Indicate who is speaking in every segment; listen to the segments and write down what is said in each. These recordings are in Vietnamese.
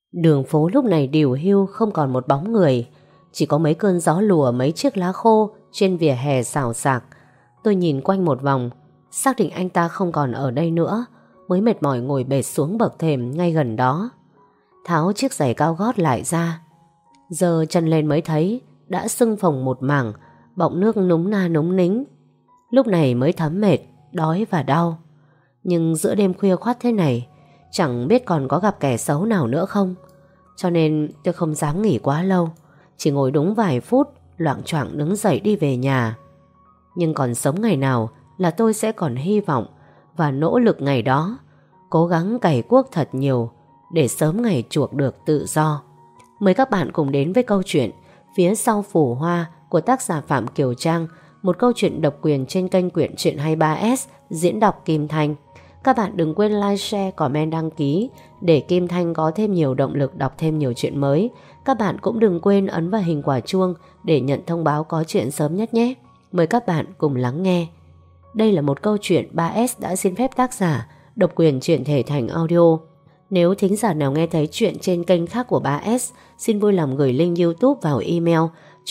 Speaker 1: Đường phố lúc này điều hưu, không còn một bóng người. Chỉ có mấy cơn gió lùa mấy chiếc lá khô trên vỉa hè xào xạc. Tôi nhìn quanh một vòng, xác định anh ta không còn ở đây nữa, mới mệt mỏi ngồi bệt xuống bậc thềm ngay gần đó. Tháo chiếc giày cao gót lại ra, giơ chân lên mới thấy đã sưng phồng một mảng, bọng nước núm na núm nính. Lúc này mới thấm mệt, đói và đau. Nhưng giữa đêm khuya khoắt thế này, chẳng biết còn có gặp kẻ xấu nào nữa không. Cho nên tôi không dám nghỉ quá lâu, chỉ ngồi đúng vài phút, loạng choạng đứng dậy đi về nhà. Nhưng còn sống ngày nào là tôi sẽ còn hy vọng và nỗ lực ngày đó, cố gắng cày cuốc thật nhiều để sớm ngày chuộc được tự do. Mời các bạn cùng đến với câu chuyện Phía sau phù hoa của tác giả Phạm Kiều Trang, một câu chuyện độc quyền trên kênh Quyển Truyện 23S, diễn đọc Kim Thanh. Các bạn đừng quên like, share, comment, đăng ký để Kim Thanh có thêm nhiều động lực đọc thêm nhiều chuyện mới. Các bạn cũng đừng quên ấn vào hình quả chuông để nhận thông báo có chuyện sớm nhất nhé. Mời các bạn cùng lắng nghe. Đây là một câu chuyện 3S đã xin phép tác giả độc quyền chuyển thể thành audio. Nếu thính giả nào nghe thấy chuyện trên kênh khác của 3S, xin vui lòng gửi link YouTube vào email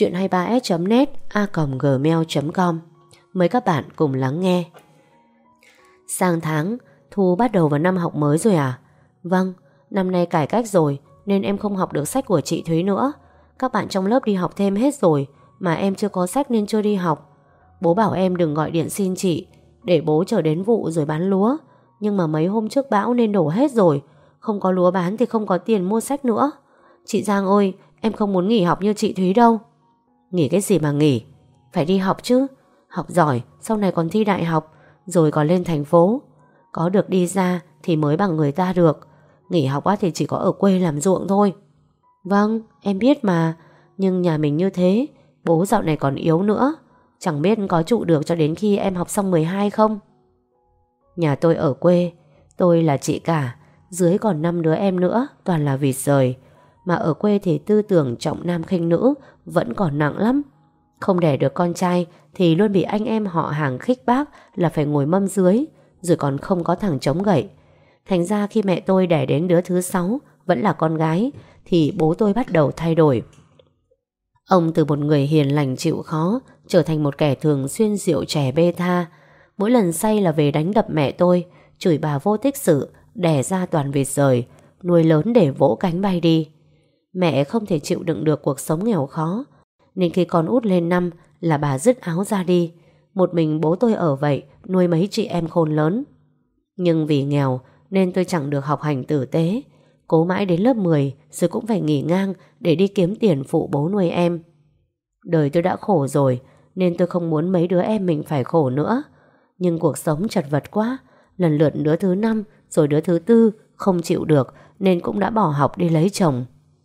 Speaker 1: chuyện23s.net@gmail.com. Mời các bạn cùng lắng nghe. Sang tháng, Thu bắt đầu vào năm học mới rồi à? Vâng, năm nay cải cách rồi nên em không học được sách của chị Thúy nữa. Các bạn trong lớp đi học thêm hết rồi, mà em chưa có sách nên chưa đi học. Bố bảo em đừng gọi điện xin chị, để bố chờ đến vụ rồi bán lúa. Nhưng mà mấy hôm trước bão nên đổ hết rồi, không có lúa bán thì không có tiền mua sách nữa. Chị Giang ơi, em không muốn nghỉ học như chị Thúy đâu. Nghỉ cái gì mà nghỉ, phải đi học chứ. Học giỏi, sau này còn thi đại học, rồi còn lên thành phố. Có được đi ra thì mới bằng người ta được. Nghỉ học quá thì chỉ có ở quê làm ruộng thôi. Vâng, em biết mà. Nhưng nhà mình như thế, bố dạo này còn yếu nữa, chẳng biết có trụ được cho đến khi em học xong 12 không. Nhà tôi ở quê, tôi là chị cả, dưới còn 5 đứa em nữa, toàn là vịt rời. Mà ở quê thì tư tưởng trọng nam khinh nữ vẫn còn nặng lắm. Không đẻ được con trai thì luôn bị anh em họ hàng khích bác là phải ngồi mâm dưới, rồi còn không có thằng chống gậy. Thành ra khi mẹ tôi đẻ đến đứa thứ 6 vẫn là con gái, thì bố tôi bắt đầu thay đổi. Ông từ một người hiền lành chịu khó trở thành một kẻ thường xuyên rượu chè bê tha. Mỗi lần say là về đánh đập mẹ tôi, chửi bà vô tích sự, đẻ ra toàn vịt rời, nuôi lớn để vỗ cánh bay đi. Mẹ không thể chịu đựng được cuộc sống nghèo khó, nên khi con út lên năm là bà dứt áo ra đi. Một mình bố tôi ở vậy, nuôi mấy chị em khôn lớn. Nhưng vì nghèo nên tôi chẳng được học hành tử tế, cố mãi đến lớp 10 rồi cũng phải nghỉ ngang để đi kiếm tiền phụ bố nuôi em. Đời tôi đã khổ rồi nên tôi không muốn mấy đứa em mình phải khổ nữa. Nhưng cuộc sống chật vật quá, lần lượt đứa thứ 5 rồi đứa thứ 4 không chịu được nên cũng đã bỏ học đi lấy chồng.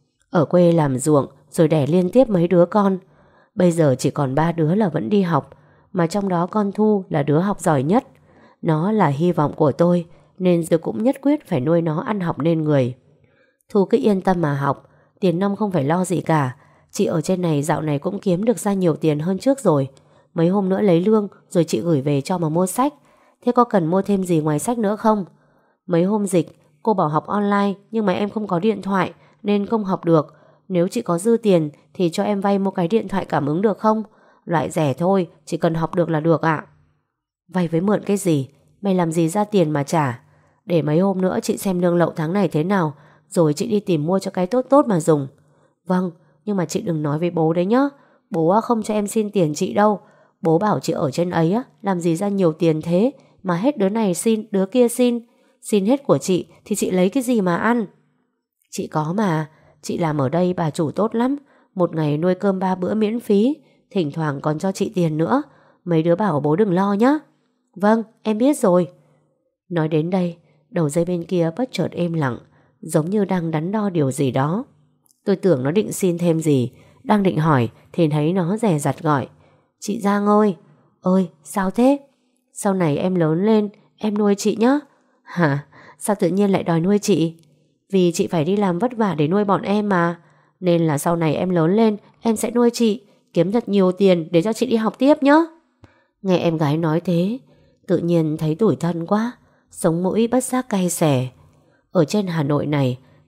Speaker 1: Ở quê làm ruộng rồi đẻ liên tiếp mấy đứa con. Bây giờ chỉ còn 3 đứa là vẫn đi học, mà trong đó con Thu là đứa học giỏi nhất. Nó là hy vọng của tôi, nên tôi cũng nhất quyết phải nuôi nó ăn học nên người. Thu cứ yên tâm mà học, tiền nong không phải lo gì cả. Chị ở trên này dạo này cũng kiếm được ra nhiều tiền hơn trước rồi. Mấy hôm nữa lấy lương rồi chị gửi về cho mà mua sách. Thế có cần mua thêm gì ngoài sách nữa không? Mấy hôm dịch cô bảo học online, nhưng mà em không có điện thoại nên không học được. Nếu chị có dư tiền thì cho em vay mua cái điện thoại cảm ứng được không? Loại rẻ thôi, chỉ cần học được là được ạ. Vay với mượn cái gì? Mày làm gì ra tiền mà trả? Để mấy hôm nữa chị xem lương lậu tháng này thế nào, rồi chị đi tìm mua cho cái tốt tốt mà dùng. Vâng, nhưng mà chị đừng nói với bố đấy nhá. Bố không cho em xin tiền chị đâu. Bố bảo chị ở trên ấy làm gì ra nhiều tiền thế, mà hết đứa này xin, đứa kia xin. Xin hết của chị thì chị lấy cái gì mà ăn? Chị có mà, chị làm ở đây bà chủ tốt lắm. Một ngày nuôi cơm 3 bữa miễn phí, thỉnh thoảng còn cho chị tiền nữa. Mấy đứa bảo bố đừng lo nhá. Vâng, em biết rồi. Nói đến đây, đầu dây bên kia bất chợt êm lặng, giống như đang đắn đo điều gì đó. Tôi tưởng nó định xin thêm gì, đang định hỏi thì thấy nó dè dặt gọi. Chị Giang ơi. Ơi, sao thế? Sau này em lớn lên em nuôi chị nhá. Hả? Sao tự nhiên lại đòi nuôi chị? Vì chị phải đi làm vất vả để nuôi bọn em mà. Nên là sau này em lớn lên em sẽ nuôi chị, kiếm thật nhiều tiền để cho chị đi học tiếp nhá. Nghe em gái nói thế, tự nhiên thấy tủi thân quá, sống mũi bất giác cay xè. Ở trên Hà Nội này,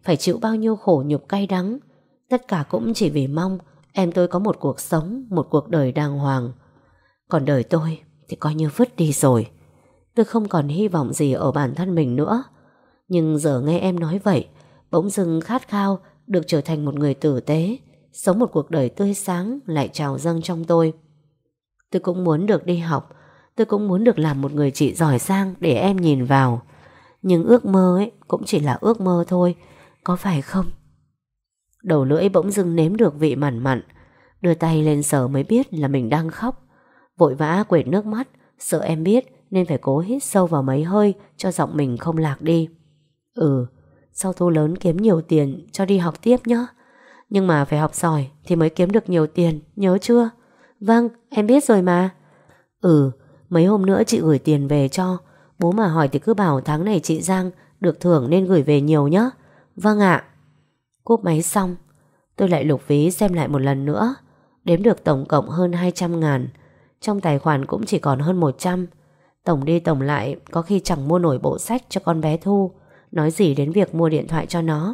Speaker 1: phải chịu bao nhiêu khổ nhục cay đắng. Tất cả cũng chỉ vì mong em tôi có một cuộc sống, một cuộc đời đàng hoàng. Còn đời tôi thì coi như vứt đi rồi. Tôi không còn hy vọng gì ở bản thân mình nữa. Nhưng giờ nghe em nói vậy, bỗng dưng khát khao được trở thành một người tử tế, sống một cuộc đời tươi sáng lại trào dâng trong tôi. Tôi cũng muốn được đi học, tôi cũng muốn được làm một người chị giỏi giang để em nhìn vào. Nhưng ước mơ ấy cũng chỉ là ước mơ thôi, có phải không? Đầu lưỡi bỗng dưng nếm được vị mặn mặn, đưa tay lên sờ mới biết là mình đang khóc. Vội vã quệt nước mắt, sợ em biết nên phải cố hít sâu vào mấy hơi cho giọng mình không lạc đi. Sau thu lớn kiếm nhiều tiền cho đi học tiếp nhé. Nhưng mà phải học giỏi thì mới kiếm được nhiều tiền, nhớ chưa? Vâng, em biết rồi mà. Mấy hôm nữa chị gửi tiền về cho. Bố mà hỏi thì cứ bảo tháng này chị Giang được thưởng nên gửi về nhiều nhé. Vâng ạ. Cúp máy xong, tôi lại lục ví xem lại một lần nữa. Đếm được tổng cộng hơn 200.000. Trong tài khoản cũng chỉ còn hơn 100. Tổng đi tổng lại có khi chẳng mua nổi bộ sách cho con bé Thu, nói gì đến việc mua điện thoại cho nó.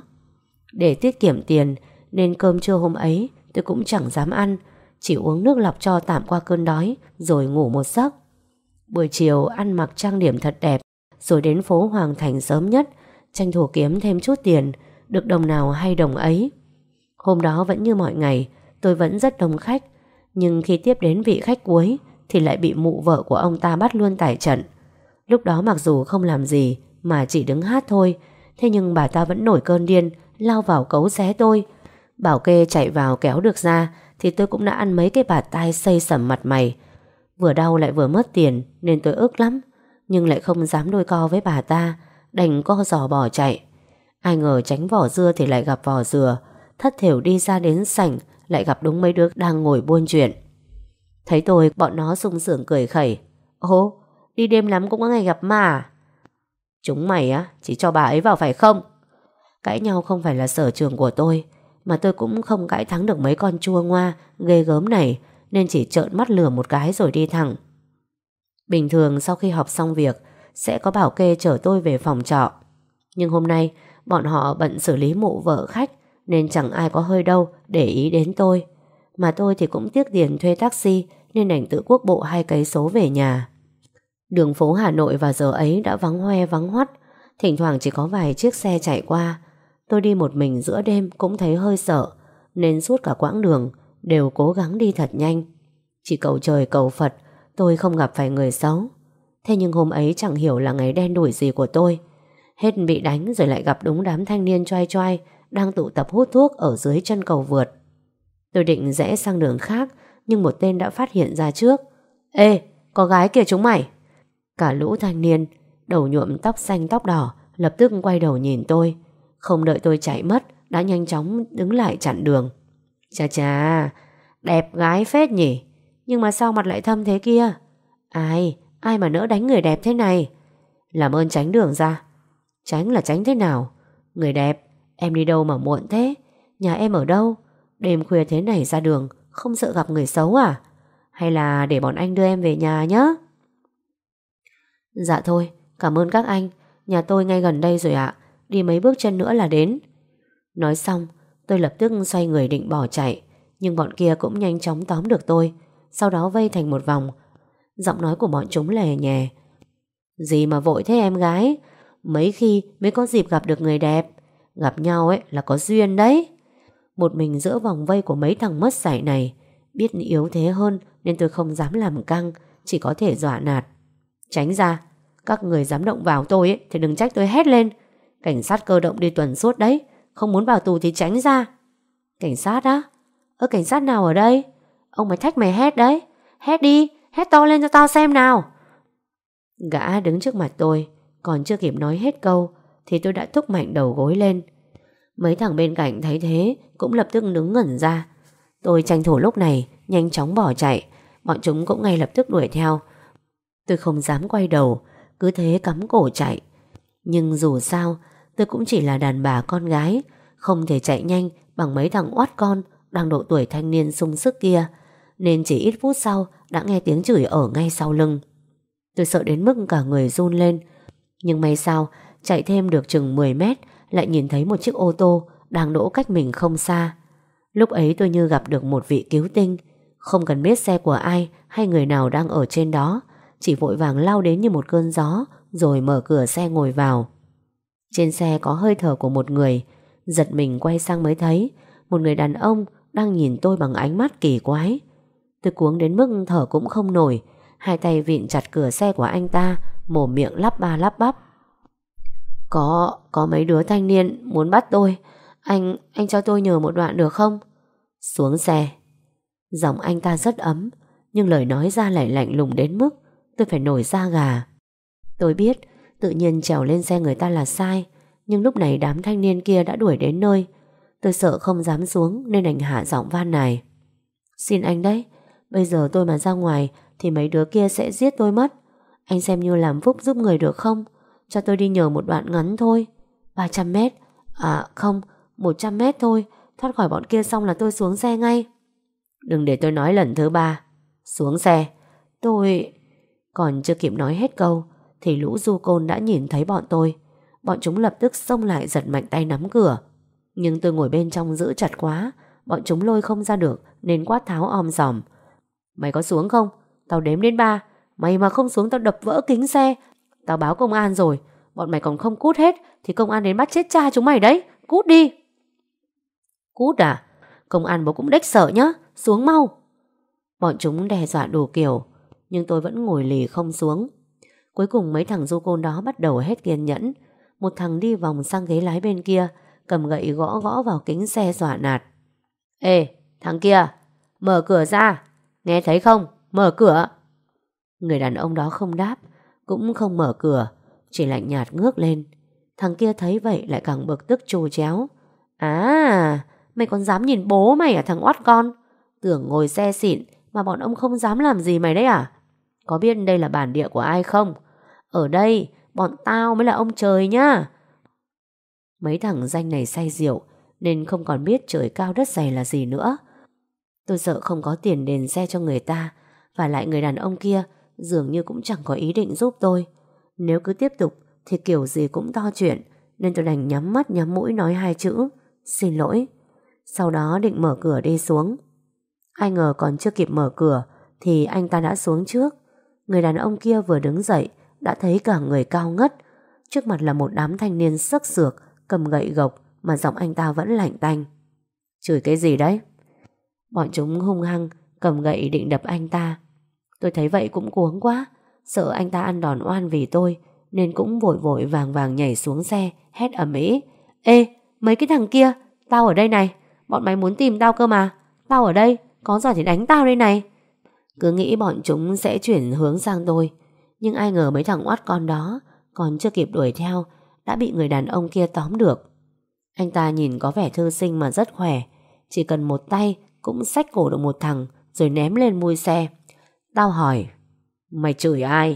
Speaker 1: Để tiết kiệm tiền nên cơm trưa hôm ấy tôi cũng chẳng dám ăn, chỉ uống nước lọc cho tạm qua cơn đói rồi ngủ một giấc. Buổi chiều ăn mặc trang điểm thật đẹp rồi đến phố Hoàng Thành sớm nhất, tranh thủ kiếm thêm chút tiền, được đồng nào hay đồng ấy. Hôm đó vẫn như mọi ngày, tôi vẫn rất đông khách, nhưng khi tiếp đến vị khách cuối thì lại bị mụ vợ của ông ta bắt luôn tại trận. Lúc đó mặc dù không làm gì mà chỉ đứng hát thôi, thế nhưng bà ta vẫn nổi cơn điên, lao vào cấu xé tôi. Bảo kê chạy vào kéo được ra thì tôi cũng đã ăn mấy cái bạt tai xây sẩm mặt mày. Vừa đau lại vừa mất tiền nên tôi ức lắm, nhưng lại không dám đôi co với bà ta, đành co giò bỏ chạy. Ai ngờ tránh vỏ dưa thì lại gặp vỏ dừa, thất thểu đi ra đến sảnh lại gặp đúng mấy đứa đang ngồi buôn chuyện. Thấy tôi bọn nó sung sướng cười khẩy. Ồ, đi đêm lắm cũng có ngày gặp ma à? Chúng mày á, chỉ cho bà ấy vào phải không? Cãi nhau không phải là sở trường của tôi, mà tôi cũng không cãi thắng được mấy con chua ngoa ghê gớm này, nên chỉ trợn mắt lườm một cái rồi đi thẳng. Bình thường sau khi học xong việc sẽ có bảo kê chở tôi về phòng trọ, nhưng hôm nay bọn họ bận xử lý mụ vợ khách nên chẳng ai có hơi đâu để ý đến tôi. Mà tôi thì cũng tiếc tiền thuê taxi nên đành tự cuốc bộ 2 cây số về nhà. Đường phố Hà Nội vào giờ ấy đã vắng hoe vắng hoắt, thỉnh thoảng chỉ có vài chiếc xe chạy qua. Tôi đi một mình giữa đêm cũng thấy hơi sợ, nên suốt cả quãng đường đều cố gắng đi thật nhanh. Chỉ cầu trời cầu Phật tôi không gặp phải người xấu. Thế nhưng hôm ấy chẳng hiểu là ngày đen đủi gì của tôi. Hết bị đánh rồi lại gặp đúng đám thanh niên choai choai đang tụ tập hút thuốc ở dưới chân cầu vượt. Tôi định rẽ sang đường khác, nhưng một tên đã phát hiện ra trước. Ê, có gái kìa chúng mày! Cả lũ thanh niên đầu nhuộm tóc xanh tóc đỏ lập tức quay đầu nhìn tôi. Không đợi tôi chạy mất đã nhanh chóng đứng lại chặn đường. Chà chà, đẹp gái phết nhỉ, nhưng mà sao mặt lại thâm thế kia? Ai mà nỡ đánh người đẹp thế này? Làm ơn tránh đường ra. Tránh là tránh thế nào? Người đẹp, em đi đâu mà muộn thế? Nhà em ở đâu? Đêm khuya thế này ra đường không sợ gặp người xấu à? Hay là để bọn anh đưa em về nhà nhé? Dạ thôi, cảm ơn các anh. Nhà tôi ngay gần đây rồi ạ. Đi mấy bước chân nữa là đến. Nói xong, tôi lập tức xoay người định bỏ chạy, nhưng bọn kia cũng nhanh chóng tóm được tôi, sau đó vây thành một vòng. Giọng nói của bọn chúng lè nhè. Gì mà vội thế em gái? Mấy khi mới có dịp gặp được người đẹp. Gặp nhau ấy là có duyên đấy. Một mình giữa vòng vây của mấy thằng mất dạy này, biết yếu thế hơn nên tôi không dám làm căng, chỉ có thể dọa nạt. Tránh ra, các người dám động vào tôi ấy, thì đừng trách tôi hét lên. Cảnh sát cơ động đi tuần suốt đấy, không muốn vào tù thì tránh ra. Cảnh sát á? Cảnh sát nào ở đây? Ông mày thách mày hét đấy. Hét đi, hét to lên cho tao xem nào. Gã đứng trước mặt tôi, còn chưa kịp nói hết câu thì tôi đã thúc mạnh đầu gối lên. Mấy thằng bên cạnh thấy thế cũng lập tức đứng ngẩn ra. Tôi tranh thủ lúc này nhanh chóng bỏ chạy. Bọn chúng cũng ngay lập tức đuổi theo. Tôi không dám quay đầu, cứ thế cắm cổ chạy. Nhưng dù sao tôi cũng chỉ là đàn bà con gái, không thể chạy nhanh bằng mấy thằng oát con đang độ tuổi thanh niên sung sức kia, nên chỉ ít phút sau đã nghe tiếng chửi ở ngay sau lưng. Tôi sợ đến mức cả người run lên. Nhưng may sao chạy thêm được chừng 10 mét lại nhìn thấy một chiếc ô tô đang đỗ cách mình không xa. Lúc ấy tôi như gặp được một vị cứu tinh, không cần biết xe của ai hay người nào đang ở trên đó, chỉ vội vàng lao đến như một cơn gió rồi mở cửa xe ngồi vào. Trên xe có hơi thở của một người. Giật mình quay sang mới thấy một người đàn ông đang nhìn tôi bằng ánh mắt kỳ quái. Tôi cuống đến mức thở cũng không nổi, hai tay vịn chặt cửa xe của anh ta, mồm miệng lắp ba lắp bắp. Có mấy đứa thanh niên muốn bắt tôi. Anh cho tôi nhờ một đoạn được không? Xuống xe. Giọng anh ta rất ấm, nhưng lời nói ra lại lạnh lùng đến mức tôi phải nổi da gà. Tôi biết tự nhiên trèo lên xe người ta là sai, nhưng lúc này đám thanh niên kia đã đuổi đến nơi. Tôi sợ không dám xuống nên đành hạ giọng van nài. Xin anh đấy, bây giờ tôi mà ra ngoài thì mấy đứa kia sẽ giết tôi mất. Anh xem như làm phúc giúp người được không? Cho tôi đi nhờ một đoạn ngắn thôi. 300 mét. À không, 100 mét thôi. Thoát khỏi bọn kia xong là tôi xuống xe ngay. Đừng để tôi nói lần thứ 3. Xuống xe. Tôi... Còn chưa kịp nói hết câu thì lũ du côn đã nhìn thấy bọn tôi. Bọn chúng lập tức xông lại giật mạnh tay nắm cửa. Nhưng tôi ngồi bên trong giữ chặt quá, bọn chúng lôi không ra được nên quát tháo om sòm. Mày có xuống không? Tao đếm đến 3. Mày mà không xuống tao đập vỡ kính xe. Tao báo công an rồi. Bọn mày còn không cút hết thì công an đến bắt chết cha chúng mày đấy. Cút đi. Cút à? Công an bố cũng đếch sợ nhá. Xuống mau. Bọn chúng đe dọa đủ kiểu, nhưng tôi vẫn ngồi lì không xuống. Cuối cùng mấy thằng du côn đó bắt đầu hết kiên nhẫn. Một thằng đi vòng sang ghế lái bên kia, cầm gậy gõ gõ vào kính xe dọa nạt. Ê, thằng kia, mở cửa ra. Nghe thấy không? Mở cửa. Người đàn ông đó không đáp, cũng không mở cửa, chỉ lạnh nhạt ngước lên. Thằng kia thấy vậy lại càng bực tức trù chéo. À, mày còn dám nhìn bố mày à thằng oắt con? Tưởng ngồi xe xịn mà bọn ông không dám làm gì mày đấy à? Có biết đây là bản địa của ai không? Ở đây bọn tao mới là ông trời nhá. Mấy thằng danh này say rượu nên không còn biết trời cao đất dày là gì nữa. Tôi sợ không có tiền đền xe cho người ta, và lại người đàn ông kia dường như cũng chẳng có ý định giúp tôi. Nếu cứ tiếp tục thì kiểu gì cũng to chuyện, nên tôi đành nhắm mắt nhắm mũi nói 2 chữ xin lỗi. Sau đó định mở cửa đi xuống. Ai ngờ còn chưa kịp mở cửa thì anh ta đã xuống trước. Người đàn ông kia vừa đứng dậy đã thấy cả người cao ngất. Trước mặt là một đám thanh niên xức xược cầm gậy gộc, mà giọng anh ta vẫn lạnh tanh. Chửi cái gì đấy? Bọn chúng hung hăng cầm gậy định đập anh ta. Tôi thấy vậy cũng cuống quá, sợ anh ta ăn đòn oan vì tôi, nên cũng vội vội vàng vàng nhảy xuống xe, hét ầm ĩ. Ê, mấy cái thằng kia, tao ở đây này. Bọn mày muốn tìm tao cơ mà. Tao ở đây, có giỏi thì đánh tao đây này. Cứ nghĩ bọn chúng sẽ chuyển hướng sang tôi, nhưng ai ngờ mấy thằng oát con đó còn chưa kịp đuổi theo đã bị người đàn ông kia tóm được. Anh ta nhìn có vẻ thư sinh mà rất khỏe, chỉ cần một tay cũng xách cổ được một thằng rồi ném lên mui xe. Tao hỏi, mày chửi ai?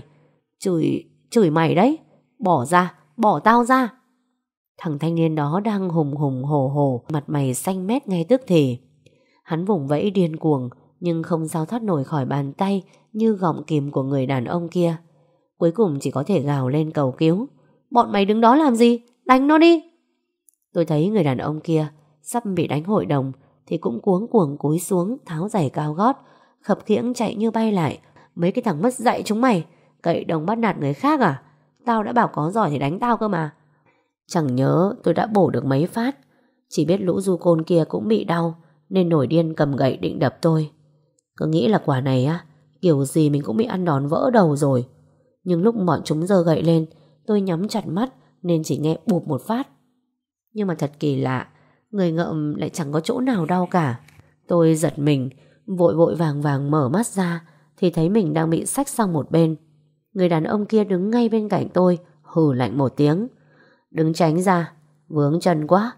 Speaker 1: Chửi mày đấy. Bỏ ra, bỏ tao ra. Thằng thanh niên đó đang hùng hùng hổ hổ, mặt mày xanh mét ngay tức thì. Hắn vùng vẫy điên cuồng, nhưng không sao thoát nổi khỏi bàn tay như gọng kìm của người đàn ông kia. Cuối cùng chỉ có thể gào lên cầu cứu. Bọn mày đứng đó làm gì? Đánh nó đi. Tôi thấy người đàn ông kia sắp bị đánh hội đồng thì cũng cuống cuồng cúi xuống tháo giày cao gót, khập khiễng chạy như bay lại. Mấy cái thằng mất dạy chúng mày, cậy đồng bắt nạt người khác à? Tao đã bảo có giỏi thì đánh tao cơ mà. Chẳng nhớ tôi đã bổ được mấy phát, chỉ biết lũ du côn kia cũng bị đau nên nổi điên cầm gậy định đập tôi. Cứ nghĩ là quả này á, kiểu gì mình cũng bị ăn đòn vỡ đầu rồi. Nhưng lúc bọn chúng giơ gậy lên, tôi nhắm chặt mắt nên chỉ nghe bụp một phát. Nhưng mà thật kỳ lạ, người ngợm lại chẳng có chỗ nào đau cả. Tôi giật mình, vội vội vàng vàng mở mắt ra thì thấy mình đang bị xách sang một bên. Người đàn ông kia đứng ngay bên cạnh tôi, hừ lạnh một tiếng. Đứng tránh ra, vướng chân quá.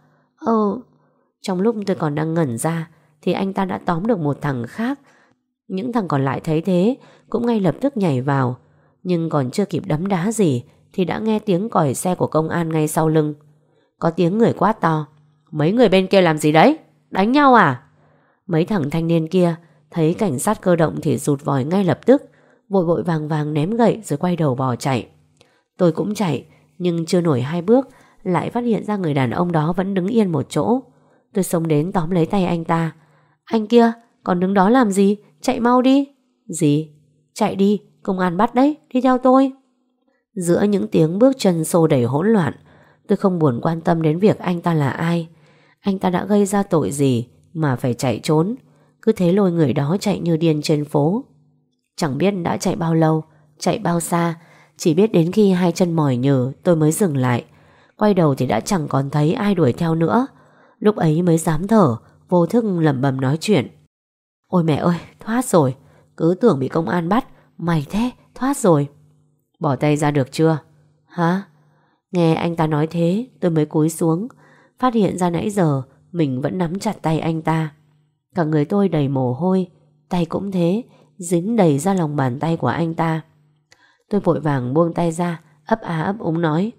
Speaker 1: Trong lúc tôi còn đang ngẩn ra thì anh ta đã tóm được một thằng khác. Những thằng còn lại thấy thế cũng ngay lập tức nhảy vào, nhưng còn chưa kịp đấm đá gì thì đã nghe tiếng còi xe của công an ngay sau lưng. Có tiếng người quát to, mấy người bên kia làm gì đấy? Đánh nhau à? Mấy thằng thanh niên kia thấy cảnh sát cơ động thì rụt vòi ngay lập tức, vội vội vàng vàng ném gậy rồi quay đầu bỏ chạy. Tôi cũng chạy, nhưng chưa nổi 2 bước lại phát hiện ra người đàn ông đó vẫn đứng yên một chỗ. Tôi xông đến tóm lấy tay anh ta. Anh kia, còn đứng đó làm gì? Chạy mau đi. Gì? Chạy đi, công an bắt đấy, đi theo tôi. Giữa những tiếng bước chân xô đẩy hỗn loạn, tôi không buồn quan tâm đến việc anh ta là ai. Anh ta đã gây ra tội gì mà phải chạy trốn. Cứ thế lôi người đó chạy như điên trên phố. Chẳng biết đã chạy bao lâu, chạy bao xa, chỉ biết đến khi hai chân mỏi nhừ tôi mới dừng lại. Quay đầu thì đã chẳng còn thấy ai đuổi theo nữa. Lúc ấy mới dám thở, vô thức lẩm bẩm nói chuyện. Ôi mẹ ơi, thoát rồi. Cứ tưởng bị công an bắt. May thế, thoát rồi. Bỏ tay ra được chưa? Hả? Nghe anh ta nói thế, tôi mới cúi xuống, phát hiện ra nãy giờ mình vẫn nắm chặt tay anh ta. Cả người tôi đầy mồ hôi, tay cũng thế, dính đầy ra lòng bàn tay của anh ta. Tôi vội vàng buông tay ra, ấp a ấp úng nói: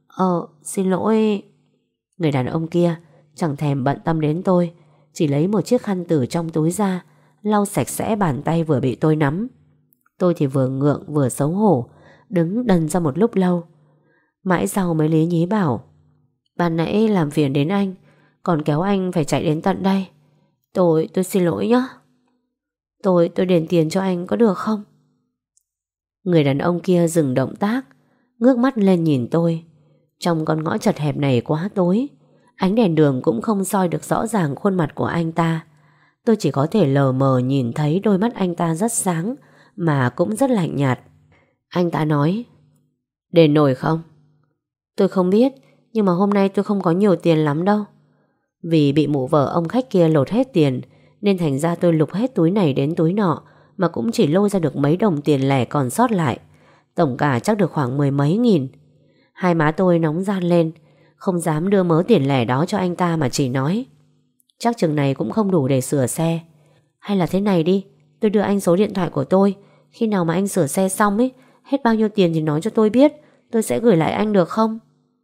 Speaker 1: xin lỗi. Người đàn ông kia chẳng thèm bận tâm đến tôi, chỉ lấy một chiếc khăn từ trong túi ra, lau sạch sẽ bàn tay vừa bị tôi nắm. Tôi thì vừa ngượng vừa xấu hổ, đứng đần ra một lúc lâu. Mãi sau mới lý nhí bảo: ban nãy làm phiền đến anh, còn kéo anh phải chạy đến tận đây. Tôi xin lỗi nhé. Tôi đền tiền cho anh có được không? Người đàn ông kia dừng động tác, ngước mắt lên nhìn tôi. Trong con ngõ chật hẹp này quá tối, ánh đèn đường cũng không soi được rõ ràng khuôn mặt của anh ta. Tôi chỉ có thể lờ mờ nhìn thấy đôi mắt anh ta rất sáng, mà cũng rất lạnh nhạt. Anh ta nói: đền nổi không? Tôi không biết, nhưng mà hôm nay tôi không có nhiều tiền lắm đâu. Vì bị mụ vợ ông khách kia lột hết tiền, nên thành ra tôi lục hết túi này đến túi nọ, mà cũng chỉ lôi ra được mấy đồng tiền lẻ còn sót lại. Tổng cả chắc được khoảng 10 mấy nghìn. Hai má tôi nóng ran lên, không dám đưa mớ tiền lẻ đó cho anh ta, mà chỉ nói: chắc chừng này cũng không đủ để sửa xe. Hay là thế này đi, tôi đưa anh số điện thoại của tôi. Khi nào mà anh sửa xe xong ấy, hết bao nhiêu tiền thì nói cho tôi biết, tôi sẽ gửi lại anh được không?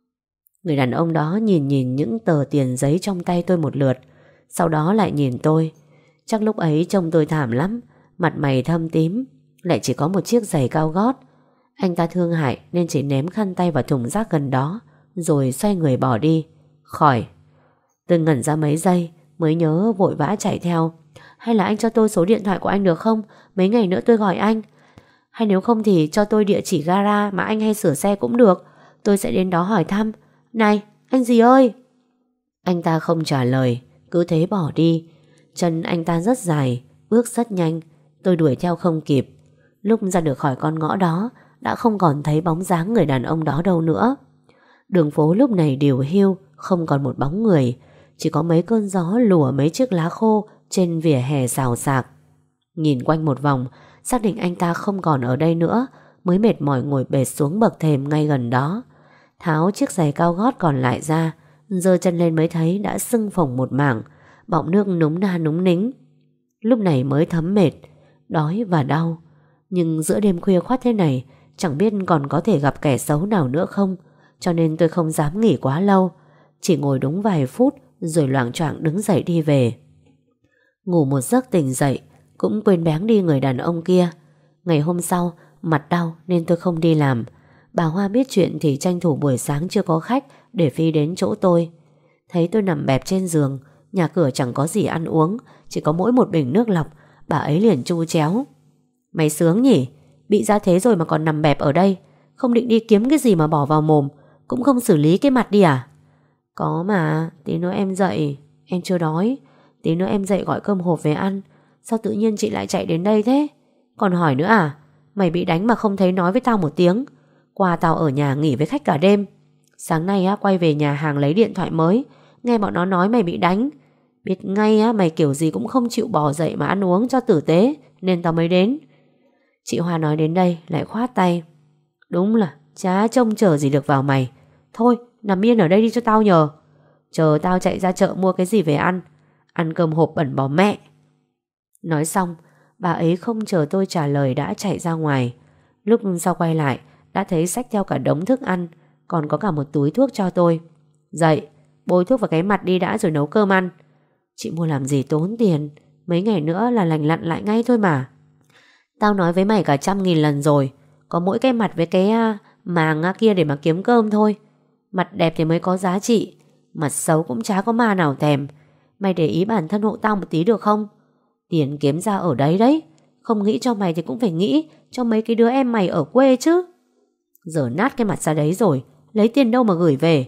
Speaker 1: Người đàn ông đó nhìn những tờ tiền giấy trong tay tôi một lượt, sau đó lại nhìn tôi. Chắc lúc ấy trông tôi thảm lắm, mặt mày thâm tím, lại chỉ có một chiếc giày cao gót. Anh ta thương hại nên chỉ ném khăn tay vào thùng rác gần đó, rồi xoay người bỏ đi. Khỏi. Tôi ngẩn ra mấy giây mới nhớ, vội vã chạy theo. Hay là anh cho tôi số điện thoại của anh được không? Mấy ngày nữa tôi gọi anh. Hay nếu không thì cho tôi địa chỉ gara mà anh hay sửa xe cũng được, tôi sẽ đến đó hỏi thăm. Này, anh gì ơi? Anh ta không trả lời, cứ thế bỏ đi. Chân anh ta rất dài, bước rất nhanh, tôi đuổi theo không kịp. Lúc ra được khỏi con ngõ đó, đã không còn thấy bóng dáng người đàn ông đó đâu nữa. Đường phố lúc này điều hiu, không còn một bóng người, chỉ có mấy cơn gió lùa mấy chiếc lá khô trên vỉa hè xào xạc. Nhìn quanh một vòng, xác định anh ta không còn ở đây nữa, mới mệt mỏi ngồi bệt xuống bậc thềm ngay gần đó. Tháo chiếc giày cao gót còn lại ra, giơ chân lên mới thấy đã sưng phồng một mảng, bọng nước núng na núng nính. Lúc này mới thấm mệt, đói và đau. Nhưng giữa đêm khuya khoắt thế này, chẳng biết còn có thể gặp kẻ xấu nào nữa không, cho nên tôi không dám nghỉ quá lâu. Chỉ ngồi đúng vài phút rồi loạng choạng đứng dậy đi về. Ngủ một giấc tỉnh dậy, cũng quên béng đi người đàn ông kia. Ngày hôm sau, mặt đau nên tôi không đi làm. Bà Hoa biết chuyện thì tranh thủ buổi sáng chưa có khách để phi đến chỗ tôi. Thấy tôi nằm bẹp trên giường, nhà cửa chẳng có gì ăn uống, chỉ có mỗi một bình nước lọc, bà ấy liền chu chéo: mày sướng nhỉ, bị ra thế rồi mà còn nằm bẹp ở đây, không định đi kiếm cái gì mà bỏ vào mồm, cũng không xử lý cái mặt đi à? Có mà, tí nữa em dậy. Em chưa đói, tí nữa em dậy gọi cơm hộp về ăn. Sao tự nhiên chị lại chạy đến đây thế? Còn hỏi nữa à? Mày bị đánh mà không thấy nói với tao một tiếng. Qua tao ở nhà nghỉ với khách cả đêm. Sáng nay á, quay về nhà hàng lấy điện thoại mới, nghe bọn nó nói mày bị đánh. Biết ngay á, mày kiểu gì cũng không chịu bò dậy mà ăn uống cho tử tế, nên tao mới đến. Chị Hoa nói đến đây lại khoát tay: đúng là chả trông chờ gì được vào mày. Thôi nằm yên ở đây đi cho tao nhờ. Chờ tao chạy ra chợ mua cái gì về ăn. Ăn cơm hộp bẩn bỏ mẹ. Nói xong, bà ấy không chờ tôi trả lời đã chạy ra ngoài. Lúc sau quay lại, đã thấy xách theo cả đống thức ăn, còn có cả một túi thuốc cho tôi. Dậy, bôi thuốc vào cái mặt đi đã rồi nấu cơm ăn. Chị mua làm gì tốn tiền, mấy ngày nữa là lành lặn lại ngay thôi mà. Tao nói với mày cả 100.000 lần rồi, có mỗi cái mặt với cái màng kia để mà kiếm cơm thôi. Mặt đẹp thì mới có giá trị, mặt xấu cũng chả có ma nào thèm. Mày để ý bản thân hộ tao một tí được không? Tiền kiếm ra ở đấy đấy. Không nghĩ cho mày thì cũng phải nghĩ cho mấy cái đứa em mày ở quê chứ. Giờ nát cái mặt ra đấy rồi, lấy tiền đâu mà gửi về?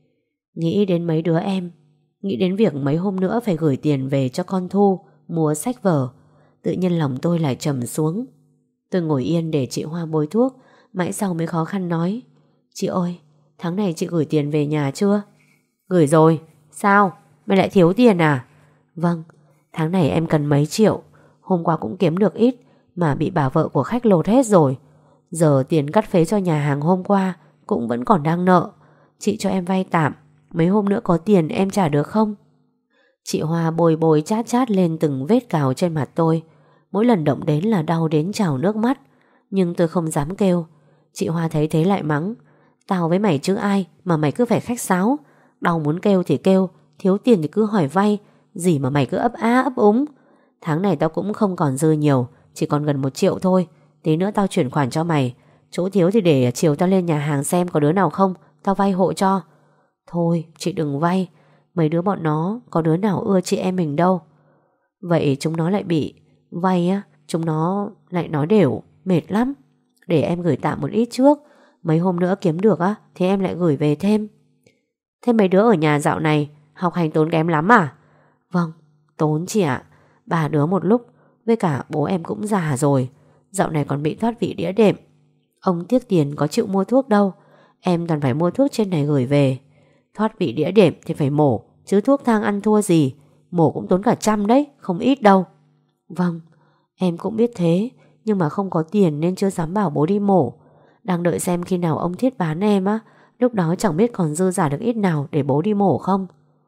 Speaker 1: Nghĩ đến mấy đứa em, nghĩ đến việc mấy hôm nữa phải gửi tiền về cho con Thu mua sách vở, tự nhiên lòng tôi lại trầm xuống. Tôi ngồi yên để chị Hoa bôi thuốc, mãi sau mới khó khăn nói: Chị ơi, tháng này chị gửi tiền về nhà chưa? Gửi rồi. Sao? Mày lại thiếu tiền à? Vâng, tháng này em cần mấy triệu. Hôm qua cũng kiếm được ít mà bị bà vợ của khách lột hết rồi. Giờ tiền cắt phế cho nhà hàng hôm qua cũng vẫn còn đang nợ. Chị cho em vay tạm, mấy hôm nữa có tiền em trả được không? Chị Hoa bôi bôi chát chát lên từng vết cào trên mặt tôi. Mỗi lần động đến là đau đến trào nước mắt. Nhưng tôi không dám kêu. Chị Hoa thấy thế lại mắng: Tao với mày chứ ai mà mày cứ phải khách sáo. Đau muốn kêu thì kêu, thiếu tiền thì cứ hỏi vay, gì mà mày cứ ấp á ấp úng. Tháng này tao cũng không còn dư nhiều, chỉ còn gần 1 triệu thôi. Tí nữa tao chuyển khoản cho mày. Chỗ thiếu thì để chiều tao lên nhà hàng xem có đứa nào không, tao vay hộ cho. Thôi chị đừng vay, mấy đứa bọn nó có đứa nào ưa chị em mình đâu. Vậy chúng nó lại bị vay á, chúng nó lại nói đều, mệt lắm. Để em gửi tạm một ít trước, mấy hôm nữa kiếm được á thì em lại gửi về thêm. Thế mấy đứa ở nhà dạo này học hành tốn kém lắm à? Vâng, tốn chị ạ. 3 đứa một lúc, với cả bố em cũng già rồi, dạo này còn bị thoát vị đĩa đệm. Ông tiếc tiền có chịu mua thuốc đâu, em toàn phải mua thuốc trên này gửi về. Thoát vị đĩa đệm thì phải mổ, chứ thuốc thang ăn thua gì. Mổ cũng tốn cả trăm đấy, không ít đâu. Vâng, em cũng biết thế, nhưng mà không có tiền nên chưa dám bảo bố đi mổ. Đang đợi xem khi nào ông Thiết bán em á, lúc đó chẳng biết còn dư giả được ít nào để bố đi mổ không.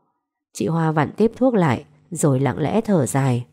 Speaker 1: Chị Hoa vặn tiếp thuốc lại, rồi lặng lẽ thở dài.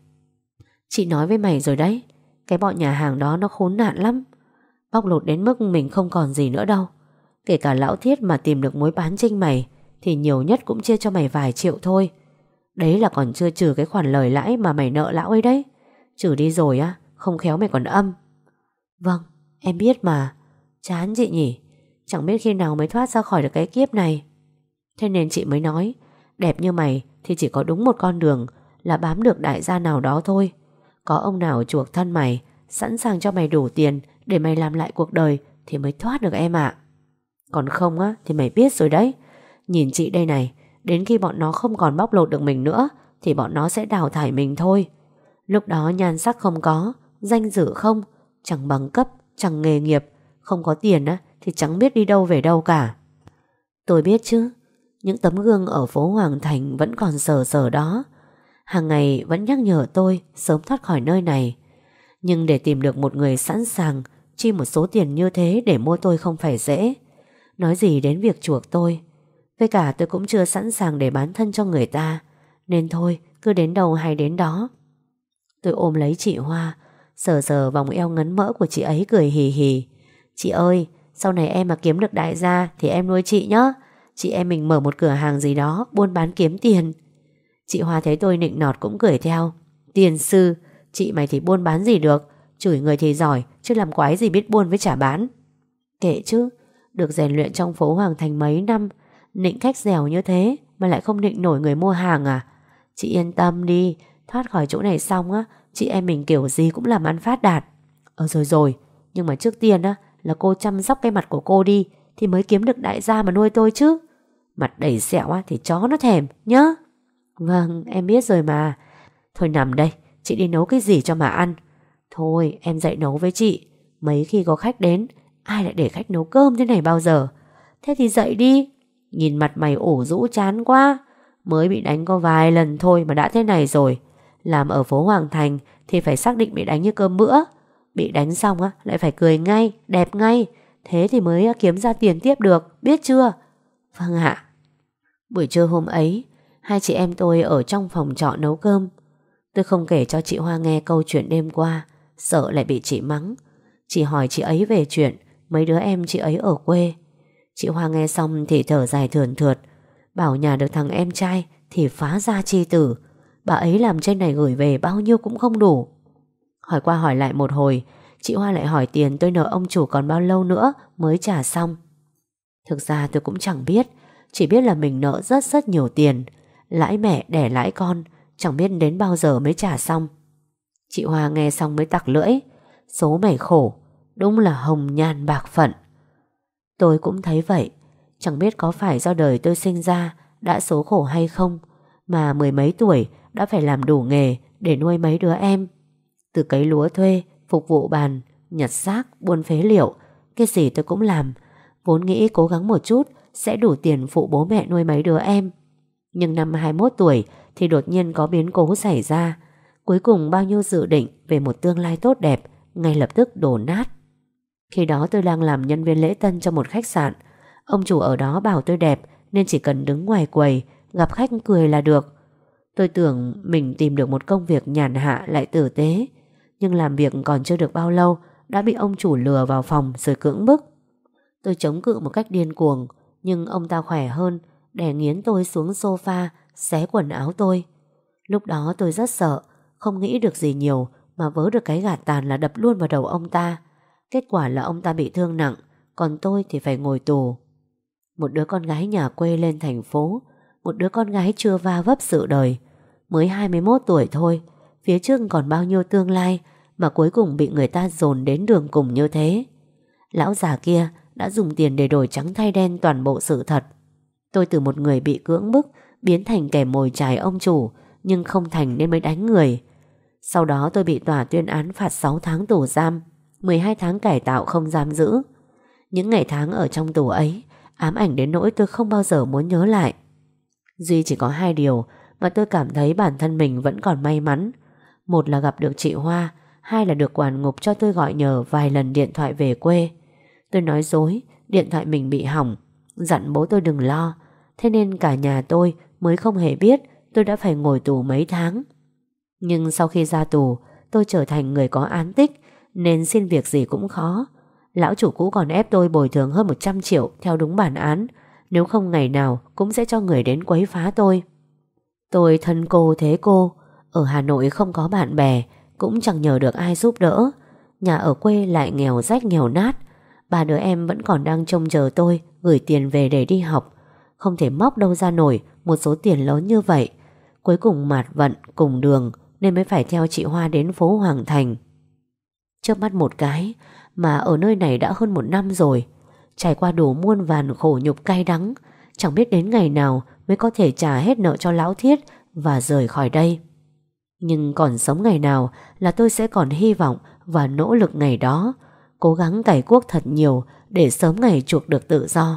Speaker 1: Chị nói với mày rồi đấy, cái bọn nhà hàng đó nó khốn nạn lắm. Bóc lột đến mức mình không còn gì nữa đâu. Kể cả lão Thiết mà tìm được mối bán chênh mày thì nhiều nhất cũng chia cho mày vài triệu thôi. Đấy là còn chưa trừ cái khoản lời lãi mà mày nợ lão ấy đấy. Trừ đi rồi á, không khéo mày còn âm. Vâng, em biết mà. Chán chị nhỉ, chẳng biết khi nào mới thoát ra khỏi được cái kiếp này. Thế nên chị mới nói, đẹp như mày thì chỉ có đúng một con đường là bám được đại gia nào đó thôi. Có ông nào chuộc thân mày, sẵn sàng cho mày đủ tiền để mày làm lại cuộc đời thì mới thoát được em ạ. Còn không á thì mày biết rồi đấy. Nhìn chị đây này, đến khi bọn nó không còn bóc lột được mình nữa thì bọn nó sẽ đào thải mình thôi. Lúc đó nhan sắc không có, danh dự không, chẳng bằng cấp, chẳng nghề nghiệp, không có tiền á thì chẳng biết đi đâu về đâu cả. Tôi biết chứ, những tấm gương ở phố Hoàng Thành vẫn còn sờ sờ đó, hàng ngày vẫn nhắc nhở tôi sớm thoát khỏi nơi này. Nhưng để tìm được một người sẵn sàng chi một số tiền như thế để mua tôi không phải dễ. Nói gì đến việc chuộc tôi. Với cả tôi cũng chưa sẵn sàng để bán thân cho người ta, nên thôi cứ đến đâu hay đến đó. Tôi ôm lấy chị Hoa, sờ sờ vòng eo ngấn mỡ của chị ấy, cười hì hì. Chị ơi, sau này em mà kiếm được đại gia thì em nuôi chị nhé. Chị em mình mở một cửa hàng gì đó, buôn bán kiếm tiền. Chị Hoa thấy tôi nịnh nọt cũng cười theo. Tiền sư, chị mày thì buôn bán gì được, chửi người thì giỏi, chứ làm quái gì biết buôn với chả bán. Kệ chứ, được rèn luyện trong phố Hoàng Thành mấy năm, nịnh khách dẻo như thế mà lại không nịnh nổi người mua hàng à? Chị yên tâm đi, thoát khỏi chỗ này xong á, chị em mình kiểu gì cũng làm ăn phát đạt. Rồi, nhưng mà trước tiên á là cô chăm sóc cái mặt của cô đi thì mới kiếm được đại gia mà nuôi tôi chứ. Mặt đầy sẹo á thì chó nó thèm nhá. Vâng, em biết rồi mà. Thôi nằm đây, chị đi nấu cái gì cho mà ăn. Thôi em dậy nấu với chị. Mấy khi có khách đến, ai lại để khách nấu cơm thế này bao giờ. Thế thì dậy đi. Nhìn mặt mày ủ rũ chán quá. Mới bị đánh có vài lần thôi mà đã thế này rồi. Làm ở phố Hoàng Thành thì phải xác định bị đánh như cơm bữa. Bị đánh xong á lại phải cười ngay, đẹp ngay. Thế thì mới kiếm ra tiền tiếp được, biết chưa? Vâng ạ. Buổi trưa hôm ấy, hai chị em tôi ở trong phòng trọ nấu cơm. Tôi không kể cho chị Hoa nghe câu chuyện đêm qua, sợ lại bị chị mắng. Chỉ hỏi chị ấy về chuyện mấy đứa em chị ấy ở quê. Chị Hoa nghe xong thì thở dài thườn thượt, bảo nhà được thằng em trai thì phá gia chi tử. Bà ấy làm trên này gửi về bao nhiêu cũng không đủ. Hỏi qua hỏi lại một hồi, chị Hoa lại hỏi tiền tôi nợ ông chủ còn bao lâu nữa mới trả xong. Thực ra tôi cũng chẳng biết, chỉ biết là mình nợ rất rất nhiều tiền, lãi mẹ đẻ lãi con, chẳng biết đến bao giờ mới trả xong. Chị Hoa nghe xong mới tặc lưỡi. Số mày khổ, đúng là hồng nhan bạc phận. Tôi cũng thấy vậy. Chẳng biết có phải do đời tôi sinh ra đã số khổ hay không, mà mười mấy tuổi đã phải làm đủ nghề để nuôi mấy đứa em. Từ cấy lúa thuê, phục vụ bàn, nhặt xác, buôn phế liệu, cái gì tôi cũng làm. Vốn nghĩ cố gắng một chút sẽ đủ tiền phụ bố mẹ nuôi mấy đứa em. Nhưng năm 21 tuổi thì đột nhiên có biến cố xảy ra. Cuối cùng bao nhiêu dự định về một tương lai tốt đẹp ngay lập tức đổ nát. Khi đó tôi đang làm nhân viên lễ tân cho một khách sạn. Ông chủ ở đó bảo tôi đẹp nên chỉ cần đứng ngoài quầy gặp khách cười là được. Tôi tưởng mình tìm được một công việc nhàn hạ lại tử tế, nhưng làm việc còn chưa được bao lâu đã bị ông chủ lừa vào phòng rồi cưỡng bức. Tôi chống cự một cách điên cuồng, nhưng ông ta khỏe hơn, đè nghiến tôi xuống sofa, xé quần áo tôi. Lúc đó tôi rất sợ, không nghĩ được gì nhiều mà vớ được cái gạt tàn là đập luôn vào đầu ông ta. Kết quả là ông ta bị thương nặng, còn tôi thì phải ngồi tù. Một đứa con gái nhà quê lên thành phố, một đứa con gái chưa va vấp sự đời, mới 21 tuổi thôi, phía trước còn bao nhiêu tương lai mà cuối cùng bị người ta dồn đến đường cùng như thế. Lão già kia đã dùng tiền để đổi trắng thay đen toàn bộ sự thật. Tôi từ một người bị cưỡng bức biến thành kẻ mồi chài ông chủ, nhưng không thành nên mới đánh người. Sau đó tôi bị tòa tuyên án phạt 6 tháng tù giam, 12 tháng cải tạo không giam giữ. Những ngày tháng ở trong tù ấy ám ảnh đến nỗi tôi không bao giờ muốn nhớ lại. Duy chỉ có 2 điều mà tôi cảm thấy bản thân mình vẫn còn may mắn. Một là gặp được chị Hoa, hai là được quản ngục cho tôi gọi nhờ vài lần điện thoại về quê. Tôi nói dối, điện thoại mình bị hỏng, dặn bố tôi đừng lo. Thế nên cả nhà tôi mới không hề biết tôi đã phải ngồi tù mấy tháng. Nhưng sau khi ra tù, tôi trở thành người có án tích, nên xin việc gì cũng khó. Lão chủ cũ còn ép tôi bồi thường hơn 100 triệu theo đúng bản án, nếu không ngày nào cũng sẽ cho người đến quấy phá tôi. Tôi thân cô thế cô, ở Hà Nội không có bạn bè, cũng chẳng nhờ được ai giúp đỡ. Nhà ở quê lại nghèo rách nghèo nát. 3 đứa em vẫn còn đang trông chờ tôi gửi tiền về để đi học. Không thể móc đâu ra nổi một số tiền lớn như vậy. Cuối cùng mạt vận cùng đường nên mới phải theo chị Hoa đến phố Hoàng Thành. Chớp mắt một cái mà ở nơi này đã hơn 1 năm rồi. Trải qua đủ muôn vàn khổ nhục cay đắng, chẳng biết đến ngày nào mới có thể trả hết nợ cho lão Thiết và rời khỏi đây. Nhưng còn sống ngày nào là tôi sẽ còn hy vọng và nỗ lực ngày đó, cố gắng cày cuốc thật nhiều để sớm ngày chuộc được tự do.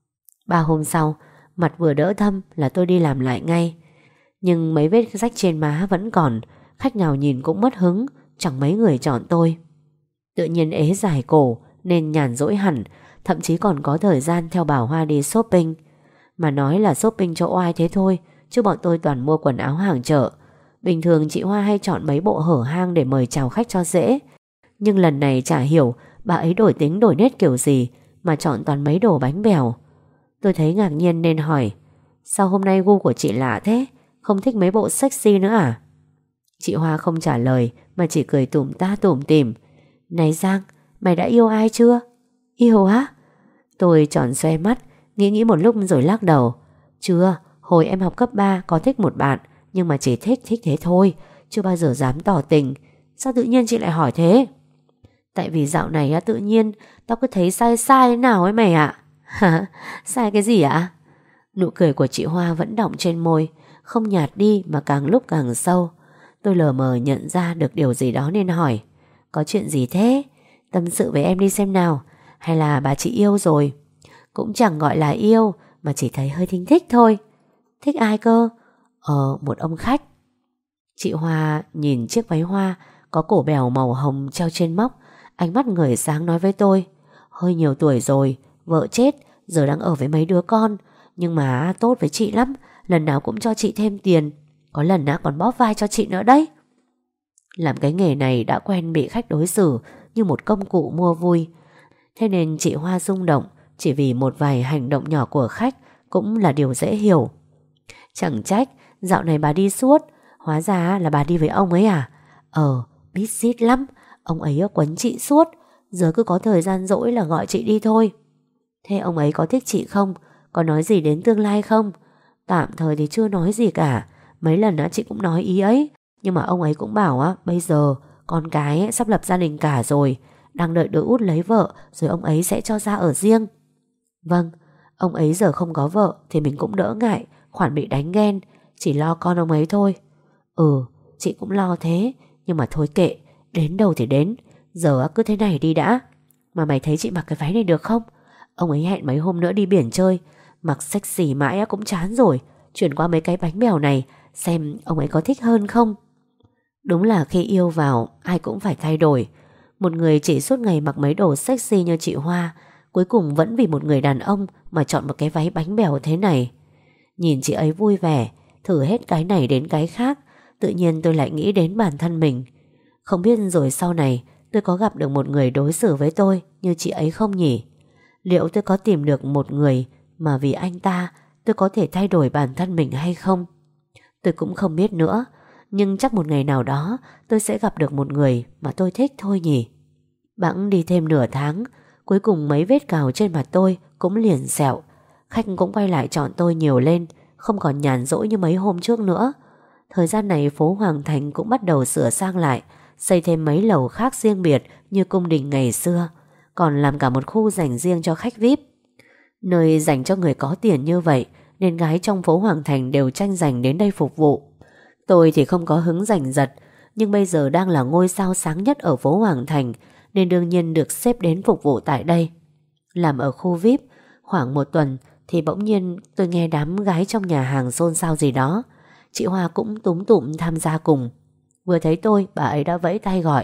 Speaker 1: 3 hôm sau, mặt vừa đỡ thâm là tôi đi làm lại ngay. Nhưng mấy vết rách trên má vẫn còn, khách nào nhìn cũng mất hứng, chẳng mấy người chọn tôi. Tự nhiên ế dài cổ nên nhàn rỗi hẳn, thậm chí còn có thời gian theo Bảo Hoa đi shopping. Mà nói là shopping cho oai thế thôi, chứ bọn tôi toàn mua quần áo hàng chợ. Bình thường chị Hoa hay chọn mấy bộ hở hang để mời chào khách cho dễ. Nhưng lần này chả hiểu bà ấy đổi tính đổi nết kiểu gì mà chọn toàn mấy đồ bánh bèo. Tôi thấy ngạc nhiên nên hỏi: sao hôm nay gu của chị lạ thế? Không thích mấy bộ sexy nữa à? Chị Hoa không trả lời mà chỉ cười tủm ta tủm tỉm: này Giang, mày đã yêu ai chưa? Yêu á? Tôi tròn xoe mắt, nghĩ một lúc rồi lắc đầu: chưa, hồi em học cấp 3 có thích một bạn, nhưng mà chỉ thích thế thôi, chưa bao giờ dám tỏ tình. Sao tự nhiên chị lại hỏi thế? Tại vì dạo này á, tự nhiên tao cứ thấy sai sai thế nào ấy mày ạ. Hả? Sai cái gì ạ? Nụ cười của chị Hoa vẫn đọng trên môi, không nhạt đi mà càng lúc càng sâu. Tôi lờ mờ nhận ra được điều gì đó nên hỏi: có chuyện gì thế? Tâm sự với em đi xem nào. Hay là bà chị yêu rồi? Cũng chẳng gọi là yêu, mà chỉ thấy hơi thinh thích thôi. Thích ai cơ? Một ông khách. Chị Hoa nhìn chiếc váy hoa có cổ bèo màu hồng treo trên móc, ánh mắt ngời sáng nói với tôi: hơi nhiều tuổi rồi, vợ chết, giờ đang ở với mấy đứa con, nhưng mà tốt với chị lắm, lần nào cũng cho chị thêm tiền, có lần còn bóp vai cho chị nữa đấy. Làm cái nghề này đã quen bị khách đối xử như một công cụ mua vui, thế nên chị Hoa rung động chỉ vì một vài hành động nhỏ của khách cũng là điều dễ hiểu. Chẳng trách dạo này bà đi suốt, hóa ra là bà đi với ông ấy à? Biết xít lắm, ông ấy quấn chị suốt, giờ cứ có thời gian rỗi là gọi chị đi thôi. Thế ông ấy có thích chị không? Có nói gì đến tương lai không? Tạm thời thì chưa nói gì cả. Mấy lần chị cũng nói ý ấy. Nhưng mà ông ấy cũng bảo bây giờ con cái sắp lập gia đình cả rồi, đang đợi đứa út lấy vợ, rồi ông ấy sẽ cho ra ở riêng. Vâng, ông ấy giờ không có vợ thì mình cũng đỡ ngại khoản bị đánh ghen. Chỉ lo con ông ấy thôi. Ừ, chị cũng lo thế. Nhưng mà thôi kệ, đến đâu thì đến. Giờ cứ thế này đi đã. Mà mày thấy chị mặc cái váy này được không? Ông ấy hẹn mấy hôm nữa đi biển chơi. Mặc sexy mãi cũng chán rồi. Chuyển qua mấy cái bánh bèo này, xem ông ấy có thích hơn không. Đúng là khi yêu vào, ai cũng phải thay đổi. Một người chỉ suốt ngày mặc mấy đồ sexy như chị Hoa, cuối cùng vẫn vì một người đàn ông mà chọn một cái váy bánh bèo thế này. Nhìn chị ấy vui vẻ, thử hết cái này đến cái khác, tự nhiên tôi lại nghĩ đến bản thân mình. Không biết rồi sau này tôi có gặp được một người đối xử với tôi như chị ấy không nhỉ? Liệu tôi có tìm được một người mà vì anh ta tôi có thể thay đổi bản thân mình hay không? Tôi cũng không biết nữa. Nhưng chắc một ngày nào đó tôi sẽ gặp được một người mà tôi thích thôi nhỉ. Bẵng đi thêm nửa tháng, cuối cùng mấy vết cào trên mặt tôi cũng liền sẹo. Khách cũng quay lại chọn tôi nhiều lên, không còn nhàn rỗi như mấy hôm trước nữa. Thời gian này phố Hoàng Thành cũng bắt đầu sửa sang lại, xây thêm mấy lầu khác riêng biệt như cung đình ngày xưa, còn làm cả một khu dành riêng cho khách VIP. Nơi dành cho người có tiền như vậy nên gái trong phố Hoàng Thành đều tranh giành đến đây phục vụ. Tôi thì không có hứng giành giật, nhưng bây giờ đang là ngôi sao sáng nhất ở phố Hoàng Thành nên đương nhiên được xếp đến phục vụ tại đây. Làm ở khu VIP khoảng một tuần thì bỗng nhiên tôi nghe đám gái trong nhà hàng xôn xao gì đó. Chị Hoa cũng túm tụm tham gia cùng. Vừa thấy tôi, bà ấy đã vẫy tay gọi.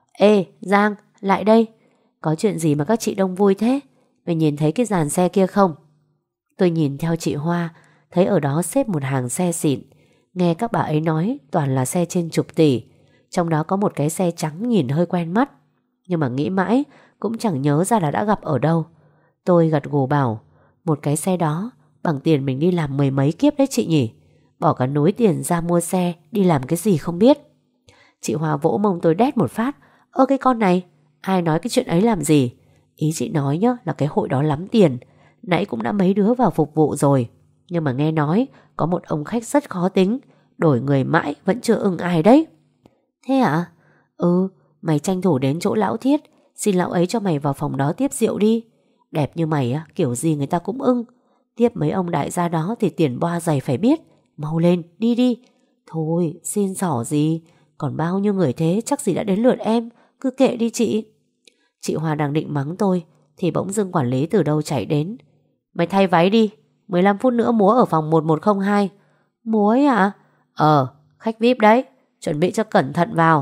Speaker 1: Ê Giang, lại đây. Có chuyện gì mà các chị đông vui thế? Mày nhìn thấy cái dàn xe kia không? Tôi nhìn theo chị Hoa, thấy ở đó xếp một hàng xe xịn. Nghe các bà ấy nói toàn là xe trên chục tỷ. Trong đó có một cái xe trắng nhìn hơi quen mắt, nhưng mà nghĩ mãi cũng chẳng nhớ ra là đã gặp ở đâu. Tôi gật gù bảo, một cái xe đó bằng tiền mình đi làm mười mấy kiếp đấy chị nhỉ. Bỏ cả núi tiền ra mua xe, đi làm cái gì không biết. Chị Hoa vỗ mông tôi đét một phát. Ơ cái con này, ai nói cái chuyện ấy làm gì? Ý chị nói nhá là cái hội đó lắm tiền. Nãy cũng đã mấy đứa vào phục vụ rồi. Nhưng mà nghe nói có một ông khách rất khó tính, đổi người mãi vẫn chưa ưng ai đấy. Thế à? Ừ, mày tranh thủ đến chỗ lão Thiết, xin lão ấy cho mày vào phòng đó tiếp rượu đi. Đẹp như mày kiểu gì người ta cũng ưng. Tiếp mấy ông đại gia đó thì tiền boa dày phải biết. Mau lên, đi đi. Thôi, xin xỏ gì. Còn bao nhiêu người thế chắc gì đã đến lượt em. Cứ kệ đi chị. Chị Hoa đang định mắng tôi thì bỗng dưng quản lý từ đâu chạy đến. Mày thay váy đi, 15 phút nữa múa ở phòng 1102. Múa ấy à? Khách VIP đấy, chuẩn bị cho cẩn thận vào.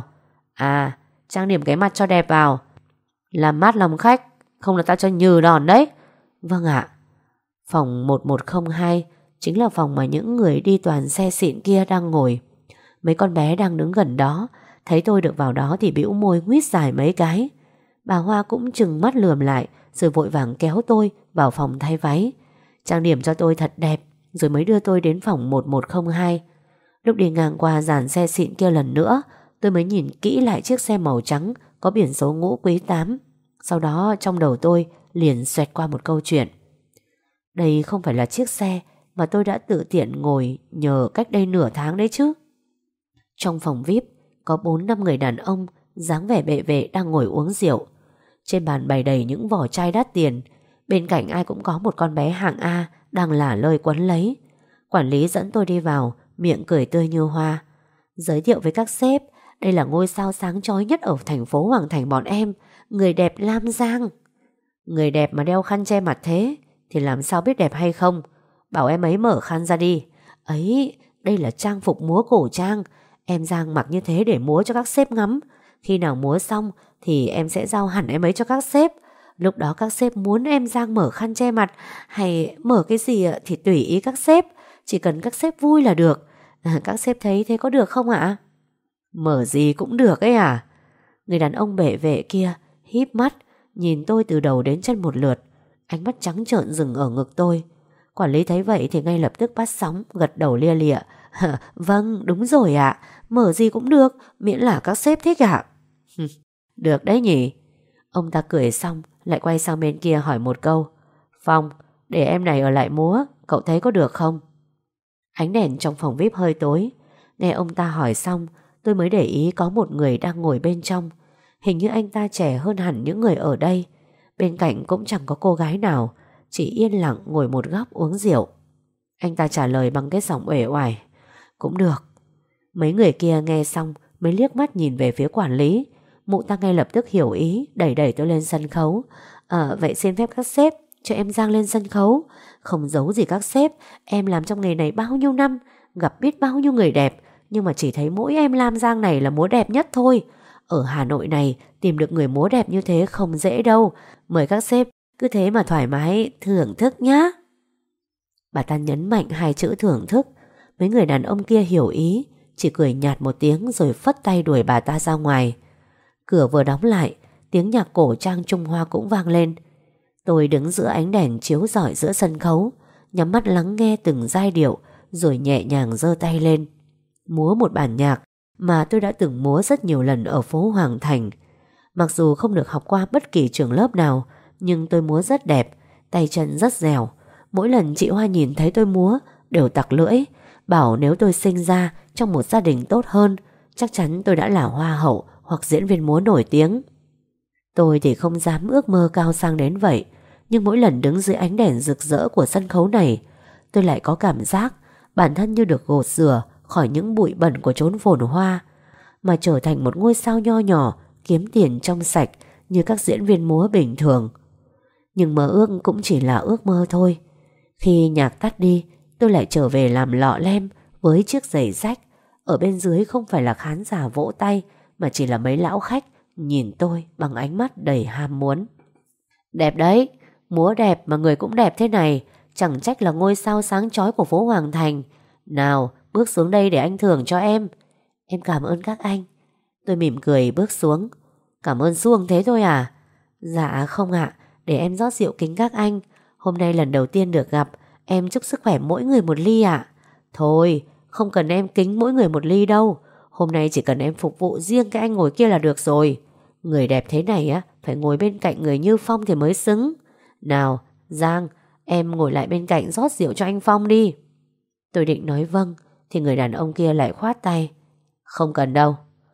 Speaker 1: À, trang điểm cái mặt cho đẹp vào, làm mát lòng khách, không là tao cho nhừ đòn đấy. Vâng ạ. Phòng 1102 chính là phòng mà những người đi toàn xe xịn kia đang ngồi. Mấy con bé đang đứng gần đó thấy tôi được vào đó thì bĩu môi nguýt dài mấy cái. Bà Hoa cũng trừng mắt lườm lại rồi vội vàng kéo tôi vào phòng thay váy, trang điểm cho tôi thật đẹp rồi mới đưa tôi đến phòng 1102. Lúc đi ngang qua dàn xe xịn kia lần nữa, tôi mới nhìn kỹ lại chiếc xe màu trắng có biển số Ngũ Quý 8. Sau đó trong đầu tôi liền xoẹt qua một câu chuyện. Đây không phải là chiếc xe mà tôi đã tự tiện ngồi nhờ cách đây nửa tháng đấy chứ. Trong phòng VIP có 4-5 người đàn ông dáng vẻ bệ vệ đang ngồi uống rượu. Trên bàn bày đầy những vỏ chai đắt tiền. Bên cạnh ai cũng có một con bé hạng A đang lả lơi quấn lấy. Quản lý dẫn tôi đi vào, miệng cười tươi như hoa. Giới thiệu với các sếp, đây là ngôi sao sáng chói nhất ở thành phố Hoàng Thành bọn em, người đẹp Lam Giang. Người đẹp mà đeo khăn che mặt thế thì làm sao biết đẹp hay không? Bảo em ấy mở khăn ra đi. Ấy, đây là trang phục múa cổ trang. Em Giang mặc như thế để múa cho các sếp ngắm. Khi nào múa xong thì em sẽ giao hẳn em ấy cho các sếp. Lúc đó các sếp muốn em Giang mở khăn che mặt hay mở cái gì thì tùy ý các sếp. Chỉ cần các sếp vui là được. Các sếp thấy thế có được không ạ? Mở gì cũng được ấy à? Người đàn ông bệ vệ kia híp mắt nhìn tôi từ đầu đến chân một lượt, ánh mắt trắng trợn dừng ở ngực tôi. Quản lý thấy vậy thì ngay lập tức bắt sóng, gật đầu lia lịa. Vâng, đúng rồi ạ. Mở gì cũng được, miễn là các sếp thích ạ. Được đấy nhỉ. Ông ta cười xong lại quay sang bên kia hỏi một câu. Phong, để em này ở lại múa, cậu thấy có được không? Ánh đèn trong phòng VIP hơi tối. Nghe ông ta hỏi xong, tôi mới để ý có một người đang ngồi bên trong. Hình như anh ta trẻ hơn hẳn những người ở đây. Bên cạnh cũng chẳng có cô gái nào, chỉ yên lặng ngồi một góc uống rượu. Anh ta trả lời bằng cái giọng uể oải: Cũng được. Mấy người kia nghe xong mới liếc mắt nhìn về phía quản lý. Mụ ta ngay lập tức hiểu ý, đẩy đẩy tôi lên sân khấu. Vậy xin phép các sếp cho em Giang lên sân khấu. Không giấu gì các sếp, em làm trong nghề này bao nhiêu năm, gặp biết bao nhiêu người đẹp, nhưng mà chỉ thấy mỗi em Lam Giang này là múa đẹp nhất thôi. Ở Hà Nội này tìm được người múa đẹp như thế không dễ đâu. Mời các sếp cứ thế mà thoải mái thưởng thức nhá. Bà ta nhấn mạnh hai chữ thưởng thức. Mấy người đàn ông kia hiểu ý, chỉ cười nhạt một tiếng rồi phất tay đuổi bà ta ra ngoài. Cửa vừa đóng lại, tiếng nhạc cổ trang Trung Hoa cũng vang lên. Tôi đứng giữa ánh đèn chiếu rọi giữa sân khấu, nhắm mắt lắng nghe từng giai điệu, rồi nhẹ nhàng giơ tay lên, múa một bản nhạc mà tôi đã từng múa rất nhiều lần ở phố Hoàng Thành. Mặc dù không được học qua bất kỳ trường lớp nào, nhưng tôi múa rất đẹp, tay chân rất dẻo. Mỗi lần chị Hoa nhìn thấy tôi múa đều tặc lưỡi, bảo nếu tôi sinh ra trong một gia đình tốt hơn, chắc chắn tôi đã là hoa hậu hoặc diễn viên múa nổi tiếng. Tôi thì không dám ước mơ cao sang đến vậy, nhưng mỗi lần đứng dưới ánh đèn rực rỡ của sân khấu này, tôi lại có cảm giác bản thân như được gột rửa khỏi những bụi bẩn của chốn phồn hoa, mà trở thành một ngôi sao nho nhỏ kiếm tiền trong sạch như các diễn viên múa bình thường. Nhưng mơ ước cũng chỉ là ước mơ thôi. Khi nhạc tắt đi, tôi lại trở về làm lọ lem với chiếc giày rách. Ở bên dưới không phải là khán giả vỗ tay, mà chỉ là mấy lão khách nhìn tôi bằng ánh mắt đầy ham muốn. Đẹp đấy, múa đẹp mà người cũng đẹp thế này, chẳng trách là ngôi sao sáng chói của phố Hoàng Thành. Nào, bước xuống đây để anh thưởng cho em. Em cảm ơn các anh. Tôi mỉm cười bước xuống. Cảm ơn suông thế thôi à? Dạ không ạ, để em rót rượu kính các anh. Hôm nay lần đầu tiên được gặp, em chúc sức khỏe mỗi người một ly ạ. Thôi, không cần em kính mỗi người một ly đâu. Hôm nay chỉ cần em phục vụ riêng cái anh ngồi kia là được rồi. Người đẹp thế này á, phải ngồi bên cạnh người như Phong thì mới xứng. Nào, Giang, em ngồi lại bên cạnh rót rượu cho anh Phong đi. Tôi định nói vâng, thì người đàn ông kia lại khoát tay. Không cần đâu.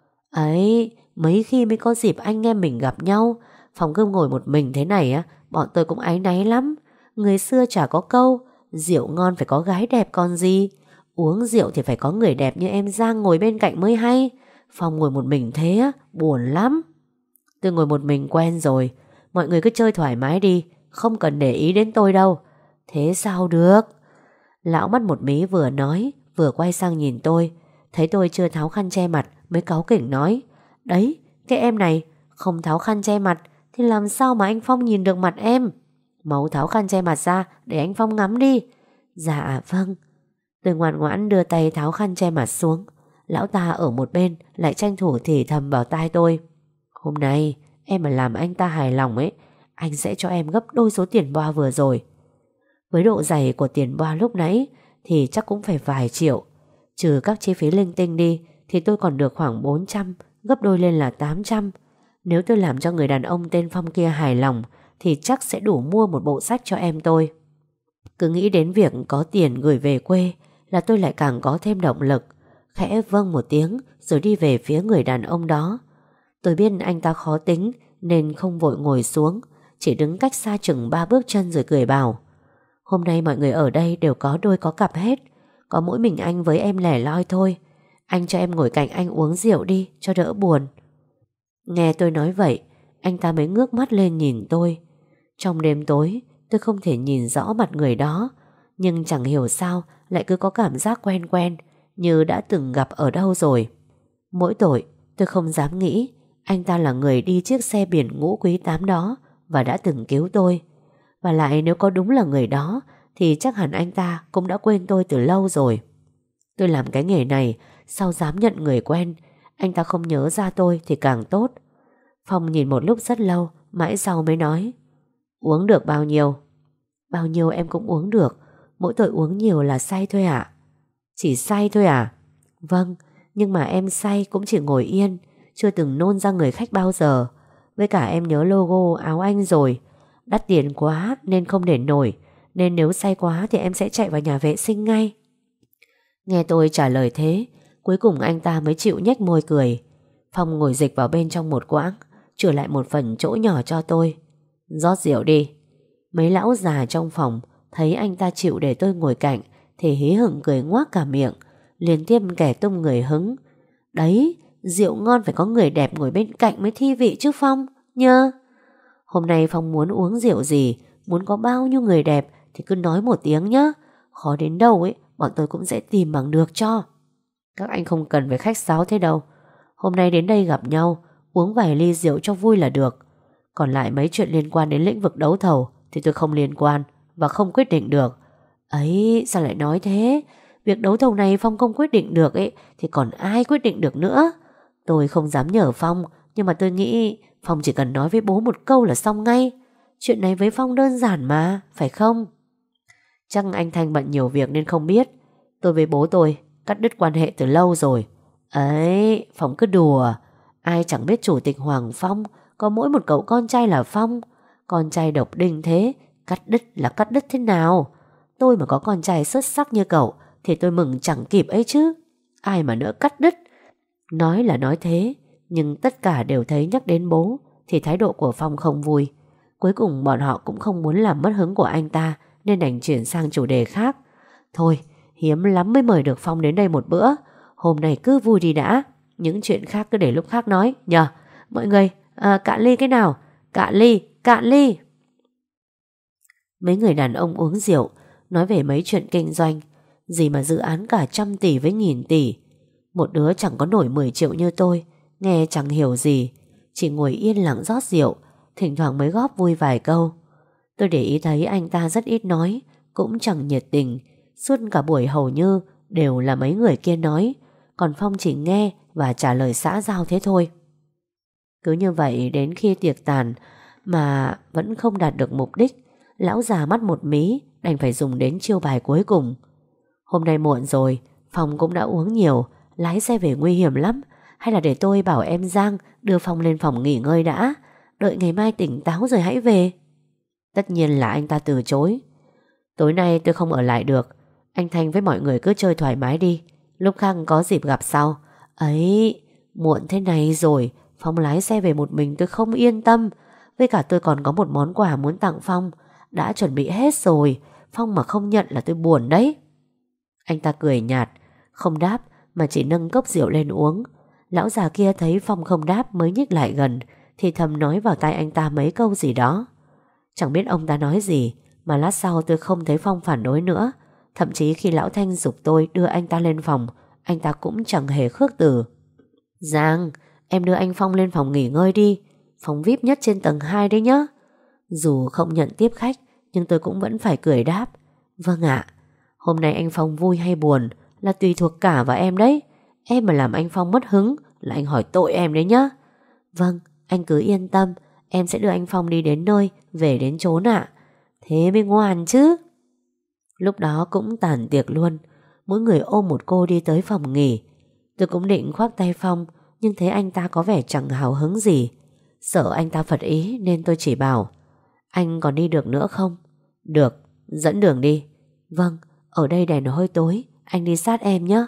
Speaker 1: Ấy, mấy khi mới có dịp anh em mình gặp nhau. Phong cứ ngồi một mình thế này á, bọn tôi cũng áy náy lắm. Người xưa chả có câu rượu ngon phải có gái đẹp còn gì. Uống rượu thì phải có người đẹp như em Giang ngồi bên cạnh mới hay. Phong ngồi một mình thế á, buồn lắm. Tôi ngồi một mình quen rồi. Mọi người cứ chơi thoải mái đi, không cần để ý đến tôi đâu. Thế sao được? Lão mắt một mí vừa nói vừa quay sang nhìn tôi. Thấy tôi chưa tháo khăn che mặt mới cáu kỉnh nói: Đấy, cái em này không tháo khăn che mặt thì làm sao mà anh Phong nhìn được mặt em? Mau tháo khăn che mặt ra để anh Phong ngắm đi. Dạ vâng. Tôi ngoan ngoãn đưa tay tháo khăn che mặt xuống. Lão ta ở một bên lại tranh thủ thì thầm vào tai tôi: Hôm nay em mà làm anh ta hài lòng ấy, anh sẽ cho em gấp đôi số tiền boa vừa rồi. Với độ dày của tiền boa lúc nãy thì chắc cũng phải vài triệu. Trừ các chi phí linh tinh đi thì tôi còn được khoảng 400, gấp đôi lên là 800. Nếu tôi làm cho người đàn ông tên Phong kia hài lòng thì chắc sẽ đủ mua một bộ sách cho em tôi. Cứ nghĩ đến việc có tiền gửi về quê là tôi lại càng có thêm động lực. Khẽ vâng một tiếng rồi đi về phía người đàn ông đó. Tôi biết anh ta khó tính nên không vội ngồi xuống, chỉ đứng cách xa chừng 3 bước chân rồi cười bảo: Hôm nay mọi người ở đây đều có đôi có cặp hết, có mỗi mình anh với em lẻ loi thôi. Anh cho em ngồi cạnh anh uống rượu đi cho đỡ buồn. Nghe tôi nói vậy, anh ta mới ngước mắt lên nhìn tôi. Trong đêm tối tôi không thể nhìn rõ mặt người đó, nhưng chẳng hiểu sao lại cứ có cảm giác quen quen, như đã từng gặp ở đâu rồi. Mỗi tội tôi không dám nghĩ anh ta là người đi chiếc xe biển Ngũ Quý 8 đó và đã từng cứu tôi. Và lại nếu có đúng là người đó thì chắc hẳn anh ta cũng đã quên tôi từ lâu rồi. Tôi làm cái nghề này sao dám nhận người quen. Anh ta không nhớ ra tôi thì càng tốt. Phong nhìn một lúc rất lâu, mãi sau mới nói: Uống được bao nhiêu? Bao nhiêu em cũng uống được, mỗi tội uống nhiều là say thôi ạ. Chỉ say thôi à? Vâng, nhưng mà em say cũng chỉ ngồi yên, chưa từng nôn ra người khách bao giờ. Với cả em nhớ logo áo anh rồi. Đắt tiền quá nên không để nổi, nên nếu say quá thì em sẽ chạy vào nhà vệ sinh ngay. Nghe tôi trả lời thế, cuối cùng anh ta mới chịu nhếch môi cười. Phong ngồi dịch vào bên trong một quãng, trừ lại một phần chỗ nhỏ cho tôi. Rót rượu đi. Mấy lão già trong phòng thấy anh ta chịu để tôi ngồi cạnh thì hí hửng cười ngoác cả miệng, liên tiếp kẻ tung người hứng. Đấy, rượu ngon phải có người đẹp ngồi bên cạnh mới thi vị chứ Phong, nhớ. Hôm nay Phong muốn uống rượu gì, muốn có bao nhiêu người đẹp thì cứ nói một tiếng nhá. Khó đến đâu ấy, bọn tôi cũng sẽ tìm bằng được cho. Các anh không cần phải khách sáo thế đâu. Hôm nay đến đây gặp nhau, uống vài ly rượu cho vui là được. Còn lại mấy chuyện liên quan đến lĩnh vực đấu thầu thì tôi không liên quan và không quyết định được. Ấy, sao lại nói thế? Việc đấu thầu này Phong không quyết định được ấy thì còn ai quyết định được nữa. Tôi không dám nhờ Phong, nhưng mà tôi nghĩ Phong chỉ cần nói với bố một câu là xong ngay. Chuyện này với Phong đơn giản mà, phải không? Chắc anh Thanh bận nhiều việc nên không biết. Tôi với bố tôi cắt đứt quan hệ từ lâu rồi. Ấy, Phong cứ đùa. Ai chẳng biết Chủ tịch Hoàng Phong có mỗi một cậu con trai là Phong. Con trai độc đinh thế, cắt đứt là cắt đứt thế nào? Tôi mà có con trai xuất sắc như cậu thì tôi mừng chẳng kịp ấy chứ. Ai mà nỡ cắt đứt. Nói là nói thế, nhưng tất cả đều thấy nhắc đến bố thì thái độ của Phong không vui. Cuối cùng bọn họ cũng không muốn làm mất hứng của anh ta nên đành chuyển sang chủ đề khác. Thôi, hiếm lắm mới mời được Phong đến đây một bữa. Hôm nay cứ vui đi đã. Những chuyện khác cứ để lúc khác nói nhờ. Mọi người, cạn ly cái nào? Cạn ly, cạn ly. Mấy người đàn ông uống rượu, nói về mấy chuyện kinh doanh. Gì mà dự án cả 100 tỷ với 1000 tỷ. Một đứa chẳng có nổi 10 triệu như tôi, nghe chẳng hiểu gì, chỉ ngồi yên lặng rót rượu, thỉnh thoảng mới góp vui vài câu. Tôi để ý thấy anh ta rất ít nói, cũng chẳng nhiệt tình. Suốt cả buổi hầu như đều là mấy người kia nói, còn Phong chỉ nghe và trả lời xã giao thế thôi. Cứ như vậy đến khi tiệc tàn mà vẫn không đạt được mục đích, lão già mắt một mí đành phải dùng đến chiêu bài cuối cùng. Hôm nay muộn rồi, Phong cũng đã uống nhiều, lái xe về nguy hiểm lắm. Hay là để tôi bảo em Giang đưa Phong lên phòng nghỉ ngơi đã, đợi ngày mai tỉnh táo rồi hãy về. Tất nhiên là anh ta từ chối. Tối nay tôi không ở lại được, anh Thanh với mọi người cứ chơi thoải mái đi, lúc khác có dịp gặp sau. Ấy, muộn thế này rồi, Phong lái xe về một mình tôi không yên tâm. Với cả tôi còn có một món quà muốn tặng Phong, đã chuẩn bị hết rồi. Phong mà không nhận là tôi buồn đấy. Anh ta cười nhạt, không đáp mà chỉ nâng cốc rượu lên uống. Lão già kia thấy Phong không đáp mới nhích lại gần, thì thầm nói vào tai anh ta mấy câu gì đó. Chẳng biết ông ta nói gì mà lát sau tôi không thấy Phong phản đối nữa. Thậm chí khi lão Thanh giục tôi đưa anh ta lên phòng, anh ta cũng chẳng hề khước từ. Giang, em đưa anh Phong lên phòng nghỉ ngơi đi, phòng VIP nhất trên tầng 2 đấy nhá. Dù không nhận tiếp khách, nhưng tôi cũng vẫn phải cười đáp. Vâng ạ. Hôm nay anh Phong vui hay buồn là tùy thuộc cả vào em đấy. Em mà làm anh Phong mất hứng là anh hỏi tội em đấy nhá. Vâng, anh cứ yên tâm, em sẽ đưa anh Phong đi đến nơi, về đến chốn ạ. Thế mới ngoan chứ. Lúc đó cũng tàn tiệc luôn, mỗi người ôm một cô đi tới phòng nghỉ. Tôi cũng định khoác tay Phong, nhưng thấy anh ta có vẻ chẳng hào hứng gì. Sợ anh ta phật ý nên tôi chỉ bảo, anh còn đi được nữa không? Được, dẫn đường đi. Vâng, ở đây đèn nó hơi tối, anh đi sát em nhé.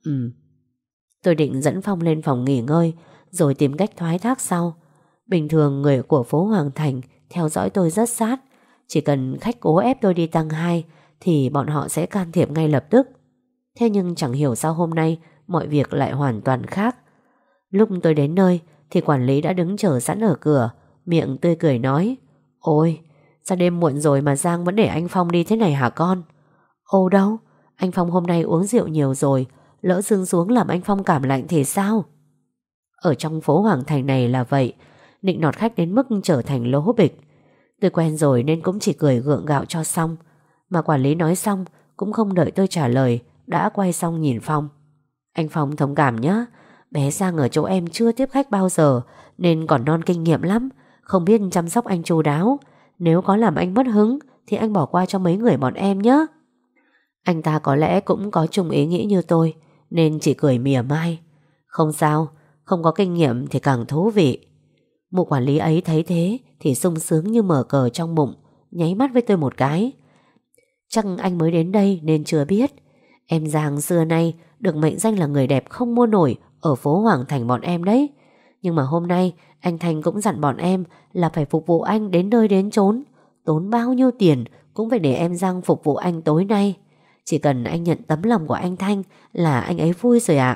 Speaker 1: Tôi định dẫn Phong lên phòng nghỉ ngơi rồi tìm cách thoái thác sau. Bình thường người của phố Hoàng Thành theo dõi tôi rất sát. Chỉ cần khách cố ép tôi đi tầng 2 thì bọn họ sẽ can thiệp ngay lập tức. Thế nhưng chẳng hiểu sao hôm nay mọi việc lại hoàn toàn khác. Lúc tôi đến nơi thì quản lý đã đứng chờ sẵn ở cửa, miệng tươi cười nói, ôi, sao đêm muộn rồi mà Giang vẫn để anh Phong đi thế này hả con? Ồ đâu, anh Phong hôm nay uống rượu nhiều rồi, lỡ sưng xuống làm anh Phong cảm lạnh thì sao? Ở trong phố Hoàng Thành này là vậy, nịnh nọt khách đến mức trở thành lố bịch. Tôi quen rồi nên cũng chỉ cười gượng gạo cho xong. Mà quản lý nói xong cũng không đợi tôi trả lời, đã quay xong nhìn Phong. Anh Phong thông cảm nhé, bé Giang ở chỗ em chưa tiếp khách bao giờ nên còn non kinh nghiệm lắm, không biết chăm sóc anh chu đáo. Nếu có làm anh mất hứng thì anh bỏ qua cho mấy người bọn em nhé. Anh ta có lẽ cũng có chung ý nghĩ như tôi nên chỉ cười mỉa mai. Không sao, không có kinh nghiệm thì càng thú vị. Mụ quản lý ấy thấy thế thì sung sướng như mở cờ trong bụng, nháy mắt với tôi một cái. Chắc anh mới đến đây nên chưa biết, em Giang xưa nay được mệnh danh là người đẹp không mua nổi ở phố Hoàng Thành bọn em đấy. Nhưng mà hôm nay anh Thành cũng dặn bọn em là phải phục vụ anh đến nơi đến chốn, tốn bao nhiêu tiền cũng phải để em Giang phục vụ anh tối nay. Chỉ cần anh nhận tấm lòng của anh Thanh là anh ấy vui rồi ạ.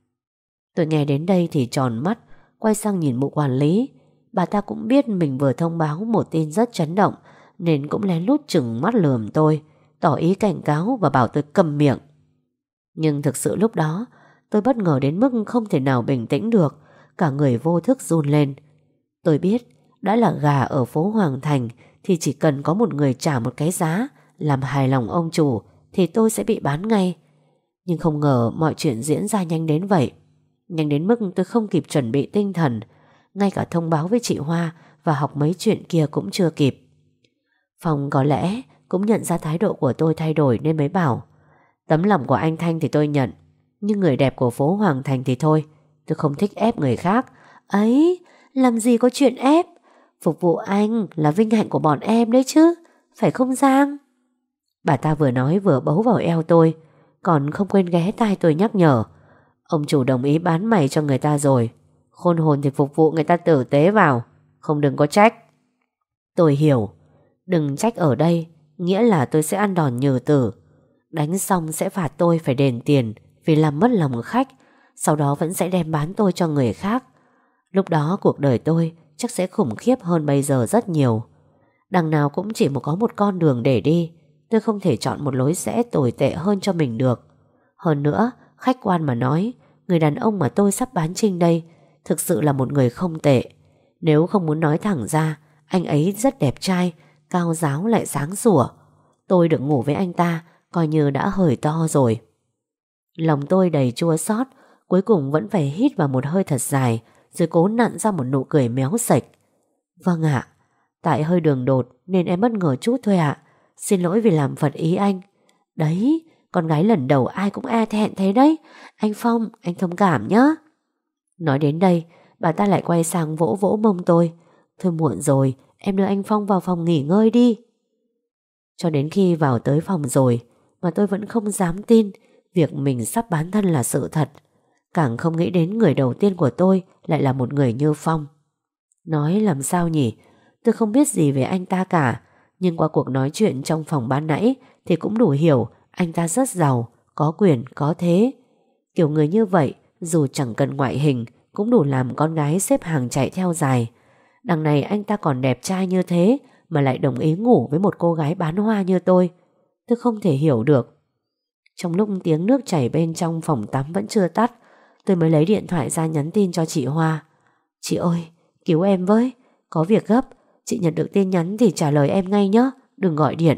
Speaker 1: Tôi nghe đến đây thì tròn mắt, quay sang nhìn mụ quản lý. Bà ta cũng biết mình vừa thông báo một tin rất chấn động, nên cũng lén lút chừng mắt lườm tôi, tỏ ý cảnh cáo và bảo tôi câm miệng. Nhưng thực sự lúc đó tôi bất ngờ đến mức không thể nào bình tĩnh được, cả người vô thức run lên. Tôi biết đã là gà ở phố Hoàng Thành thì chỉ cần có một người trả một cái giá làm hài lòng ông chủ thì tôi sẽ bị bán ngay. Nhưng không ngờ mọi chuyện diễn ra nhanh đến vậy, nhanh đến mức tôi không kịp chuẩn bị tinh thần, ngay cả thông báo với chị Hoa và học mấy chuyện kia cũng chưa kịp. Phong có lẽ cũng nhận ra thái độ của tôi thay đổi nên mới bảo: tấm lòng của anh Thanh thì tôi nhận, nhưng người đẹp của phố Hoàng Thành thì thôi. Tôi không thích ép người khác. Ấy, làm gì có chuyện ép. Phục vụ anh là vinh hạnh của bọn em đấy chứ, phải không Giang? Bà ta vừa nói vừa bấu vào eo tôi, còn không quên ghé tai tôi nhắc nhở: ông chủ đồng ý bán mày cho người ta rồi, khôn hồn thì phục vụ người ta tử tế vào, không đừng có trách. Tôi hiểu. Đừng trách ở đây nghĩa là tôi sẽ ăn đòn nhừ tử. Đánh xong sẽ phạt tôi phải đền tiền vì làm mất lòng khách, sau đó vẫn sẽ đem bán tôi cho người khác. Lúc đó cuộc đời tôi chắc sẽ khủng khiếp hơn bây giờ rất nhiều. Đằng nào cũng chỉ có một con đường để đi, tôi không thể chọn một lối rẽ tồi tệ hơn cho mình được. Hơn nữa, khách quan mà nói, người đàn ông mà tôi sắp bán Trinh đây thực sự là một người không tệ. Nếu không muốn nói thẳng ra, anh ấy rất đẹp trai, cao ráo lại sáng sủa. Tôi được ngủ với anh ta coi như đã hời to rồi. Lòng tôi đầy chua xót, cuối cùng vẫn phải hít vào một hơi thật dài, rồi cố nặn ra một nụ cười méo sạch. Vâng ạ, tại hơi đường đột nên em bất ngờ chút thôi ạ. Xin lỗi vì làm phật ý anh. Đấy, con gái lần đầu ai cũng e thẹn thế đấy. Anh Phong, anh thông cảm nhé. Nói đến đây, bà ta lại quay sang vỗ vỗ mông tôi. Thôi muộn rồi, em đưa anh Phong vào phòng nghỉ ngơi đi. Cho đến khi vào tới phòng rồi mà tôi vẫn không dám tin việc mình sắp bán thân là sự thật. Càng không nghĩ đến người đầu tiên của tôi lại là một người như Phong. Nói làm sao nhỉ, tôi không biết gì về anh ta cả, nhưng qua cuộc nói chuyện trong phòng ban nãy thì cũng đủ hiểu anh ta rất giàu, có quyền, có thế. Kiểu người như vậy dù chẳng cần ngoại hình cũng đủ làm con gái xếp hàng chạy theo dài. Đằng này anh ta còn đẹp trai như thế mà lại đồng ý ngủ với một cô gái bán hoa như tôi. Tôi không thể hiểu được. Trong lúc tiếng nước chảy bên trong phòng tắm vẫn chưa tắt, tôi mới lấy điện thoại ra nhắn tin cho chị Hoa. Chị ơi, cứu em với, có việc gấp. Chị nhận được tin nhắn thì trả lời em ngay nhé, đừng gọi điện.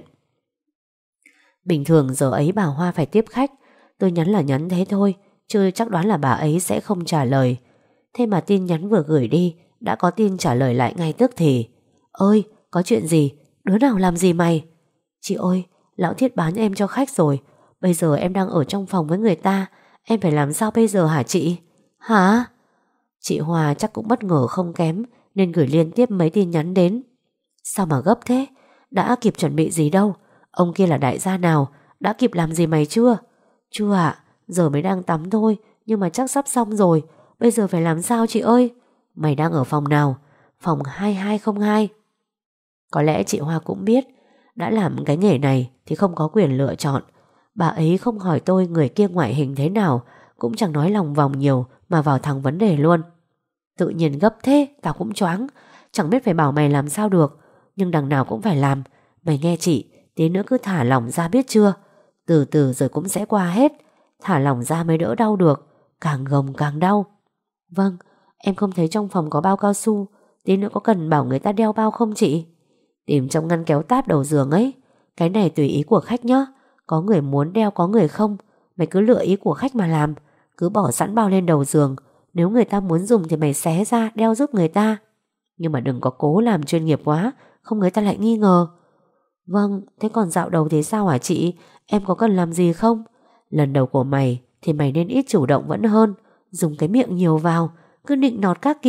Speaker 1: Bình thường giờ ấy bà Hoa phải tiếp khách, tôi nhắn là nhắn thế thôi, chứ chắc đoán là bà ấy sẽ không trả lời. Thế mà tin nhắn vừa gửi đi đã có tin trả lời lại ngay tức thì. Ơi, có chuyện gì? Đứa nào làm gì mày? Chị ơi, lão Thiết bán em cho khách rồi. Bây giờ em đang ở trong phòng với người ta, em phải làm sao bây giờ hả chị? Hả? Chị Hòa chắc cũng bất ngờ không kém nên gửi liên tiếp mấy tin nhắn đến. Sao mà gấp thế? Đã kịp chuẩn bị gì đâu? Ông kia là đại gia nào? Đã kịp làm gì mày chưa? Chưa ạ, giờ mới đang tắm thôi, nhưng mà chắc sắp xong rồi. Bây giờ phải làm sao chị ơi? Mày đang ở phòng nào? Phòng 2202. Có lẽ chị Hoa cũng biết đã làm cái nghề này thì không có quyền lựa chọn. Bà ấy không hỏi tôi người kia ngoại hình thế nào, cũng chẳng nói lòng vòng nhiều mà vào thẳng vấn đề luôn. Tự nhiên gấp thế, tao cũng choáng. Chẳng biết phải bảo mày làm sao được, nhưng đằng nào cũng phải làm. Mày nghe chị, tí nữa cứ thả lỏng ra biết chưa? Từ từ rồi cũng sẽ qua hết. Thả lỏng ra mới đỡ đau được, càng gồng càng đau. Vâng, em không thấy trong phòng có bao cao su. Tí nữa có cần bảo người ta đeo bao không chị? Tìm trong ngăn kéo táp đầu giường ấy. Cái này tùy ý của khách nhá. Có người muốn đeo có người không. Mày cứ lựa ý của khách mà làm. Cứ bỏ sẵn bao lên đầu giường. Nếu người ta muốn dùng thì mày xé ra đeo giúp người ta. Nhưng mà đừng có cố làm chuyên nghiệp quá, không người ta lại nghi ngờ. Vâng, thế còn dạo đầu thì sao hả chị? Em có cần làm gì không? Lần đầu của mày thì mày nên ít chủ động vẫn hơn. Dùng cái miệng nhiều vào, cứ nịnh nọt các kiểu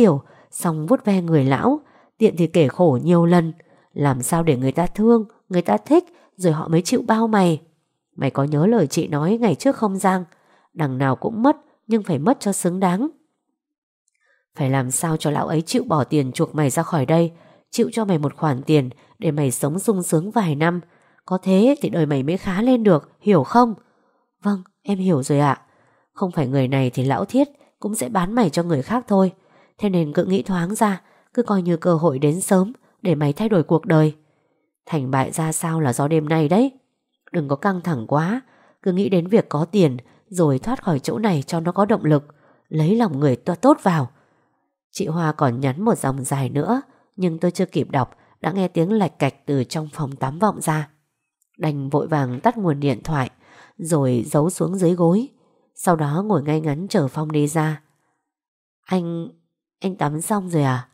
Speaker 1: xong vuốt ve người lão, tiện thì kể khổ nhiều lần. Làm sao để người ta thương, người ta thích, rồi họ mới chịu bao mày. Mày có nhớ lời chị nói ngày trước không Giang? Đằng nào cũng mất, nhưng phải mất cho xứng đáng. Phải làm sao cho lão ấy chịu bỏ tiền chuộc mày ra khỏi đây, chịu cho mày một khoản tiền để mày sống sung sướng vài năm. Có thế thì đời mày mới khá lên được, hiểu không? Vâng, em hiểu rồi ạ. Không phải người này thì lão Thiết cũng sẽ bán mày cho người khác thôi. Thế nên cứ nghĩ thoáng ra, cứ coi như cơ hội đến sớm để mày thay đổi cuộc đời. Thành bại ra sao là do đêm nay đấy. Đừng có căng thẳng quá, cứ nghĩ đến việc có tiền rồi thoát khỏi chỗ này cho nó có động lực, lấy lòng người tốt vào. Chị Hoa còn nhắn một dòng dài nữa, nhưng tôi chưa kịp đọc đã nghe tiếng lạch cạch từ trong phòng tắm vọng ra. Đành vội vàng tắt nguồn điện thoại rồi giấu xuống dưới gối. Sau đó ngồi ngay ngắn chờ Phong đi ra. Anh tắm xong rồi à?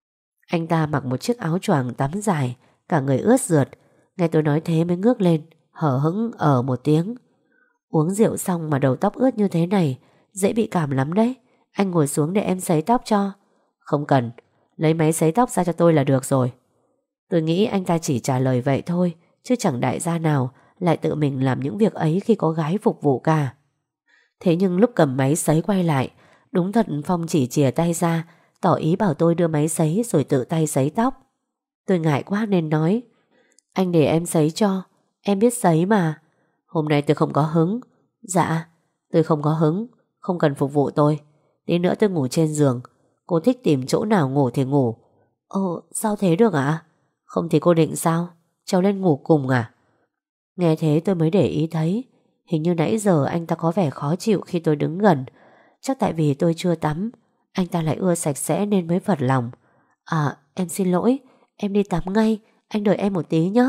Speaker 1: Anh ta mặc một chiếc áo choàng tắm dài, cả người ướt rượt. Nghe tôi nói thế mới ngước lên, hở hững một tiếng. Uống rượu xong mà đầu tóc ướt như thế này, dễ bị cảm lắm đấy. Anh ngồi xuống để em sấy tóc cho. Không cần, lấy máy sấy tóc ra cho tôi là được rồi. Tôi nghĩ anh ta chỉ trả lời vậy thôi, chứ chẳng đại gia nào lại tự mình làm những việc ấy khi có gái phục vụ cả. Thế nhưng lúc cầm máy sấy quay lại, đúng thật Phong chỉ chìa tay ra, tỏ ý bảo tôi đưa máy sấy rồi tự tay sấy tóc. Tôi ngại quá nên nói, anh để em sấy cho, em biết sấy mà. Hôm nay tôi không có hứng. Dạ, tôi không có hứng, không cần phục vụ tôi. Tí nữa tôi ngủ trên giường, cô thích tìm chỗ nào ngủ thì ngủ. Ồ, sao thế được ạ? Không thì cô định sao? Trèo lên ngủ cùng à? Nghe thế tôi mới để ý thấy, hình như nãy giờ anh ta có vẻ khó chịu khi tôi đứng gần. Chắc tại vì tôi chưa tắm, anh ta lại ưa sạch sẽ nên mới phật lòng. À, em xin lỗi, em đi tắm ngay, anh đợi em một tí nhé.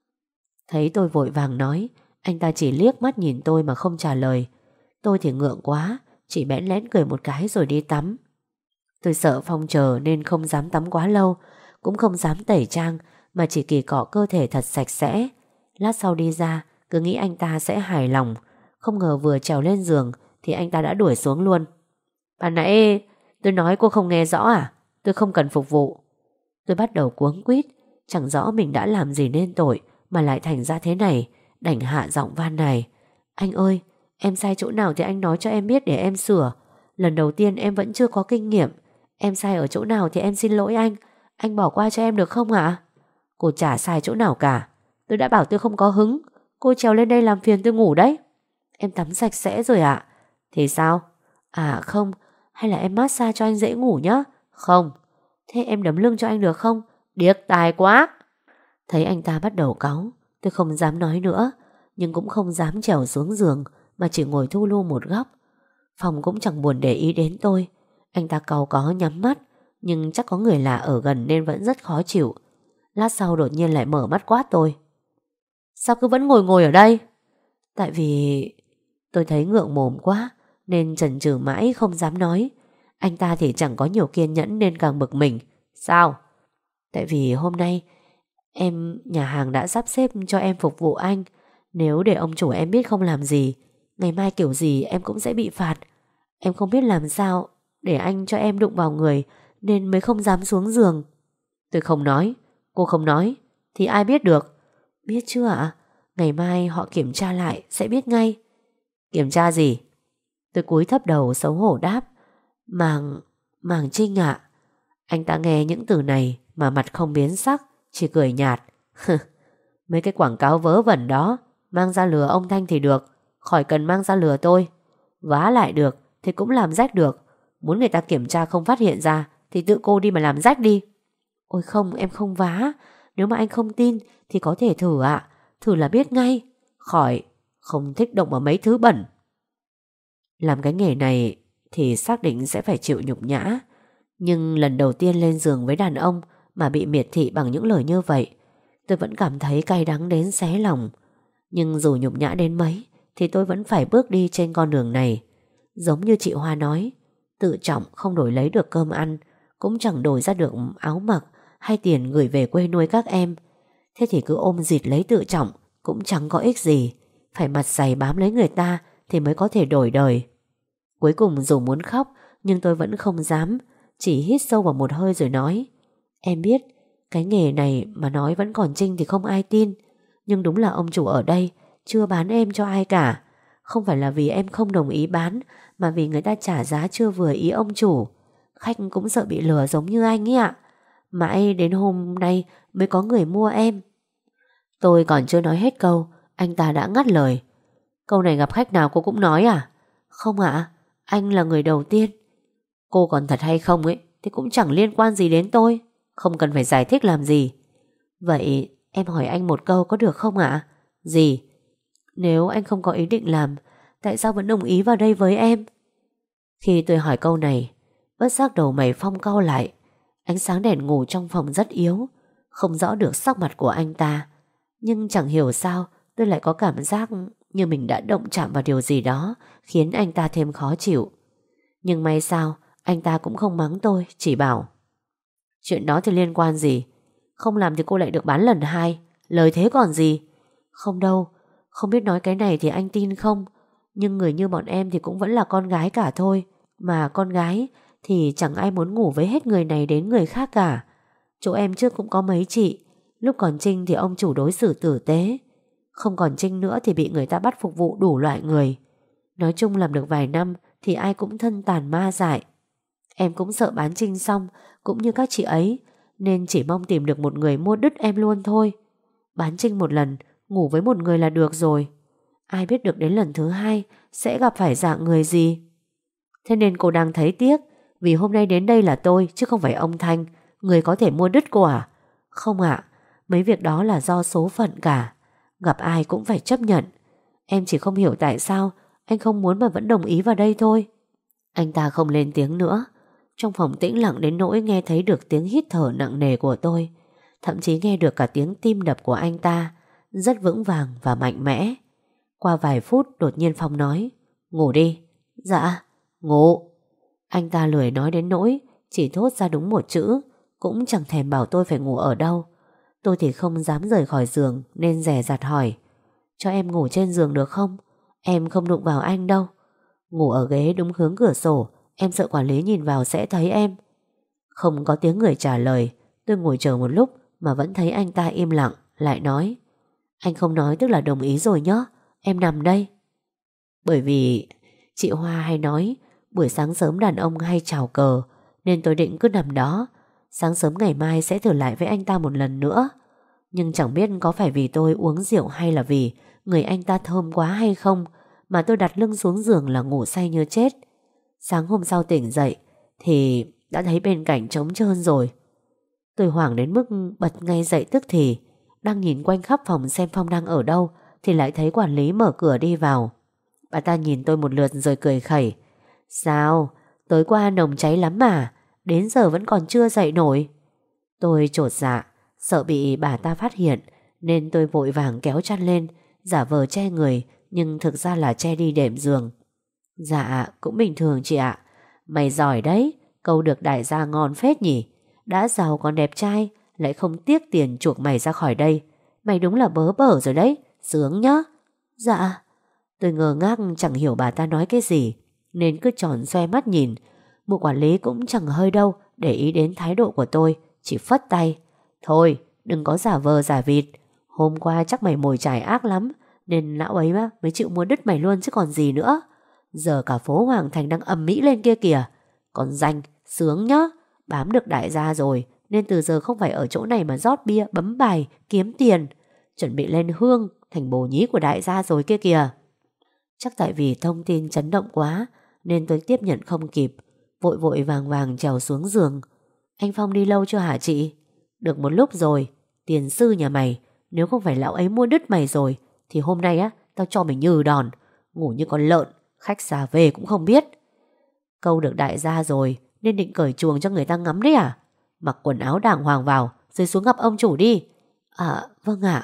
Speaker 1: Thấy tôi vội vàng nói, anh ta chỉ liếc mắt nhìn tôi mà không trả lời. Tôi thì ngượng quá, chỉ bẽn lẽn cười một cái rồi đi tắm. Tôi sợ Phong chờ nên không dám tắm quá lâu, cũng không dám tẩy trang, mà chỉ kỳ cọ cơ thể thật sạch sẽ. Lát sau đi ra, cứ nghĩ anh ta sẽ hài lòng. Không ngờ vừa trèo lên giường thì anh ta đã đuổi xuống luôn. Bà nãy tôi nói cô không nghe rõ à? Tôi không cần phục vụ. Tôi bắt đầu cuống quýt, chẳng rõ mình đã làm gì nên tội mà lại thành ra thế này. Đành hạ giọng van này. Anh ơi, em sai chỗ nào thì anh nói cho em biết để em sửa. Lần đầu tiên em vẫn chưa có kinh nghiệm. Em sai ở chỗ nào thì em xin lỗi anh. Anh bỏ qua cho em được không ạ? Cô chả sai chỗ nào cả. Tôi đã bảo tôi không có hứng. Cô trèo lên đây làm phiền tôi ngủ đấy. Em tắm sạch sẽ rồi ạ. Thì sao? À không, hay là em massage cho anh dễ ngủ nhá. Không. Thế em đấm lưng cho anh được không? Điếc tai quá. Thấy anh ta bắt đầu cáu, tôi không dám nói nữa, nhưng cũng không dám trèo xuống giường, mà chỉ ngồi thu lu một góc. Phong cũng chẳng buồn để ý đến tôi. Anh ta cau có nhắm mắt, nhưng chắc có người lạ ở gần nên vẫn rất khó chịu. Lát sau đột nhiên lại mở mắt quát tôi. Sao cứ vẫn ngồi ngồi ở đây? Tại vì tôi thấy ngượng mồm quá nên chần chừ mãi không dám nói. Anh ta thì chẳng có nhiều kiên nhẫn nên càng bực mình. Sao? Tại vì hôm nay nhà hàng đã sắp xếp cho em phục vụ anh. Nếu để ông chủ em biết không làm gì, ngày mai kiểu gì em cũng sẽ bị phạt. Em không biết làm sao để anh cho em đụng vào người nên mới không dám xuống giường. Tôi không nói. Cô không nói thì ai biết được? Biết chưa ạ? Ngày mai họ kiểm tra lại sẽ biết ngay. Kiểm tra gì? Tôi cúi thấp đầu xấu hổ đáp. Màng Trinh ạ. Anh ta nghe những từ này mà mặt không biến sắc, chỉ cười nhạt. Mấy cái quảng cáo vớ vẩn đó mang ra lừa ông Thanh thì được, khỏi cần mang ra lừa tôi. Vá lại được thì cũng làm rách được. Muốn người ta kiểm tra không phát hiện ra thì tự cô đi mà làm rách đi. Ôi không, em không vá. Nếu mà anh không tin thì có thể thử ạ. Thử là biết ngay. Khỏi, không thích động vào mấy thứ bẩn. Làm cái nghề này thì xác định sẽ phải chịu nhục nhã. Nhưng lần đầu tiên lên giường với đàn ông mà bị miệt thị bằng những lời như vậy, tôi vẫn cảm thấy cay đắng đến xé lòng. Nhưng dù nhục nhã đến mấy thì tôi vẫn phải bước đi trên con đường này. Giống như chị Hoa nói, tự trọng không đổi lấy được cơm ăn, cũng chẳng đổi ra được áo mặc hay tiền gửi về quê nuôi các em. Thế thì cứ ôm dịt lấy tự trọng cũng chẳng có ích gì. Phải mặt dày bám lấy người ta thì mới có thể đổi đời. Cuối cùng dù muốn khóc nhưng tôi vẫn không dám. chỉ hít sâu vào một hơi rồi nói: Em biết cái nghề này mà nói vẫn còn Trinh thì không ai tin, nhưng đúng là ông chủ ở đây chưa bán em cho ai cả. Không phải là vì em không đồng ý bán, mà vì người ta trả giá chưa vừa ý ông chủ. Khách cũng sợ bị lừa giống như anh ấy ạ. Mãi đến hôm nay mới có người mua em. Tôi còn chưa nói hết câu, anh ta đã ngắt lời: Câu này gặp khách nào cô cũng nói à? Không ạ, anh là người đầu tiên. Cô còn thật hay không ấy thì cũng chẳng liên quan gì đến tôi, không cần phải giải thích làm gì. Vậy em hỏi anh một câu có được không ạ? Gì? Nếu anh không có ý định làm, tại sao vẫn đồng ý vào đây với em? Khi tôi hỏi câu này, bất giác đầu mày Phong cau lại. Ánh sáng đèn ngủ trong phòng rất yếu, không rõ được sắc mặt của anh ta. Nhưng chẳng hiểu sao tôi lại có cảm giác như mình đã động chạm vào điều gì đó khiến anh ta thêm khó chịu. Nhưng may sao anh ta cũng không mắng tôi, chỉ bảo: Chuyện đó thì liên quan gì? Không làm thì cô lại được bán lần hai, lời thế còn gì? Không đâu, không biết nói cái này thì anh tin không, nhưng người như bọn em thì cũng vẫn là con gái cả thôi. Mà con gái thì chẳng ai muốn ngủ với hết người này đến người khác cả. Chỗ em trước cũng có mấy chị, lúc còn Trinh thì ông chủ đối xử tử tế, không còn Trinh nữa thì bị người ta bắt phục vụ đủ loại người. Nói chung làm được vài năm thì ai cũng thân tàn ma dại. Em cũng sợ bán Trinh xong cũng như các chị ấy, nên chỉ mong tìm được một người mua đứt em luôn thôi. Bán Trinh một lần, ngủ với một người là được rồi. Ai biết được đến lần thứ hai sẽ gặp phải dạng người gì. Thế nên cô đang thấy tiếc vì hôm nay đến đây là tôi chứ không phải ông Thanh, người có thể mua đứt cô à? Không ạ, mấy việc đó là do số phận cả. Gặp ai cũng phải chấp nhận. Em chỉ không hiểu tại sao anh không muốn mà vẫn đồng ý vào đây thôi. Anh ta không lên tiếng nữa. Trong phòng tĩnh lặng đến nỗi nghe thấy được tiếng hít thở nặng nề của tôi. Thậm chí nghe được cả tiếng tim đập của anh ta, rất vững vàng và mạnh mẽ. Qua vài phút đột nhiên Phong nói: Ngủ đi. Dạ, ngủ. Anh ta lười nói đến nỗi chỉ thốt ra đúng một chữ, cũng chẳng thèm bảo tôi phải ngủ ở đâu. Tôi thì không dám rời khỏi giường nên dè dặt hỏi: Cho em ngủ trên giường được không? Em không đụng vào anh đâu. Ngủ ở ghế đúng hướng cửa sổ, em sợ quản lý nhìn vào sẽ thấy em. Không có tiếng người trả lời. Tôi ngồi chờ một lúc mà vẫn thấy anh ta im lặng, lại nói: Anh không nói tức là đồng ý rồi nhá. Em nằm đây. Bởi vì chị Hoa hay nói buổi sáng sớm đàn ông hay chào cờ, nên tôi định cứ nằm đó. Sáng sớm ngày mai sẽ thử lại với anh ta một lần nữa. Nhưng chẳng biết có phải vì tôi uống rượu hay là vì người anh ta thơm quá hay không, mà tôi đặt lưng xuống giường là ngủ say như chết. Sáng hôm sau tỉnh dậy thì đã thấy bên cạnh trống trơn rồi. Tôi hoảng đến mức bật ngay dậy tức thì. Đang nhìn quanh khắp phòng xem Phong đang ở đâu thì lại thấy quản lý mở cửa đi vào. Bà ta nhìn tôi một lượt rồi cười khẩy: Sao? Tối qua nồng cháy lắm mà, đến giờ vẫn còn chưa dậy nổi. Tôi chột dạ, sợ bị bà ta phát hiện, nên tôi vội vàng kéo chăn lên, giả vờ che người, nhưng thực ra là che đi đệm giường. Dạ, cũng bình thường chị ạ. Mày giỏi đấy, câu được đại gia ngon phết nhỉ. Đã giàu còn đẹp trai, lại không tiếc tiền chuộc mày ra khỏi đây. Mày đúng là bớ bở rồi đấy, sướng nhá. Dạ. Tôi ngơ ngác chẳng hiểu bà ta nói cái gì, nên cứ tròn xoe mắt nhìn. Mụ quản lý cũng chẳng hơi đâu để ý đến thái độ của tôi, chỉ phất tay: Thôi, đừng có giả vờ giả vịt. Hôm qua chắc mày mồi chài ác lắm, nên lão ấy mới chịu mua đứt mày luôn chứ còn gì nữa. Giờ cả phố Hoàng Thành đang ầm ĩ lên kia kìa. Còn danh, sướng nhá. Bám được đại gia rồi, nên từ giờ không phải ở chỗ này mà rót bia, bấm bài, kiếm tiền. Chuẩn bị lên hương thành bồ nhí của đại gia rồi kia kìa. Chắc tại vì thông tin chấn động quá nên tôi tiếp nhận không kịp, vội vội vàng vàng trèo xuống giường. Anh Phong đi lâu chưa hả chị? Được một lúc rồi. Tiền sư nhà mày, nếu không phải lão ấy mua đứt mày rồi thì hôm nay tao cho mày nhừ đòn. Ngủ như con lợn, khách già về cũng không biết. Câu được đại gia rồi nên định cởi chuồng cho người ta ngắm đấy à? Mặc quần áo đàng hoàng vào rồi xuống gặp ông chủ đi. À vâng ạ.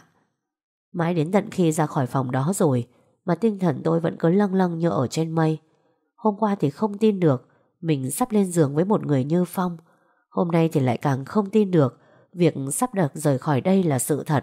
Speaker 1: Mãi đến tận khi ra khỏi phòng đó rồi mà tinh thần tôi vẫn cứ lâng lâng như ở trên mây. Hôm qua thì không tin được mình sắp lên giường với một người như Phong. Hôm nay thì lại càng không tin được việc sắp được rời khỏi đây là sự thật.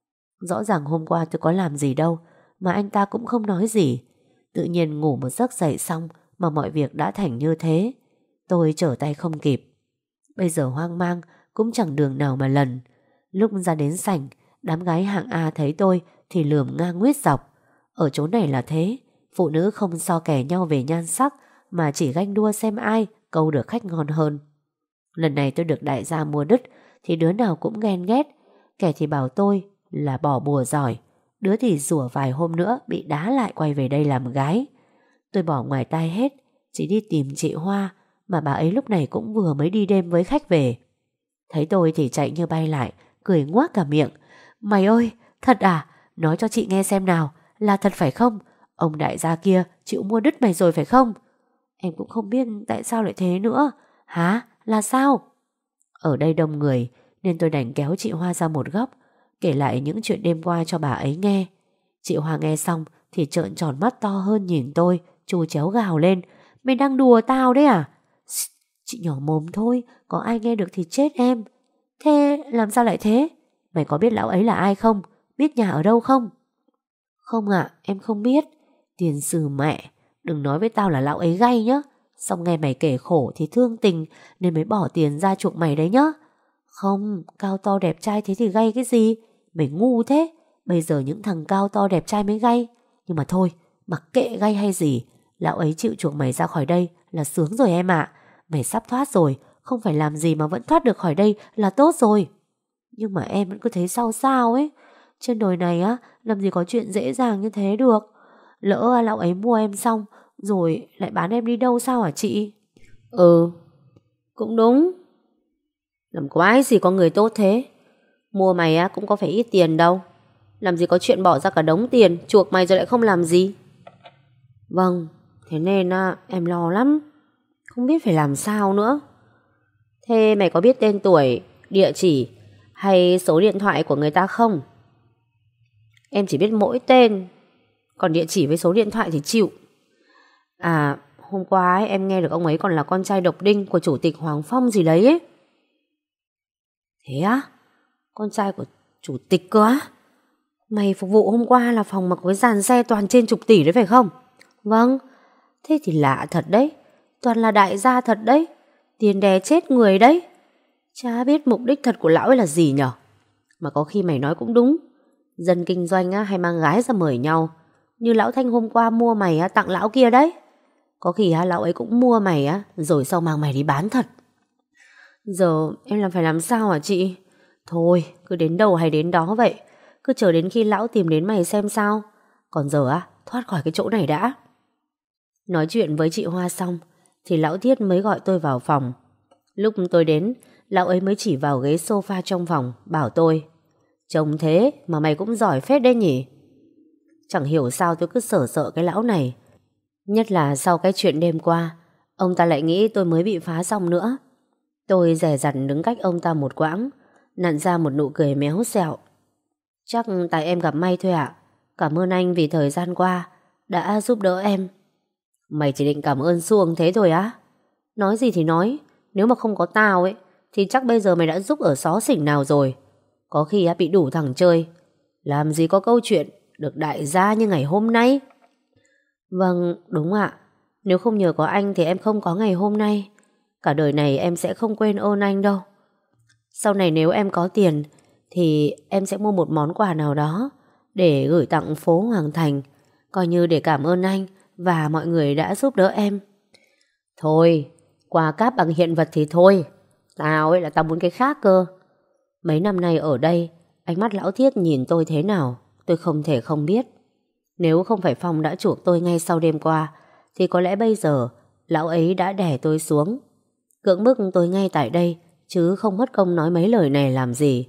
Speaker 1: Rõ ràng hôm qua tôi có làm gì đâu mà anh ta cũng không nói gì. Tự nhiên ngủ một giấc dậy xong mà mọi việc đã thành như thế. Tôi trở tay không kịp. Bây giờ hoang mang, cũng chẳng đường nào mà lần. Lúc ra đến sảnh, đám gái hạng A thấy tôi thì lườm ngang nguyết dọc. Ở chỗ này là thế, phụ nữ không so kè nhau về nhan sắc, mà chỉ ganh đua xem ai câu được khách ngon hơn. Lần này tôi được đại gia mua đứt thì đứa nào cũng ghen ghét. Kẻ thì bảo tôi là bỏ bùa giỏi, đứa thì rủa vài hôm nữa bị đá lại quay về đây làm gái. Tôi bỏ ngoài tai hết, chỉ đi tìm chị Hoa, mà bà ấy lúc này cũng vừa mới đi đêm với khách về. Thấy tôi thì chạy như bay lại, cười ngoác cả miệng. Mày ơi, thật à? Nói cho chị nghe xem nào, là thật phải không? Ông đại gia kia chịu mua đứt mày rồi phải không? Em cũng không biết tại sao lại thế nữa. Hả? Là sao? Ở đây đông người nên tôi đành kéo chị Hoa ra một góc, kể lại những chuyện đêm qua cho bà ấy nghe. Chị Hoa nghe xong thì trợn tròn mắt to hơn nhìn tôi, chu chéo gào lên. Mày đang đùa tao đấy à? Chị nhỏ mồm thôi, có ai nghe được thì chết em. Thế làm sao lại thế? Mày có biết lão ấy là ai không? Biết nhà ở đâu không? Không ạ, em không biết. Tiền sử mẹ, đừng nói với tao là lão ấy gay nhá. Xong nghe mày kể khổ thì thương tình nên mới bỏ tiền ra chuộc mày đấy nhá. Không, cao to đẹp trai thế thì gay cái gì? Mày ngu thế. Bây giờ những thằng cao to đẹp trai mới gay. Nhưng mà thôi, mặc kệ gay hay gì, lão ấy chịu chuộc mày ra khỏi đây là sướng rồi em ạ. Mày sắp thoát rồi, không phải làm gì mà vẫn thoát được khỏi đây là tốt rồi. Nhưng mà em vẫn cứ thấy sao sao ấy. Trên đời này á, làm gì có chuyện dễ dàng như thế được. Lỡ lão ấy mua em xong rồi lại bán em đi đâu sao hả chị? Ừ, cũng đúng. Làm quái gì có người tốt thế. Mua mày á cũng có phải ít tiền đâu. Làm gì có chuyện bỏ ra cả đống tiền chuộc mày rồi lại không làm gì. Vâng, thế nên em lo lắm, không biết phải làm sao nữa. Thế mày có biết tên tuổi, địa chỉ hay số điện thoại của người ta không? Em chỉ biết mỗi tên, còn địa chỉ với số điện thoại thì chịu. À, hôm qua ấy, em nghe được ông ấy còn là con trai độc đinh của chủ tịch Hoàng Phong gì đấy ấy. Thế á? Con trai của chủ tịch cơ á? Mày phục vụ hôm qua là phòng mà có cái dàn xe toàn trên chục tỷ đấy phải không? Vâng. Thế thì lạ thật đấy. Toàn là đại gia thật đấy. Tiền đè chết người đấy. Chả biết mục đích thật của lão ấy là gì nhở. Mà có khi mày nói cũng đúng. Dân kinh doanh hay mang gái ra mời nhau. Như lão Thanh hôm qua mua mày tặng lão kia đấy. Có khi lão ấy cũng mua mày rồi sau mang mày đi bán thật. Giờ em phải làm sao hả chị? Thôi cứ đến đâu hay đến đó vậy. Cứ chờ đến khi lão tìm đến mày xem sao. Còn giờ thoát khỏi cái chỗ này đã. Nói chuyện với chị Hoa xong thì lão Thiết mới gọi tôi vào phòng. Lúc tôi đến, lão ấy mới chỉ vào ghế sofa trong phòng, bảo tôi: trông thế mà mày cũng giỏi phết đấy nhỉ. Chẳng hiểu sao tôi cứ sợ sợ cái lão này. Nhất là sau cái chuyện đêm qua, ông ta lại nghĩ tôi mới bị phá xong nữa. Tôi dè dặt đứng cách ông ta một quãng, nặn ra một nụ cười méo xẹo. Chắc tại em gặp may thôi ạ. Cảm ơn anh vì thời gian qua đã giúp đỡ em. Mày chỉ định cảm ơn suông thế thôi á? Nói gì thì nói, nếu mà không có tao ấy thì chắc bây giờ mày đã giúp ở xó xỉnh nào rồi. Có khi bị đủ thằng chơi. Làm gì có câu chuyện được đại gia như ngày hôm nay. Vâng, đúng ạ. Nếu không nhờ có anh thì em không có ngày hôm nay. Cả đời này em sẽ không quên ơn anh đâu. Sau này nếu em có tiền thì em sẽ mua một món quà nào đó để gửi tặng phố Hoàng Thành, coi như để cảm ơn anh và mọi người đã giúp đỡ em. Thôi, quà cáp bằng hiện vật thì thôi. Tao là tao muốn cái khác cơ. Mấy năm nay ở đây, ánh mắt lão Thiết nhìn tôi thế nào tôi không thể không biết. Nếu không phải Phong đã chuộc tôi ngay sau đêm qua thì có lẽ bây giờ lão ấy đã đè tôi xuống, cưỡng bức tôi ngay tại đây, chứ không mất công nói mấy lời này làm gì.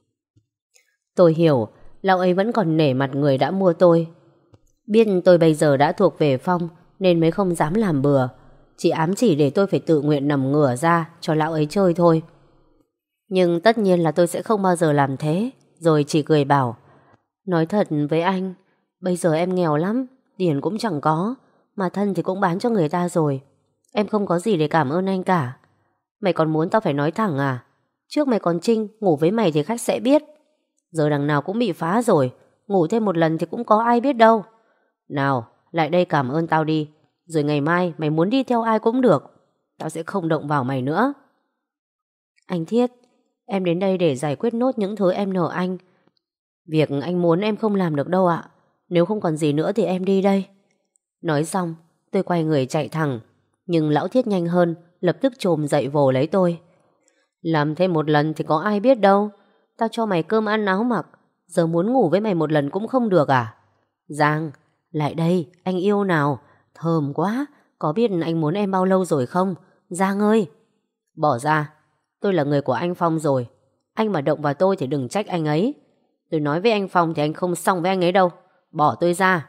Speaker 1: Tôi hiểu lão ấy vẫn còn nể mặt người đã mua tôi. Biết tôi bây giờ đã thuộc về Phong nên mới không dám làm bừa, chỉ ám chỉ để tôi phải tự nguyện nằm ngửa ra cho lão ấy chơi thôi. Nhưng tất nhiên là tôi sẽ không bao giờ làm thế. Rồi chỉ cười bảo: nói thật với anh, bây giờ em nghèo lắm, tiền cũng chẳng có, mà thân thì cũng bán cho người ta rồi. Em không có gì để cảm ơn anh cả. Mày còn muốn tao phải nói thẳng à? Trước mày còn trinh, ngủ với mày thì khách sẽ biết. Giờ đằng nào cũng bị phá rồi, ngủ thêm một lần thì cũng có ai biết đâu. Nào, lại đây cảm ơn tao đi. Rồi ngày mai mày muốn đi theo ai cũng được, tao sẽ không động vào mày nữa. Anh Thiết, em đến đây để giải quyết nốt những thứ em nợ anh. Việc anh muốn em không làm được đâu ạ. Nếu không còn gì nữa thì em đi đây. Nói xong, tôi quay người chạy thẳng. Nhưng lão Thiết nhanh hơn, lập tức chồm dậy vồ lấy tôi. Làm thêm một lần thì có ai biết đâu. Tao cho mày cơm ăn áo mặc, giờ muốn ngủ với mày một lần cũng không được à? Giang, lại đây, anh yêu nào. Thơm quá, có biết anh muốn em bao lâu rồi không? Giang ơi! Bỏ ra, tôi là người của anh Phong rồi. Anh mà động vào tôi thì đừng trách anh ấy. Tôi nói với anh Phong thì anh không xong với anh ấy đâu. Bỏ tôi ra.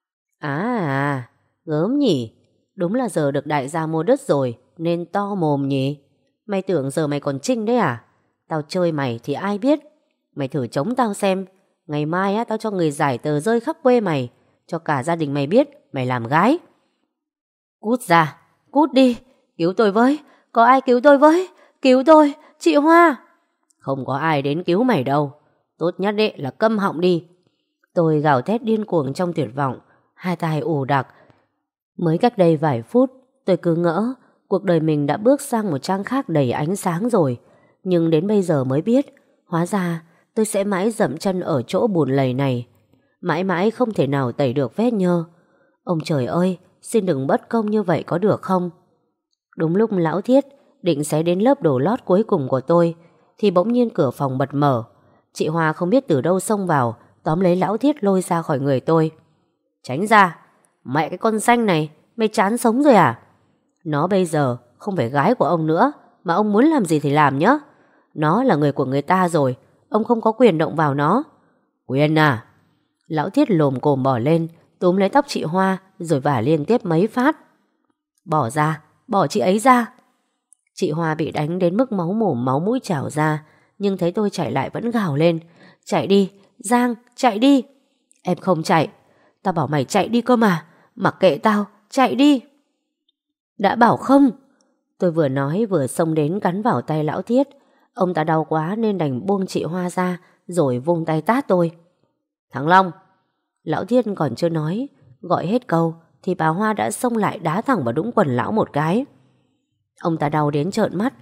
Speaker 1: Gớm nhỉ. Đúng là giờ được đại gia mua đất rồi nên to mồm nhỉ. Mày tưởng giờ mày còn trinh đấy à? Tao chơi mày thì ai biết. Mày thử chống tao xem. Ngày mai á, tao cho người giải tờ rơi khắp quê mày, cho cả gia đình mày biết mày làm gái. Cút ra, cút đi. Cứu tôi với. Có ai cứu tôi với? Cứu tôi, chị Hoa. Không có ai đến cứu mày đâu. Tốt nhất đấy là câm họng đi. Tôi gào thét điên cuồng trong tuyệt vọng, hai tai ù đặc. Mới cách đây vài phút, tôi cứ ngỡ cuộc đời mình đã bước sang một trang khác đầy ánh sáng rồi. Nhưng đến bây giờ mới biết, hóa ra tôi sẽ mãi dậm chân ở chỗ bùn lầy này. Mãi mãi không thể nào tẩy được vết nhơ. Ông trời ơi, xin đừng bất công như vậy có được không? Đúng lúc lão Thiết định sẽ đến lớp đồ lót cuối cùng của tôi, thì bỗng nhiên cửa phòng bật mở. Chị Hoa không biết từ đâu xông vào, tóm lấy lão Thiết lôi ra khỏi người tôi. Tránh ra! Mẹ cái con xanh này, mày chán sống rồi à? Nó bây giờ không phải gái của ông nữa, mà ông muốn làm gì thì làm nhé. Nó là người của người ta rồi, ông không có quyền động vào nó. Quyền à? Lão Thiết lồm cồm bỏ lên, túm lấy tóc chị Hoa rồi vả liên tiếp mấy phát. Bỏ ra, bỏ chị ấy ra. Chị Hoa bị đánh đến mức máu mồm máu mũi trào ra, nhưng thấy tôi chạy lại vẫn gào lên. Chạy đi, Giang, chạy đi. Em không chạy. Tao bảo mày chạy đi cơ mà. Mặc kệ tao, chạy đi. Đã bảo không. Tôi vừa nói vừa xông đến cắn vào tay lão Thiết. Ông ta đau quá nên đành buông chị Hoa ra rồi vung tay tát tôi. Thằng Long! Lão Thiết còn chưa nói, gọi hết câu thì bà Hoa đã xông lại đá thẳng vào đũng quần lão một cái. Ông ta đau đến trợn mắt,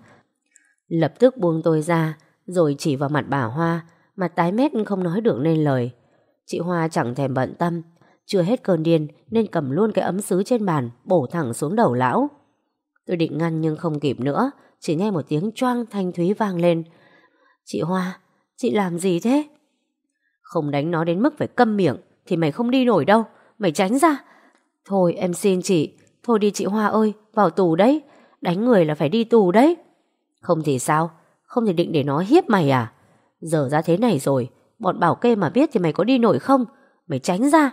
Speaker 1: lập tức buông tôi ra rồi chỉ vào mặt bà Hoa, mặt tái mét không nói được nên lời. Chị Hoa chẳng thèm bận tâm, chưa hết cơn điên nên cầm luôn cái ấm sứ trên bàn bổ thẳng xuống đầu lão. Tôi định ngăn nhưng không kịp nữa, chỉ nghe một tiếng choang thanh thúy vang lên. Chị Hoa, chị làm gì thế? Không đánh nó đến mức phải câm miệng thì mày không đi nổi đâu, mày tránh ra. Thôi em xin chị, thôi đi chị Hoa ơi, vào tù đấy. Đánh người là phải đi tù đấy. Không thì sao? Không thì định để nó hiếp mày à? Giờ ra thế này rồi, bọn bảo kê mà biết thì mày có đi nổi không? Mày tránh ra.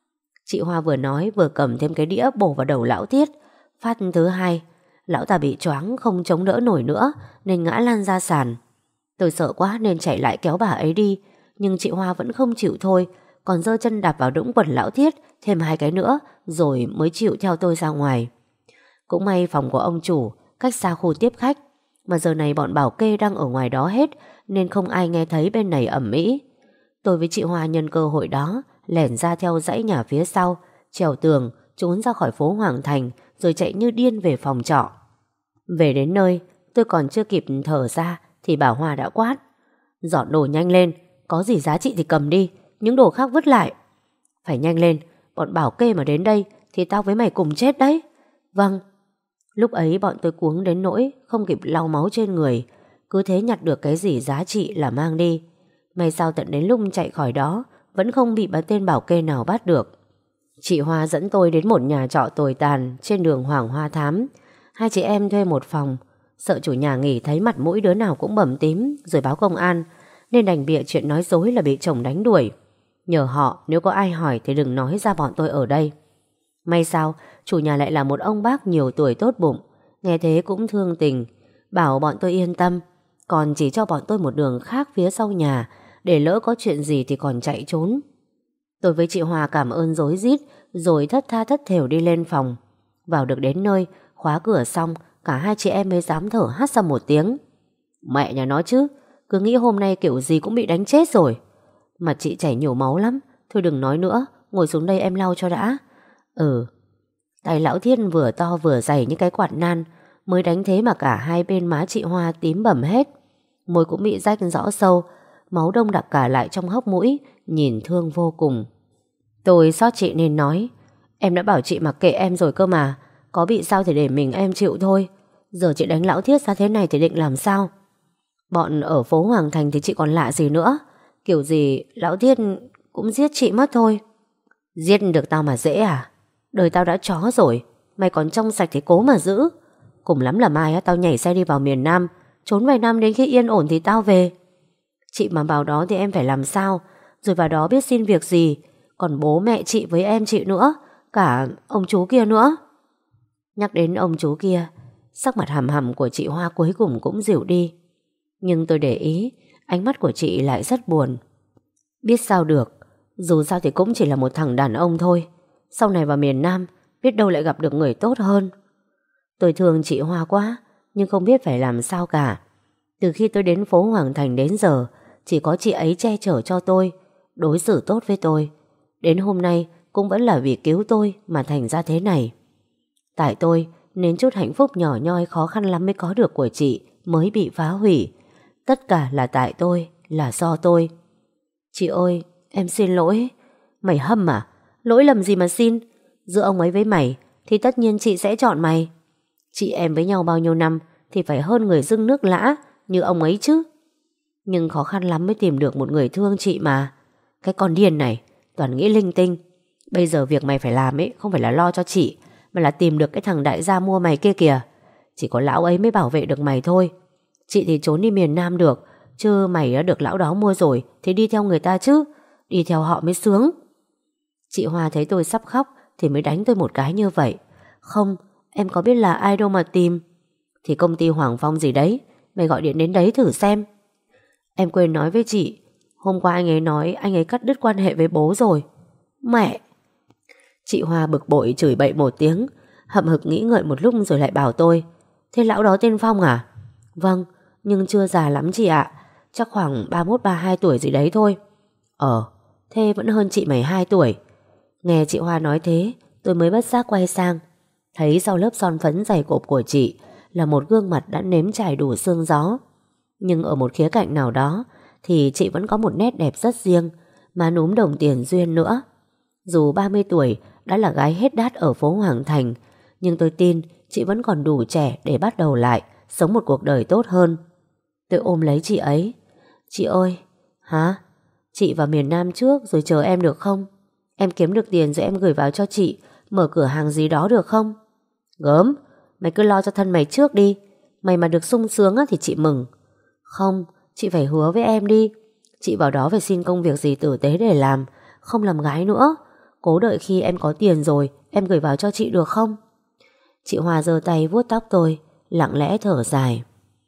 Speaker 1: Chị Hoa vừa nói vừa cầm thêm cái đĩa bổ vào đầu lão Thiết. Phát thứ hai, lão ta bị choáng không chống đỡ nổi nữa nên ngã lăn ra sàn. Tôi sợ quá nên chạy lại kéo bà ấy đi, nhưng chị Hoa vẫn không chịu thôi, còn giơ chân đạp vào đũng quần lão Thiết thêm hai cái nữa rồi mới chịu theo tôi ra ngoài. Cũng may phòng của ông chủ cách xa khu tiếp khách, mà giờ này bọn bảo kê đang ở ngoài đó hết nên không ai nghe thấy bên này ầm ĩ. Tôi với chị Hoa nhân cơ hội đó lẻn ra theo dãy nhà phía sau, trèo tường trốn ra khỏi phố Hoàng Thành rồi chạy như điên về phòng trọ. Về đến nơi tôi còn chưa kịp thở ra thì bà Hoa đã quát: dọn đồ nhanh lên, có gì giá trị thì cầm đi, những đồ khác vứt lại. Phải nhanh lên, bọn bảo kê mà đến đây thì tao với mày cùng chết đấy. Vâng. Lúc ấy bọn tôi cuống đến nỗi không kịp lau máu trên người, cứ thế nhặt được cái gì giá trị là mang đi. May sao tận đến lúc chạy khỏi đó vẫn không bị tên bảo kê nào bắt được. Chị Hoa dẫn tôi đến một nhà trọ tồi tàn trên đường Hoàng Hoa Thám. Hai chị em thuê một phòng, sợ chủ nhà nghỉ thấy mặt mũi đứa nào cũng bầm tím rồi báo công an, nên đành bịa chuyện nói dối là bị chồng đánh đuổi. Nhờ họ nếu có ai hỏi thì đừng nói ra bọn tôi ở đây. May sao chủ nhà lại là một ông bác nhiều tuổi tốt bụng, nghe thế cũng thương tình, bảo bọn tôi yên tâm, còn chỉ cho bọn tôi một đường khác phía sau nhà để lỡ có chuyện gì thì còn chạy trốn. Tôi với chị Hoa cảm ơn rối rít rồi thất tha thất thểu đi lên phòng. Vào được đến nơi, khóa cửa xong, cả hai chị em mới dám thở hắt ra một tiếng. Mẹ nhà nó chứ, cứ nghĩ hôm nay kiểu gì cũng bị đánh chết rồi. Mặt chị chảy nhiều máu lắm. Thôi đừng nói nữa, ngồi xuống đây em lau cho đã. Tay lão Thiên vừa to vừa dày như cái quạt nan, Mới đánh thế mà cả hai bên má chị Hoa tím bầm hết. Môi cũng bị rách rõ sâu, máu đông đặc cả lại trong hốc mũi, nhìn thương vô cùng. Tôi xót chị nên nói, em đã bảo chị mặc kệ em rồi cơ mà, có bị sao thì để mình em chịu thôi. Giờ chị đánh lão Thiết ra thế này thì định làm sao? Bọn ở phố Hoàng Thành thì chị còn lạ gì nữa. Kiểu gì lão Thiết cũng giết chị mất thôi. Giết được tao mà dễ à? Đời tao đã chó rồi, mày còn trong sạch thì cố mà giữ. Cùng lắm là mai tao nhảy xe đi vào miền Nam, trốn vài năm đến khi yên ổn thì tao về. Chị mà vào đó thì em phải làm sao? Rồi vào đó biết xin việc gì? Còn bố mẹ chị với em chị nữa, cả ông chú kia nữa. Nhắc đến ông chú kia, sắc mặt hầm hầm của chị Hoa cuối cùng cũng dịu đi. Nhưng tôi để ý, ánh mắt của chị lại rất buồn. Biết sao được, dù sao thì cũng chỉ là một thằng đàn ông thôi. Sau này vào miền Nam, biết đâu lại gặp được người tốt hơn. Tôi thương chị Hoa quá, nhưng không biết phải làm sao cả. Từ khi tôi đến phố Hoàng Thành đến giờ, chỉ có chị ấy che chở cho tôi, đối xử tốt với tôi. Đến hôm nay cũng vẫn là vì cứu tôi mà thành ra thế này. Tại tôi nên chút hạnh phúc nhỏ nhoi khó khăn lắm mới có được của chị mới bị phá hủy. Tất cả là tại tôi, là do tôi. Chị ơi, em xin lỗi. Mày hâm à? Lỗi lầm gì mà xin? Giữa ông ấy với mày thì tất nhiên chị sẽ chọn mày. Chị em với nhau bao nhiêu năm thì phải hơn người dưng nước lã như ông ấy chứ. Nhưng khó khăn lắm mới tìm được một người thương chị mà. Cái con điên này toàn nghĩ linh tinh. Bây giờ việc mày phải làm ấy không phải là lo cho chị, mà là tìm được cái thằng đại gia mua mày kia kìa. Chỉ có lão ấy mới bảo vệ được mày thôi. Chị thì trốn đi miền Nam được, chứ mày đã được lão đó mua rồi thì đi theo người ta chứ. Đi theo họ mới sướng. Chị Hoa thấy tôi sắp khóc thì mới đánh tôi một cái như vậy. Không, em có biết là ai đâu mà tìm. Thì công ty Hoàng Phong gì đấy, mày gọi điện đến đấy thử xem. Em quên nói với chị, hôm qua anh ấy nói anh ấy cắt đứt quan hệ với bố rồi. Mẹ! Chị Hoa bực bội chửi bậy một tiếng, hậm hực nghĩ ngợi một lúc rồi lại bảo tôi, thế lão đó tên Phong à? Vâng, nhưng chưa già lắm chị ạ, chắc khoảng 31-32 tuổi gì đấy thôi. Thế vẫn hơn chị mày 2 tuổi. Nghe chị Hoa nói thế, tôi mới bất giác quay sang, thấy sau lớp son phấn dày cộp của chị là một gương mặt đã nếm trải đủ sương gió. Nhưng ở một khía cạnh nào đó thì chị vẫn có một nét đẹp rất riêng, má núm đồng tiền duyên nữa. Dù 30 tuổi đã là gái hết đát ở phố Hoàng Thành, nhưng tôi tin chị vẫn còn đủ trẻ để bắt đầu lại, sống một cuộc đời tốt hơn. Tôi ôm lấy chị ấy. Chị ơi! Hả? Chị vào miền Nam trước rồi chờ em được không? Em kiếm được tiền rồi em gửi vào cho chị, mở cửa hàng gì đó được không? Gớm! Mày cứ lo cho thân mày trước đi. Mày mà được sung sướng thì chị mừng. Không, chị phải hứa với em đi. Chị vào đó phải xin công việc gì tử tế để làm, không làm gái nữa. Cố đợi khi em có tiền rồi em gửi vào cho chị được không? Chị Hoa giơ tay vuốt tóc tôi, lặng lẽ thở dài.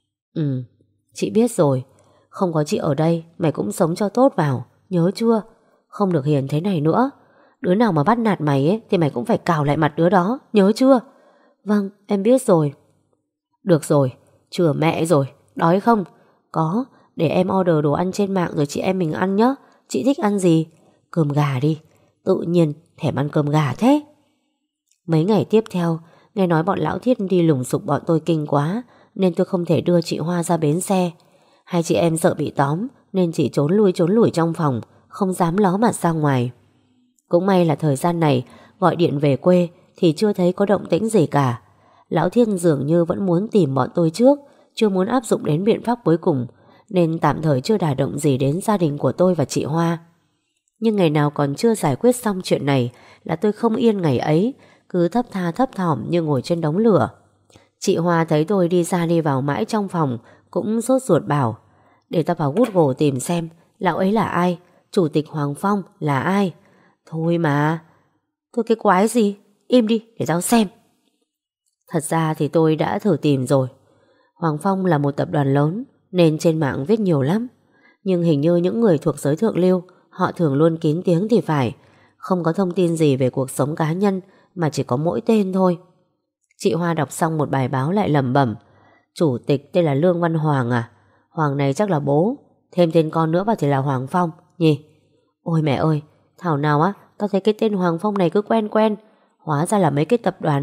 Speaker 1: Chị biết rồi. Không có chị ở đây mày cũng sống cho tốt vào, nhớ chưa? Không được hiền thế này nữa. Đứa nào mà bắt nạt mày ấy thì mày cũng phải cào lại mặt đứa đó, nhớ chưa? Vâng, em biết rồi. Được rồi, chừa mẹ rồi. Đói không? Có, để em order đồ ăn trên mạng rồi chị em mình ăn nhé. Chị thích ăn gì? Cơm gà đi. Tự nhiên thèm ăn cơm gà thế. Mấy ngày tiếp theo, nghe nói bọn lão Thiết đi lùng sục bọn tôi kinh quá, nên tôi không thể đưa chị Hoa ra bến xe. Hai chị em sợ bị tóm nên chỉ trốn lùi trong phòng, không dám ló mặt ra ngoài. Cũng may là thời gian này gọi điện về quê thì chưa thấy có động tĩnh gì cả. Lão Thiên dường như vẫn muốn tìm bọn tôi trước, chưa muốn áp dụng đến biện pháp cuối cùng, nên tạm thời chưa đả động gì đến gia đình của tôi và chị Hoa. Nhưng ngày nào còn chưa giải quyết xong chuyện này là tôi không yên ngày ấy, cứ thấp tha thấp thỏm như ngồi trên đống lửa. Chị Hoa thấy tôi đi ra đi vào mãi trong phòng cũng sốt ruột bảo, để tao vào Google tìm xem lão ấy là ai, Chủ tịch Hoàng Phong là ai. Thôi mà. Thôi cái quái gì, im đi để tao xem. Thật ra thì tôi đã thử tìm rồi. Hoàng Phong là một tập đoàn lớn nên trên mạng viết nhiều lắm. Nhưng hình như những người thuộc giới thượng lưu họ thường luôn kín tiếng thì phải, không có thông tin gì về cuộc sống cá nhân mà chỉ có mỗi tên thôi. Chị Hoa đọc xong một bài báo lại lẩm bẩm, chủ tịch tên là Lương Văn Hoàng à? Hoàng này chắc là bố, thêm tên con nữa vào thì là Hoàng Phong nhỉ? Ôi mẹ ơi, thảo nào á tao thấy cái tên Hoàng Phong này cứ quen quen. Hóa ra là mấy cái tập đoàn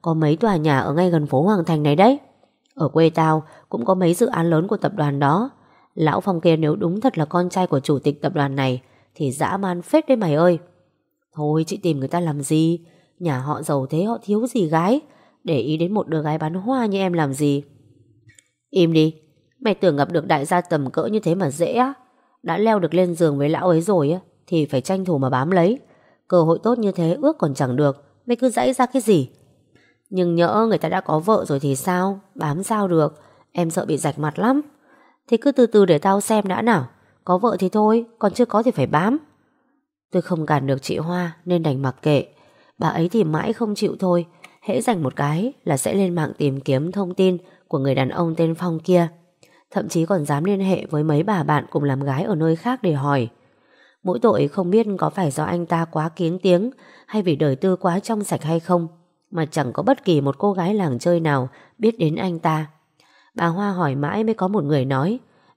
Speaker 1: có mấy tòa nhà ở ngay gần phố Hoàng Thành này đấy. Ở quê tao cũng có mấy dự án lớn của tập đoàn đó. Lão Phong kia nếu đúng thật là con trai của chủ tịch tập đoàn này thì dã man phết đấy mày ơi. Thôi chị tìm người ta làm gì? Nhà họ giàu thế họ thiếu gì gái, để ý đến một đứa gái bán hoa như em làm gì? Im đi. Mày tưởng gặp được đại gia tầm cỡ như thế mà dễ á? Đã leo được lên giường với lão ấy rồi á thì phải tranh thủ mà bám lấy. Cơ hội tốt như thế ước còn chẳng được, mày cứ giãy ra cái gì? Nhưng nhỡ người ta đã có vợ rồi thì sao? Bám sao được? Em sợ bị rạch mặt lắm. Thì cứ từ từ để tao xem đã nào. Có vợ thì thôi, còn chưa có thì phải bám. Tôi không cản được chị Hoa nên đành mặc kệ. Bà ấy thì mãi không chịu thôi. Hễ dành một cái là sẽ lên mạng tìm kiếm thông tin của người đàn ông tên Phong kia. Thậm chí còn dám liên hệ với mấy bà bạn cùng làm gái ở nơi khác để hỏi. Mỗi tội không biết có phải do anh ta quá kín tiếng hay vì đời tư quá trong sạch hay không, mà chẳng có bất kỳ một cô gái làng chơi nào biết đến anh ta. Bà Hoa hỏi mãi mới có một người nói: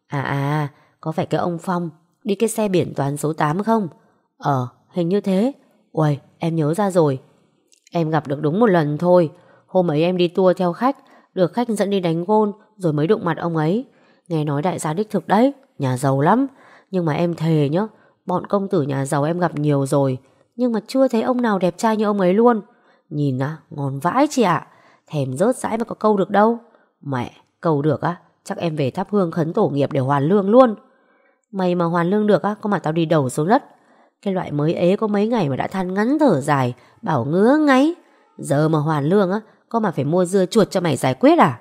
Speaker 1: có phải cái ông Phong đi cái xe biển toán số 8 không? Hình như thế. Uầy, em nhớ ra rồi. Em gặp được đúng một lần thôi. Hôm ấy em đi tour theo khách, được khách dẫn đi đánh gôn rồi mới đụng mặt ông ấy. Nghe nói đại gia đích thực đấy, nhà giàu lắm. Nhưng mà em thề nhá, bọn công tử nhà giàu em gặp nhiều rồi, nhưng mà chưa thấy ông nào đẹp trai như ông ấy luôn. Nhìn ngon vãi chị ạ. Thèm rớt dãi mà có câu được đâu. Mẹ, câu được chắc em về thắp hương khấn tổ nghiệp để hoàn lương luôn. Mày mà hoàn lương được có mà tao đi đầu xuống đất. Cái loại mới ế có mấy ngày mà đã than ngắn thở dài, bảo ngứa ngáy. Giờ mà hoàn lương có mà phải mua dưa chuột cho mày giải quyết à?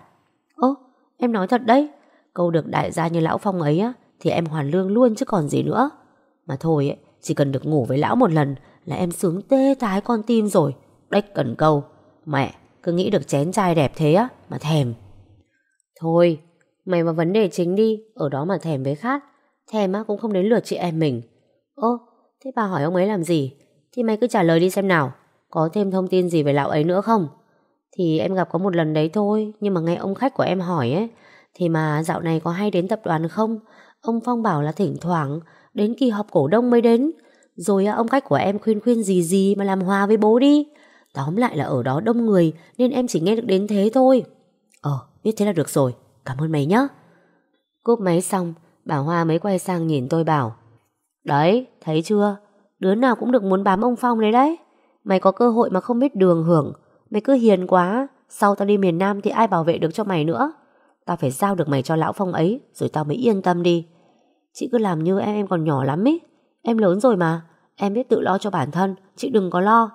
Speaker 1: Em nói thật đấy. Câu được đại gia như lão Phong ấy thì em hoàn lương luôn chứ còn gì nữa. Mà thôi chỉ cần được ngủ với lão một lần là em sướng tê tái con tim rồi. Đếch cần câu. Mẹ, cứ nghĩ được chén trai đẹp thế mà thèm. Thôi, mày vào vấn đề chính đi. Ở đó mà thèm với khát. Thèm cũng không đến lượt chị em mình. Thế bà hỏi ông ấy làm gì? Thì mày cứ trả lời đi xem nào. Có thêm thông tin gì về lão ấy nữa không? Thì em gặp có một lần đấy thôi. Nhưng mà nghe ông khách của em hỏi thì mà dạo này có hay đến tập đoàn không? Ông Phong bảo là thỉnh thoảng đến kỳ họp cổ đông mới đến. Rồi ông khách của em khuyên khuyên gì gì mà làm hòa với bố đi. Tóm lại là ở đó đông người nên em chỉ nghe được đến thế thôi. Biết thế là được rồi. Cảm ơn mày nhé. Cúp máy xong, bà Hoa mới quay sang nhìn tôi bảo: Đấy, thấy chưa? Đứa nào cũng được muốn bám ông Phong đấy đấy. Mày có cơ hội mà không biết đường hưởng. Mày cứ hiền quá. Sau tao đi miền Nam thì ai bảo vệ được cho mày nữa. Tao phải giao được mày cho lão Phong ấy, rồi tao mới yên tâm đi. Chị cứ làm như em còn nhỏ lắm ý. Em lớn rồi mà. Em biết tự lo cho bản thân. Chị đừng có lo.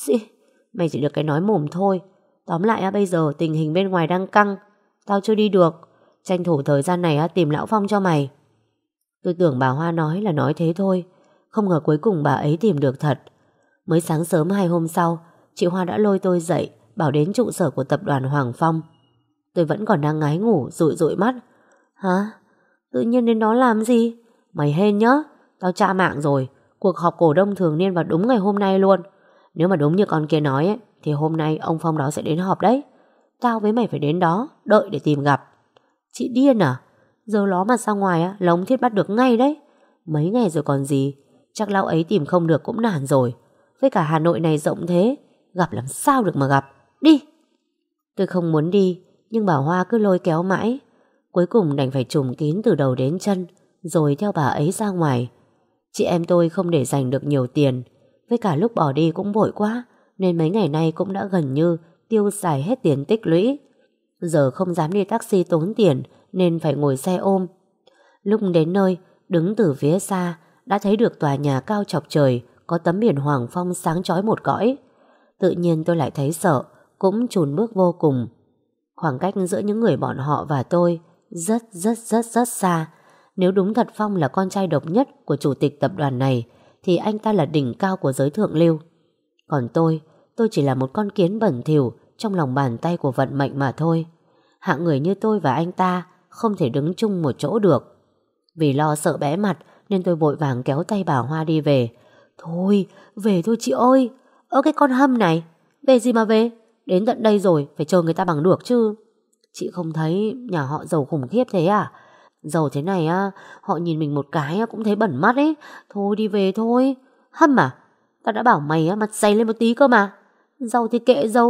Speaker 1: Mày chỉ được cái nói mồm thôi. Tóm lại bây giờ tình hình bên ngoài đang căng. Tao chưa đi được. Tranh thủ thời gian này tìm lão Phong cho mày. Tôi tưởng bà Hoa nói là nói thế thôi. Không ngờ cuối cùng bà ấy tìm được thật. Mới sáng sớm 2 hôm sau, chị Hoa đã lôi tôi dậy, bảo đến trụ sở của tập đoàn Hoàng Phong. Tôi vẫn còn đang ngái ngủ, dụi dụi mắt. Hả? Tự nhiên đến đó làm gì? Mày hên nhá. Tao tra mạng rồi. Cuộc họp cổ đông thường niên vào đúng ngày hôm nay luôn. Nếu mà đúng như con kia nói thì hôm nay ông Phong đó sẽ đến họp đấy. Tao với mày phải đến đó, đợi để tìm gặp. Chị điên à? Giờ ló mặt ra ngoài là ông Thiết bắt được ngay đấy. Mấy ngày rồi còn gì. Chắc lão ấy tìm không được cũng nản rồi. Với cả Hà Nội này rộng thế, gặp làm sao được mà gặp. Đi. Tôi không muốn đi, nhưng bà Hoa cứ lôi kéo mãi. Cuối cùng đành phải trùm kín từ đầu đến chân, rồi theo bà ấy ra ngoài. Chị em tôi không để dành được nhiều tiền. Với cả lúc bỏ đi cũng vội quá, nên mấy ngày nay cũng đã gần như tiêu xài hết tiền tích lũy. Giờ không dám đi taxi tốn tiền nên phải ngồi xe ôm. Lúc đến nơi, đứng từ phía xa đã thấy được tòa nhà cao chọc trời, có tấm biển Hoàng Phong sáng chói một cõi. Tự nhiên tôi lại thấy sợ, cũng chùn bước vô cùng. Khoảng cách giữa những người bọn họ và tôi rất rất xa. Nếu đúng thật Phong là con trai độc nhất của chủ tịch tập đoàn này thì anh ta là đỉnh cao của giới thượng lưu. Còn tôi chỉ là một con kiến bẩn thỉu trong lòng bàn tay của vận mệnh mà thôi. Hạng người như tôi và anh ta không thể đứng chung một chỗ được. Vì lo sợ bẽ mặt nên tôi vội vàng kéo tay bà Hoa đi về. Thôi, về thôi chị ơi. Cái con hâm này, về gì mà về? Đến tận đây rồi, phải chờ người ta bằng được chứ. Chị không thấy nhà họ giàu khủng khiếp thế à? Giàu thế này họ nhìn mình một cái cũng thấy bẩn mắt ấy. Thôi đi về thôi. Hâm à? Tao đã bảo mày mặt dày lên một tí cơ mà. Giàu thì kệ giàu.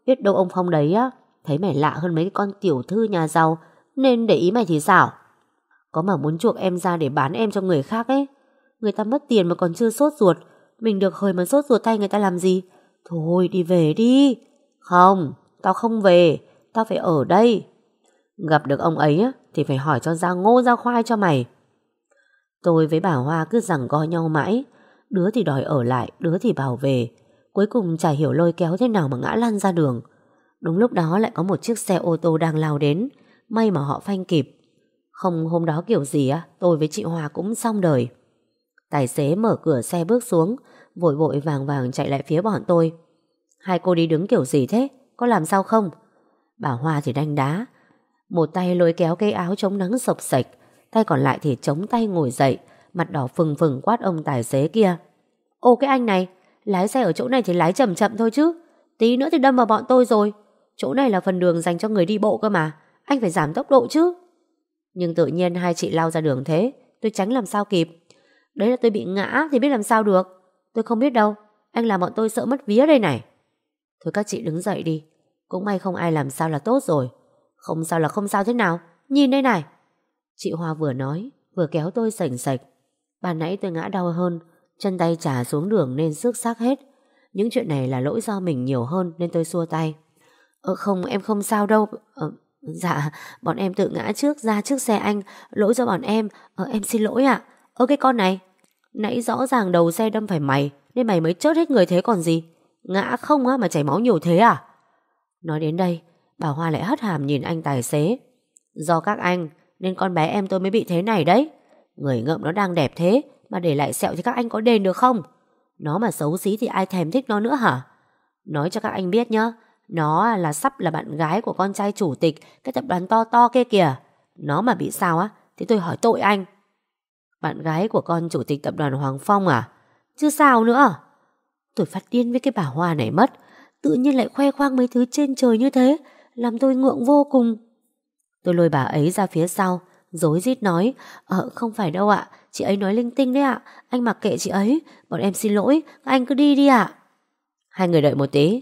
Speaker 1: Biết đâu ông Phong đấy á thấy mày lạ hơn mấy cái con tiểu thư nhà giàu nên để ý mày thì sao? Có mà muốn chuộc em ra để bán em cho người khác ấy. Người ta mất tiền mà còn chưa sốt ruột, mình được hời mà sốt ruột thay người ta làm gì? Thôi đi về đi. Không, tao không về, tao phải ở đây. Gặp được ông ấy á thì phải hỏi cho ra ngô ra khoai cho mày. Tôi với bà Hoa cứ giằng co nhau mãi, đứa thì đòi ở lại, đứa thì bảo về. Cuối cùng chả hiểu lôi kéo thế nào mà ngã lăn ra đường. Đúng lúc đó lại có một chiếc xe ô tô đang lao đến, may mà họ phanh kịp. Không hôm đó kiểu gì á, tôi với chị Hoa cũng xong đời. Tài xế mở cửa xe bước xuống, vội vội vàng vàng chạy lại phía bọn tôi. Hai cô đi đứng kiểu gì thế? Có làm sao không? Bà Hoa thì đanh đá, một tay lôi kéo cái áo chống nắng xộc xệch, tay còn lại thì chống tay ngồi dậy, mặt đỏ phừng phừng quát ông tài xế kia. Ô cái anh này, lái xe ở chỗ này thì lái chậm chậm thôi chứ, tí nữa thì đâm vào bọn tôi rồi. Chỗ này là phần đường dành cho người đi bộ cơ mà, anh phải giảm tốc độ chứ. Nhưng tự nhiên hai chị lao ra đường thế, tôi tránh làm sao kịp. Đấy là tôi bị ngã thì biết làm sao được. Tôi không biết đâu, anh làm bọn tôi sợ mất vía đây này. Thôi các chị đứng dậy đi, cũng may không ai làm sao là tốt rồi. Không sao là không sao thế nào, nhìn đây này. Chị Hoa vừa nói vừa kéo tôi sành sạch. Ban nãy tôi ngã đau hơn, chân tay chà xuống đường nên xước xác hết. Những chuyện này là lỗi do mình nhiều hơn nên tôi xua tay. Không, em không sao đâu. Dạ, bọn em tự ngã trước ra trước xe anh, lỗi do bọn em. Em xin lỗi ạ. Cái con này, nãy rõ ràng đầu xe đâm phải mày nên mày mới chớt hết người thế còn gì. Ngã không á mà chảy máu nhiều thế à? Nói đến đây, bà Hoa lại hất hàm nhìn anh tài xế. Do các anh nên con bé em tôi mới bị thế này đấy. Người ngợm nó đang đẹp thế mà để lại sẹo thì các anh có đền được không? Nó mà xấu xí thì ai thèm thích nó nữa hả? Nói cho các anh biết nhá, nó là sắp là bạn gái của con trai chủ tịch cái tập đoàn to to kia kìa. Nó mà bị sao á thì tôi hỏi tội anh. Bạn gái của con chủ tịch tập đoàn Hoàng Phong à? Chứ sao nữa. Tôi phát điên với cái bà Hoa này mất. Tự nhiên lại khoe khoang mấy thứ trên trời như thế, làm tôi ngượng vô cùng. Tôi lôi bà ấy ra phía sau, rối rít nói. Không phải đâu ạ, chị ấy nói linh tinh đấy ạ. Anh mặc kệ chị ấy, bọn em xin lỗi, các anh cứ đi đi ạ. Hai người đợi một tí.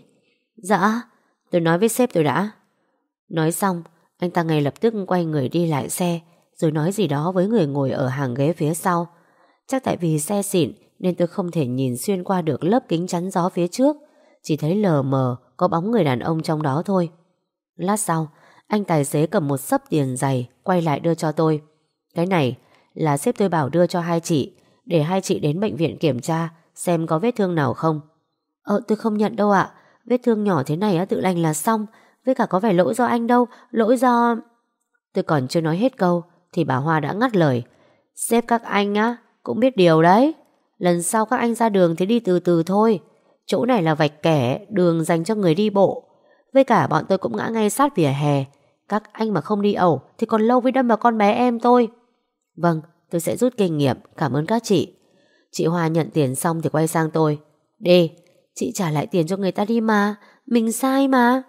Speaker 1: Dạ, tôi nói với sếp tôi đã. Nói xong, anh ta ngay lập tức quay người đi lại xe, rồi nói gì đó với người ngồi ở hàng ghế phía sau. Chắc tại vì xe xịn nên tôi không thể nhìn xuyên qua được lớp kính chắn gió phía trước, chỉ thấy lờ mờ có bóng người đàn ông trong đó thôi. Lát sau, anh tài xế cầm một xấp tiền dày quay lại đưa cho tôi. Cái này là sếp tôi bảo đưa cho hai chị, để hai chị đến bệnh viện kiểm tra xem có vết thương nào không. Tôi không nhận đâu ạ. Vết thương nhỏ thế này tự lành là xong. Với cả có phải lỗi do anh đâu, lỗi do... Tôi còn chưa nói hết câu thì bà Hoa đã ngắt lời. Sếp các anh á cũng biết điều đấy. Lần sau các anh ra đường thì đi từ từ thôi. Chỗ này là vạch kẻ, đường dành cho người đi bộ. Với cả bọn tôi cũng ngã ngay sát vỉa hè. Các anh mà không đi ẩu thì còn lâu mới đâm vào con bé em tôi. Vâng, tôi sẽ rút kinh nghiệm, cảm ơn các chị. Chị Hoa nhận tiền xong thì quay sang tôi. Đi, chị trả lại tiền cho người ta đi mà. Mình sai mà.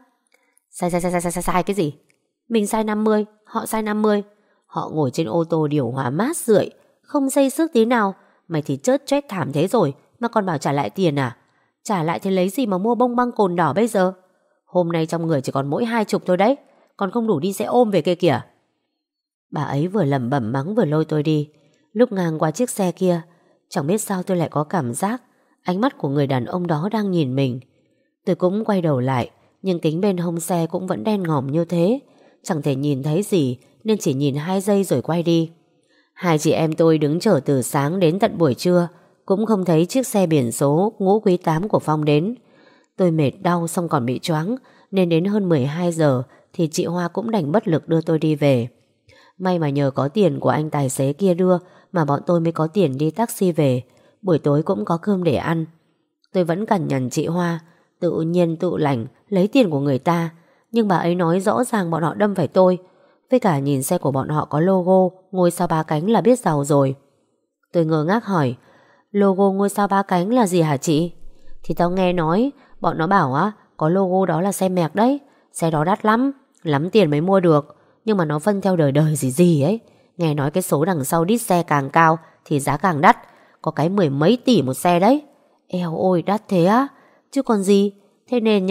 Speaker 1: Sai cái gì? Mình sai 50, họ sai 50. Họ ngồi trên ô tô điều hòa mát rượi, không xây xước tí nào. Mày thì chớt choét thảm thế rồi mà còn bảo trả lại tiền à? Trả lại thì lấy gì mà mua bông băng cồn đỏ bây giờ? Hôm nay trong người chỉ còn mỗi 20 thôi đấy, còn không đủ đi xe ôm về kia kìa. Bà ấy vừa lẩm bẩm mắng vừa lôi tôi đi. Lúc ngang qua chiếc xe kia, chẳng biết sao tôi lại có cảm giác ánh mắt của người đàn ông đó đang nhìn mình. Tôi cũng quay đầu lại, nhưng kính bên hông xe cũng vẫn đen ngòm như thế, chẳng thể nhìn thấy gì nên chỉ nhìn 2 giây rồi quay đi. Hai chị em tôi đứng chờ từ sáng đến tận buổi trưa, cũng không thấy chiếc xe biển số Ngũ Quý 8 của Phong đến. Tôi mệt đau xong còn bị choáng, nên đến hơn 12 giờ thì chị Hoa cũng đành bất lực đưa tôi đi về. May mà nhờ có tiền của anh tài xế kia đưa mà bọn tôi mới có tiền đi taxi về. Buổi tối cũng có cơm để ăn. Tôi vẫn cằn nhằn chị Hoa, tự nhiên tự lành lấy tiền của người ta, nhưng bà ấy nói rõ ràng bọn họ đâm phải tôi. Với cả nhìn xe của bọn họ có logo ngôi sao 3 cánh là biết giàu rồi. Tôi ngơ ngác hỏi, logo ngôi sao 3 cánh là gì hả chị? Thì tao nghe nói bọn nó bảo á, có logo đó là xe mẹc đấy. Xe đó đắt lắm, lắm tiền mới mua được. Nhưng mà nó phân theo đời đời gì gì ấy. Nghe nói cái số đằng sau đít xe càng cao thì giá càng đắt. Có cái 10 mấy tỷ một xe đấy. Eo ôi đắt thế á. Chứ còn gì. Thế nên nhá,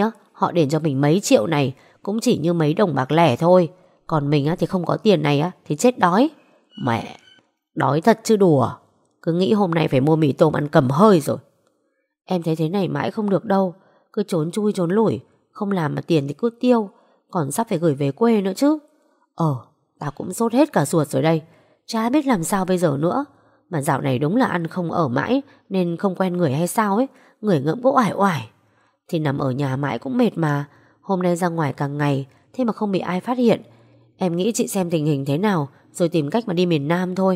Speaker 1: Họ đền cho mình mấy triệu này cũng chỉ như mấy đồng bạc lẻ thôi. Còn mình á, thì không có tiền này á, thì chết đói. Mẹ, đói thật chứ đùa. Cứ nghĩ hôm nay phải mua mì tôm ăn cầm hơi rồi. Em thấy thế này mãi không được đâu. Cứ trốn chui trốn lủi, không làm mà tiền thì cứ tiêu, còn sắp phải gửi về quê nữa chứ. Tao cũng sốt hết cả ruột rồi đây. Chả biết làm sao bây giờ nữa. Mà dạo này đúng là ăn không ở mãi, nên không quen người hay sao ấy. Người ngợm cũng oải oải. Thì nằm ở nhà mãi cũng mệt mà. Hôm nay ra ngoài cả ngày, thế mà không bị ai phát hiện. Em nghĩ chị xem tình hình thế nào, rồi tìm cách mà đi miền Nam thôi.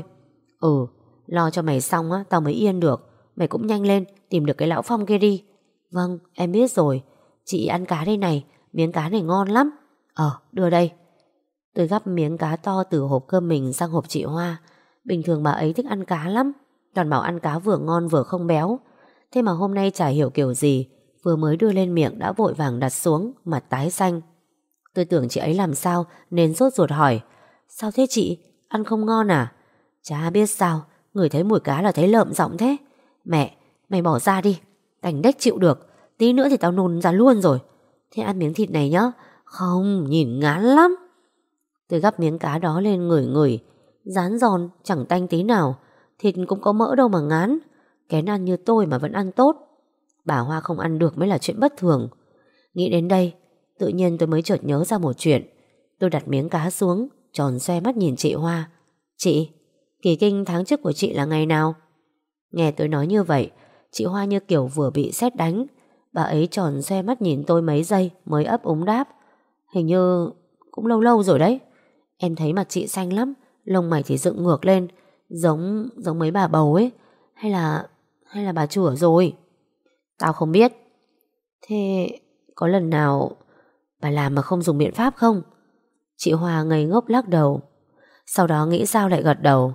Speaker 1: Lo cho mày xong á, tao mới yên được. Mày cũng nhanh lên, tìm được cái lão Phong kia đi. Vâng, em biết rồi. Chị ăn cá đây này, miếng cá này ngon lắm. Đưa đây. Tôi gắp miếng cá to từ hộp cơm mình sang hộp chị Hoa. Bình thường bà ấy thích ăn cá lắm, toàn bảo ăn cá vừa ngon vừa không béo. Thế mà hôm nay chả hiểu kiểu gì, vừa mới đưa lên miệng đã vội vàng đặt xuống, mặt tái xanh. Tôi tưởng chị ấy làm sao nên sốt ruột hỏi: sao thế chị, ăn không ngon à? Chả biết sao, ngửi thấy mùi cá là thấy lợm giọng thế. Mẹ, mày bỏ ra đi, đành đếch chịu được. Tí nữa thì tao nôn ra luôn rồi. Thế ăn miếng thịt này nhá. Không, nhìn ngán lắm. Tôi gắp miếng cá đó lên ngửi ngửi, rán giòn, chẳng tanh tí nào. Thịt cũng có mỡ đâu mà ngán. Kén ăn như tôi mà vẫn ăn tốt. Bà Hoa không ăn được mới là chuyện bất thường. Nghĩ đến đây, tự nhiên tôi mới chợt nhớ ra một chuyện. Tôi đặt miếng cá xuống, tròn xoe mắt nhìn chị Hoa. Chị, kỳ kinh tháng trước của chị là ngày nào? Nghe tôi nói như vậy, chị Hoa như kiểu vừa bị sét đánh. Bà ấy tròn xoe mắt nhìn tôi mấy giây mới ấp úng đáp: hình như cũng lâu lâu rồi đấy. Em thấy mặt chị xanh lắm, lông mày thì dựng ngược lên, giống mấy bà bầu ấy. Hay là bà chửa rồi? Tao không biết. Thế có lần nào bà làm mà không dùng biện pháp không? Chị Hoa ngây ngốc lắc đầu. Sau đó nghĩ sao lại gật đầu.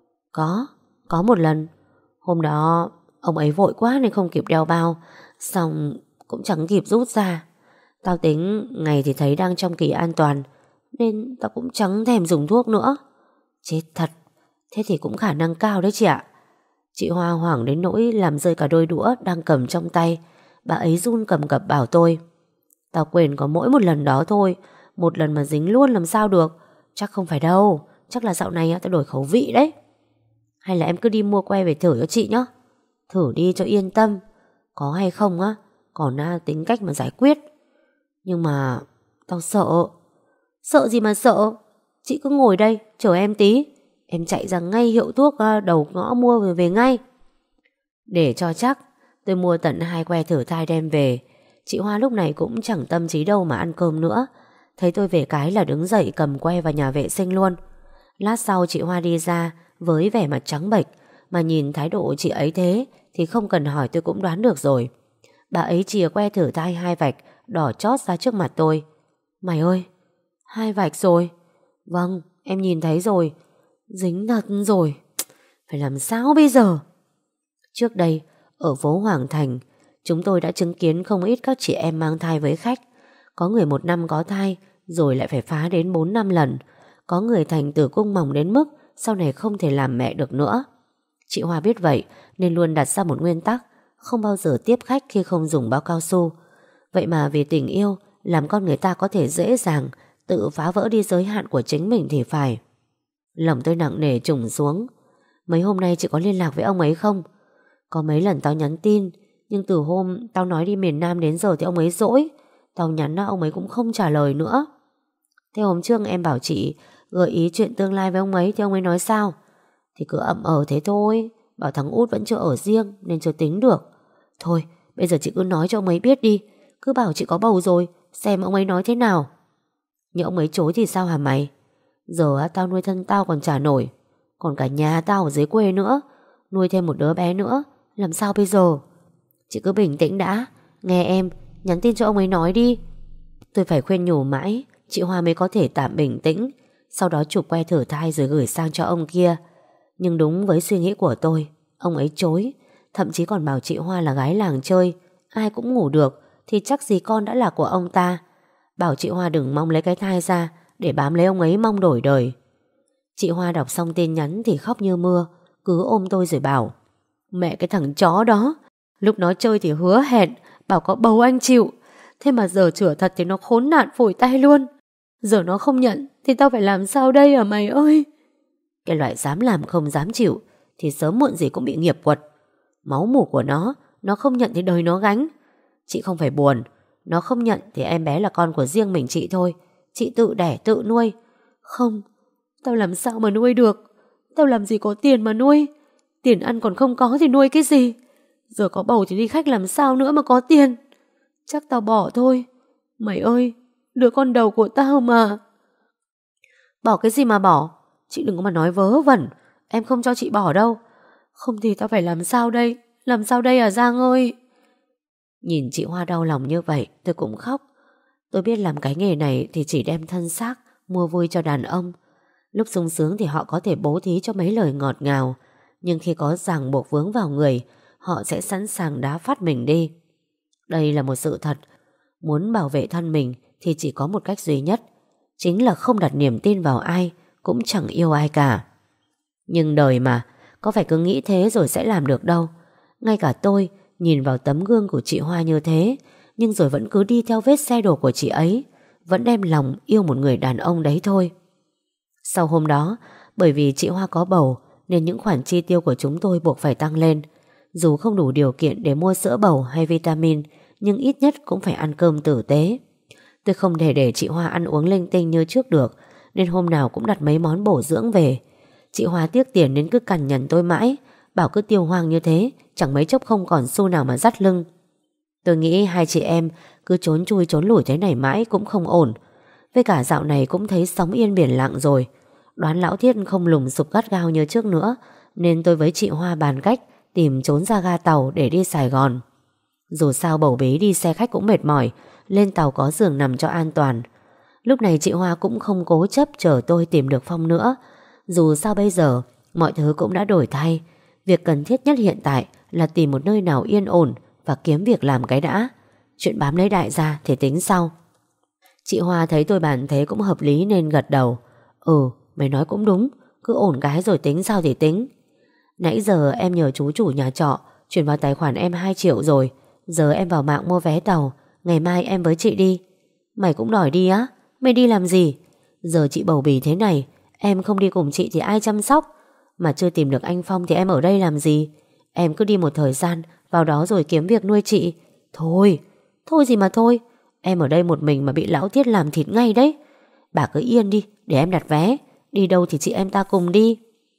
Speaker 1: Có một lần. Hôm đó ông ấy vội quá nên không kịp đeo bao, xong cũng chẳng kịp rút ra. Tao tính ngày thì thấy đang trong kỳ an toàn, nên tao cũng chẳng thèm dùng thuốc nữa. Chết thật. Thế thì cũng khả năng cao đấy chị ạ. Chị Hoa hoảng đến nỗi làm rơi cả đôi đũa đang cầm trong tay. Bà ấy run cầm cập bảo tôi: tao quên có mỗi một lần đó thôi. Một lần mà dính luôn làm sao được. Chắc không phải đâu. Chắc là dạo này tao đổi khẩu vị đấy. Hay là em cứ đi mua que về thử cho chị nhé. Thử đi cho yên tâm. Có hay không á, còn tính cách mà giải quyết. Nhưng mà tao sợ. Sợ gì mà sợ. Chị cứ ngồi đây chờ em tí. Em chạy ra ngay hiệu thuốc đầu ngõ mua về ngay. Để cho chắc, tôi mua tận 2 que thử thai đem về. Chị Hoa lúc này cũng chẳng tâm trí đâu mà ăn cơm nữa. Thấy tôi về cái là đứng dậy cầm que vào nhà vệ sinh luôn. Lát sau chị Hoa đi ra với vẻ mặt trắng bệch, mà nhìn thái độ chị ấy thế thì không cần hỏi tôi cũng đoán được rồi. Bà ấy chìa que thử thai 2 vạch đỏ chót ra trước mặt tôi. Mày ơi, 2 vạch rồi. Vâng, em nhìn thấy rồi. Dính thật rồi. Phải làm sao bây giờ? Trước đây, ở phố Hoàng Thành, chúng tôi đã chứng kiến không ít các chị em mang thai với khách. Có người 1 năm có thai rồi lại phải phá đến 4-5 lần. Có người thành tử cung mỏng đến mức sau này không thể làm mẹ được nữa. Chị Hoa biết vậy nên luôn đặt ra một nguyên tắc: không bao giờ tiếp khách khi không dùng bao cao su. Vậy mà vì tình yêu làm con người ta có thể dễ dàng tự phá vỡ đi giới hạn của chính mình thì phải. Lòng tôi nặng nề trùng xuống. Mấy hôm nay chị có liên lạc với ông ấy không? Có mấy lần tao nhắn tin, nhưng từ hôm tao nói đi miền Nam đến giờ thì ông ấy dỗi. Tao nhắn ông ấy cũng không trả lời nữa. Thế hôm trước em bảo chị gợi ý chuyện tương lai với ông ấy thì ông ấy nói sao? Thì cứ ậm thế thôi. Bảo thằng út vẫn chưa ở riêng nên chưa tính được. Thôi bây giờ chị cứ nói cho ông ấy biết đi. Cứ bảo chị có bầu rồi, xem ông ấy nói thế nào. Nhưng ông ấy chối thì sao hả mày? Giờ tao nuôi thân tao còn chả nổi, còn cả nhà tao ở dưới quê nữa, nuôi thêm một đứa bé nữa, làm sao bây giờ? Chị cứ bình tĩnh đã. Nghe em, nhắn tin cho ông ấy nói đi. Tôi phải khuyên nhủ mãi chị Hoa mới có thể tạm bình tĩnh. Sau đó chụp que thử thai rồi gửi sang cho ông kia. Nhưng đúng với suy nghĩ của tôi, ông ấy chối. Thậm chí còn bảo chị Hoa là gái làng chơi, ai cũng ngủ được, thì chắc gì con đã là của ông ta. Bảo chị Hoa đừng mong lấy cái thai ra để bám lấy ông ấy mong đổi đời. Chị Hoa đọc xong tin nhắn thì khóc như mưa, cứ ôm tôi rồi bảo: mẹ cái thằng chó đó, lúc nó chơi thì hứa hẹn bảo có bầu anh chịu, Thế mà giờ chửa thật thì nó khốn nạn phổi tay luôn. Giờ nó không nhận thì tao phải làm sao đây hả mày ơi? Cái loại dám làm không dám chịu thì sớm muộn gì cũng bị nghiệp quật. Máu mủ của nó không nhận thì đời nó gánh. Chị không phải buồn. Nó không nhận thì em bé là con của riêng mình chị thôi. Chị tự đẻ tự nuôi. Không, tao làm sao mà nuôi được? Tao làm gì có tiền mà nuôi? Tiền ăn còn không có thì nuôi cái gì? Giờ có bầu thì đi khách làm sao nữa mà có tiền? Chắc tao bỏ thôi. Mày ơi, đứa con đầu của tao mà. Bỏ cái gì mà bỏ? Chị đừng có mà nói vớ vẩn. Em không cho chị bỏ đâu. Không thì tao phải làm sao đây? Làm sao đây à Giang ơi? Nhìn chị Hoa đau lòng như vậy tôi cũng khóc. Tôi biết làm cái nghề này thì chỉ đem thân xác mua vui cho đàn ông. Lúc sung sướng thì họ có thể bố thí cho mấy lời ngọt ngào, nhưng khi có ràng buộc vướng vào người, họ sẽ sẵn sàng đá phát mình đi. Đây là một sự thật. Muốn bảo vệ thân mình thì chỉ có một cách duy nhất, chính là không đặt niềm tin vào ai, cũng chẳng yêu ai cả. Nhưng đời mà, có phải cứ nghĩ thế rồi sẽ làm được đâu. Ngay cả tôi nhìn vào tấm gương của chị Hoa như thế, nhưng rồi vẫn cứ đi theo vết xe đổ của chị ấy, vẫn đem lòng yêu một người đàn ông đấy thôi. Sau hôm đó, bởi vì chị Hoa có bầu nên những khoản chi tiêu của chúng tôi buộc phải tăng lên. Dù không đủ điều kiện để mua sữa bầu hay vitamin, nhưng ít nhất cũng phải ăn cơm tử tế. Tôi không thể để chị Hoa ăn uống linh tinh như trước được, nên hôm nào cũng đặt mấy món bổ dưỡng về. Chị Hoa tiếc tiền nên cứ cằn nhằn tôi mãi, bảo cứ tiêu hoang như thế, chẳng mấy chốc không còn xu nào mà dắt lưng. Tôi nghĩ hai chị em cứ trốn chui trốn lủi thế này mãi cũng không ổn. Với cả dạo này cũng thấy sóng yên biển lặng rồi. Đoán lão Thiết không lùng sụp gắt gao như trước nữa, nên tôi với chị Hoa bàn cách tìm trốn ra ga tàu để đi Sài Gòn. Dù sao bầu bí đi xe khách cũng mệt mỏi, lên tàu có giường nằm cho an toàn. Lúc này chị Hoa cũng không cố chấp chờ tôi tìm được Phong nữa. Dù sao bây giờ mọi thứ cũng đã đổi thay. Việc cần thiết nhất hiện tại là tìm một nơi nào yên ổn và kiếm việc làm cái đã. Chuyện bám lấy đại gia thì tính sau. Chị Hoa thấy tôi bàn thế cũng hợp lý nên gật đầu. Ừ, mày nói cũng đúng, cứ ổn cái rồi tính sao thì tính. Nãy giờ em nhờ chú chủ nhà trọ chuyển vào tài khoản em 2 triệu rồi. Giờ em vào mạng mua vé tàu, ngày mai em với chị đi. Mày cũng đòi đi á? Mày đi làm gì? Giờ chị bầu bì thế này, em không đi cùng chị thì ai chăm sóc? Mà chưa tìm được anh Phong thì em ở đây làm gì? Em cứ đi một thời gian, vào đó rồi kiếm việc nuôi chị. Thôi, thôi gì mà thôi. Em ở đây một mình mà bị lão Thiết làm thịt ngay đấy. Bà cứ yên đi, để em đặt vé. Đi đâu thì chị em ta cùng đi.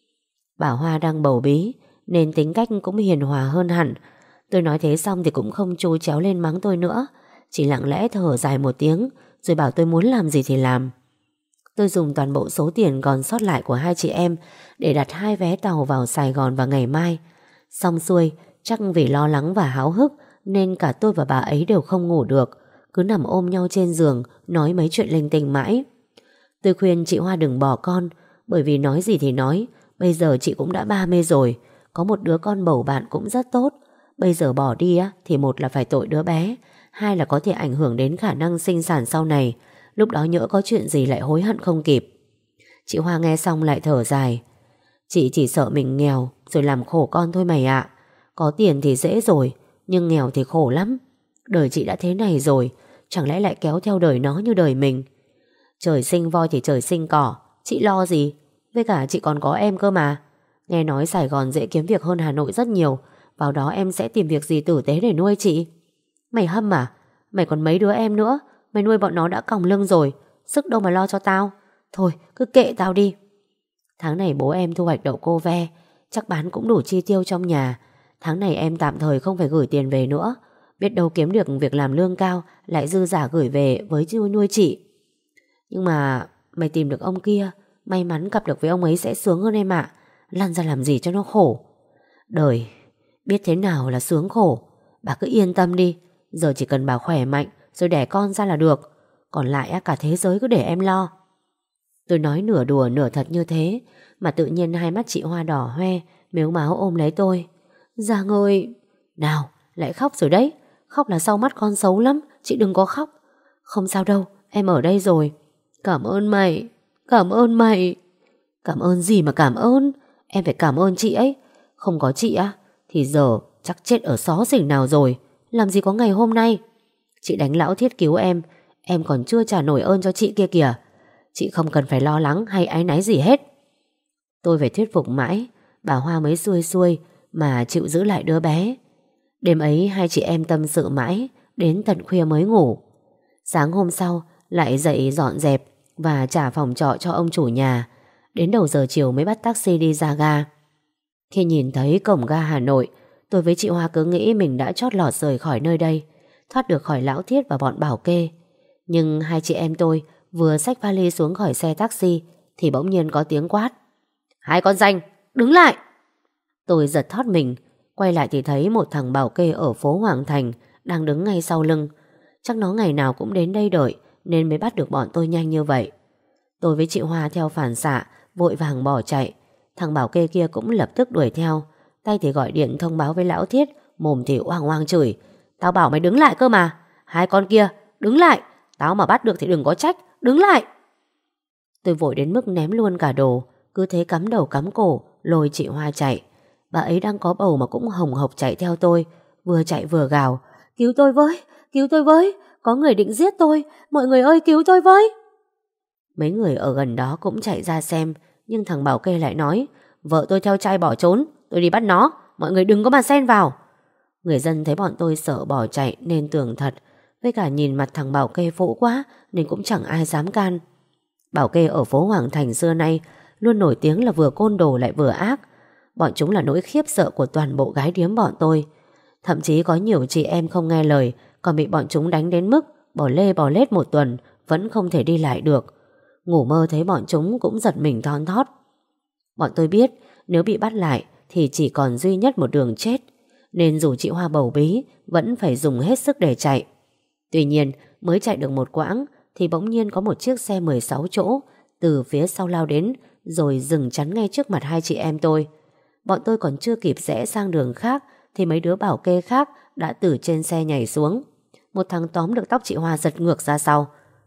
Speaker 1: Bà Hoa đang bầu bí nên tính cách cũng hiền hòa hơn hẳn. Tôi nói thế xong thì cũng không chu chéo lên mắng tôi nữa, chỉ lặng lẽ thở dài một tiếng rồi bảo tôi muốn làm gì thì làm. Tôi dùng toàn bộ số tiền còn sót lại của hai chị em để đặt 2 vé tàu vào Sài Gòn vào ngày mai. Xong xuôi, chắc vì lo lắng và háo hức nên cả tôi và bà ấy đều không ngủ được, cứ nằm ôm nhau trên giường nói mấy chuyện linh tinh mãi. Tôi khuyên chị Hoa đừng bỏ con, bởi vì nói gì thì nói, bây giờ chị cũng đã 30 rồi, có một đứa con bầu bạn cũng rất tốt. Bây giờ bỏ đi á thì một là phải tội đứa bé, hai là có thể ảnh hưởng đến khả năng sinh sản sau này. Lúc đó nhỡ có chuyện gì lại hối hận không kịp. Chị Hoa nghe xong lại thở dài. Chị chỉ sợ mình nghèo rồi làm khổ con thôi mày ạ. Có tiền thì dễ rồi, nhưng nghèo thì khổ lắm. Đời chị đã thế này rồi, chẳng lẽ lại kéo theo đời nó như đời mình? Trời sinh voi thì trời sinh cỏ, chị lo gì? Với cả chị còn có em cơ mà. Nghe nói Sài Gòn dễ kiếm việc hơn Hà Nội rất nhiều. Vào đó em sẽ tìm việc gì tử tế để nuôi chị. Mày hâm à? Mày còn mấy đứa em nữa, mày nuôi bọn nó đã còng lưng rồi, sức đâu mà lo cho tao. Thôi cứ kệ tao đi. Tháng này bố em thu hoạch đậu cô ve, chắc bán cũng đủ chi tiêu trong nhà. Tháng này em tạm thời không phải gửi tiền về nữa, biết đâu kiếm được việc làm lương cao lại dư giả gửi về với nuôi chị. Nhưng mà mày tìm được ông kia, may mắn gặp được với ông ấy sẽ sướng hơn em ạ. Lăn ra làm gì cho nó khổ. Đời biết thế nào là sướng khổ. Bà cứ yên tâm đi, giờ chỉ cần bà khỏe mạnh rồi đẻ con ra là được. Còn lại cả thế giới cứ để em lo. Tôi nói nửa đùa nửa thật như thế mà tự nhiên hai mắt chị Hoa đỏ hoe, mếu máo ôm lấy tôi. Giang ơi. Nào lại khóc rồi đấy. Khóc là sau mắt con xấu lắm, chị đừng có khóc. Không sao đâu, em ở đây rồi. Cảm ơn mày. Cảm ơn mày. Cảm ơn gì mà cảm ơn? Em phải cảm ơn chị ấy. Không có chị á thì giờ chắc chết ở xó xỉnh nào rồi. Làm gì có ngày hôm nay. Chị đánh lão Thiết cứu em còn chưa trả nổi ơn cho chị kia kìa. Chị không cần phải lo lắng hay áy náy gì hết. Tôi phải thuyết phục mãi, bà Hoa mới xuôi xuôi mà chịu giữ lại đứa bé. Đêm ấy hai chị em tâm sự mãi, đến tận khuya mới ngủ. Sáng hôm sau lại dậy dọn dẹp và trả phòng trọ cho ông chủ nhà. Đến đầu giờ chiều mới bắt taxi đi ra ga. Khi nhìn thấy cổng ga Hà Nội, tôi với chị Hoa cứ nghĩ mình đã chót lọt rời khỏi nơi đây, thoát được khỏi lão Thiết và bọn bảo kê. Nhưng hai chị em tôi vừa xách vali xuống khỏi xe taxi thì bỗng nhiên có tiếng quát: "Hai con danh, đứng lại!" Tôi giật thót mình, quay lại thì thấy một thằng bảo kê ở phố Hoàng Thành đang đứng ngay sau lưng. Chắc nó ngày nào cũng đến đây đợi nên mới bắt được bọn tôi nhanh như vậy. Tôi với chị Hoa theo phản xạ vội vàng bỏ chạy. Thằng bảo kê kia cũng lập tức đuổi theo, tay thì gọi điện thông báo với lão Thiết, mồm thì oang oang chửi: "Tao bảo mày đứng lại cơ mà. Hai con kia, đứng lại. Tao mà bắt được thì đừng có trách. Đứng lại." Tôi vội đến mức ném luôn cả đồ, cứ thế cắm đầu cắm cổ lôi chị Hoa chạy. Bà ấy đang có bầu mà cũng hồng hộc chạy theo tôi, vừa chạy vừa gào: "Cứu tôi với, cứu tôi với, có người định giết tôi, mọi người ơi cứu tôi với." Mấy người ở gần đó cũng chạy ra xem, nhưng thằng bảo kê lại nói: "Vợ tôi theo trai bỏ trốn, tôi đi bắt nó, mọi người đừng có mà xen vào." Người dân thấy bọn tôi sợ bỏ chạy nên tưởng thật, với cả nhìn mặt thằng bảo kê phũ quá nên cũng chẳng ai dám can. Bảo kê ở phố Hoàng Thành xưa nay luôn nổi tiếng là vừa côn đồ lại vừa ác. Bọn chúng là nỗi khiếp sợ của toàn bộ gái điếm bọn tôi. Thậm chí có nhiều chị em không nghe lời còn bị bọn chúng đánh đến mức bỏ lê bỏ lết một tuần vẫn không thể đi lại được. Ngủ mơ thấy bọn chúng cũng giật mình thon thót. Bọn tôi biết nếu bị bắt lại thì chỉ còn duy nhất một đường chết, nên dù chị Hoa bầu bí vẫn phải dùng hết sức để chạy. Tuy nhiên mới chạy được một quãng thì bỗng nhiên có một chiếc xe 16 chỗ từ phía sau lao đến rồi dừng chắn ngay trước mặt hai chị em tôi. Bọn tôi còn chưa kịp rẽ sang đường khác thì mấy đứa bảo kê khác đã từ trên xe nhảy xuống. Một thằng tóm được tóc chị Hoa giật ngược ra sau.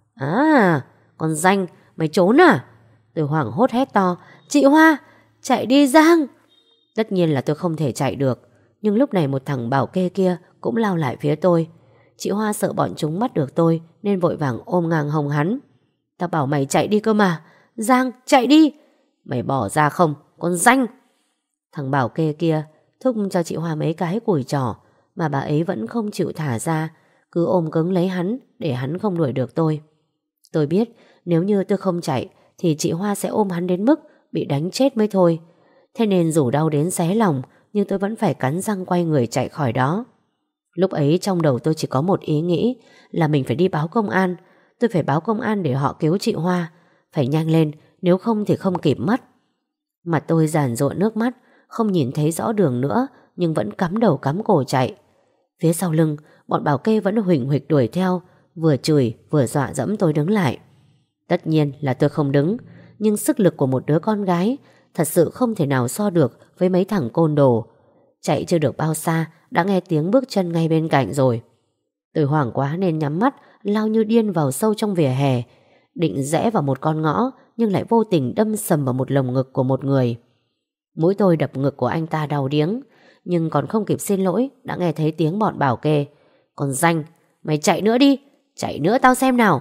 Speaker 1: "À, con danh, mày trốn à?" Tôi hoảng hốt hét to: "Chị Hoa, chạy đi Giang!" Tất nhiên là tôi không thể chạy được, nhưng lúc này một thằng bảo kê kia cũng lao lại phía tôi. Chị Hoa sợ bọn chúng bắt được tôi nên vội vàng ôm ngang hông hắn. "Tao bảo mày chạy đi cơ mà, Giang, chạy đi!" "Mày bỏ ra không, con danh!" Thằng bảo kê kia thúc cho chị Hoa mấy cái cùi trỏ mà bà ấy vẫn không chịu thả ra, cứ ôm cứng lấy hắn để hắn không đuổi được tôi. Tôi biết nếu như tôi không chạy thì chị Hoa sẽ ôm hắn đến mức bị đánh chết mới thôi. Thế nên dù đau đến xé lòng nhưng tôi vẫn phải cắn răng quay người chạy khỏi đó. Lúc ấy trong đầu tôi chỉ có một ý nghĩ là mình phải đi báo công an. Tôi phải báo công an để họ cứu chị Hoa. Phải nhanh lên, nếu không thì không kịp mất. Mặt tôi giàn giụa nước mắt, không nhìn thấy rõ đường nữa nhưng vẫn cắm đầu cắm cổ chạy. Phía sau lưng bọn bảo kê vẫn huỳnh huỵch đuổi theo, vừa chửi vừa dọa dẫm tôi đứng lại. Tất nhiên là tôi không đứng, nhưng sức lực của một đứa con gái thật sự không thể nào so được với mấy thằng côn đồ. Chạy chưa được bao xa đã nghe tiếng bước chân ngay bên cạnh rồi. Tôi hoảng quá nên nhắm mắt lao như điên vào sâu trong vỉa hè, định rẽ vào một con ngõ nhưng lại vô tình đâm sầm vào một lồng ngực của một người. Mũi tôi đập ngực của anh ta đau điếng, nhưng còn không kịp xin lỗi đã nghe thấy tiếng bọn bảo kê: "Còn danh, mày chạy nữa đi, chạy nữa tao xem nào."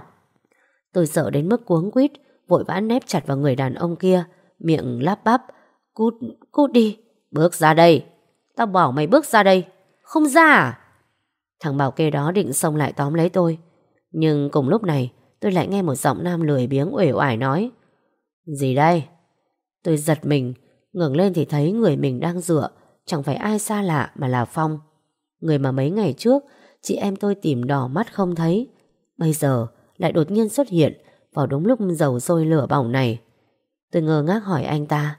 Speaker 1: Tôi sợ đến mức cuống quýt, vội vã nép chặt vào người đàn ông kia, miệng lắp bắp: "Cút, cút đi, bước ra đây. Tao bảo mày bước ra đây, không ra à?" Thằng bảo kê đó định xông lại tóm lấy tôi, nhưng cùng lúc này tôi lại nghe một giọng nam lười biếng uể oải nói: "Gì đây?" Tôi giật mình, ngẩng lên thì thấy người mình đang dựa chẳng phải ai xa lạ mà là Phong. Người mà mấy ngày trước chị em tôi tìm đỏ mắt không thấy, bây giờ lại đột nhiên xuất hiện vào đúng lúc dầu sôi lửa bỏng này. Tôi ngơ ngác hỏi anh ta: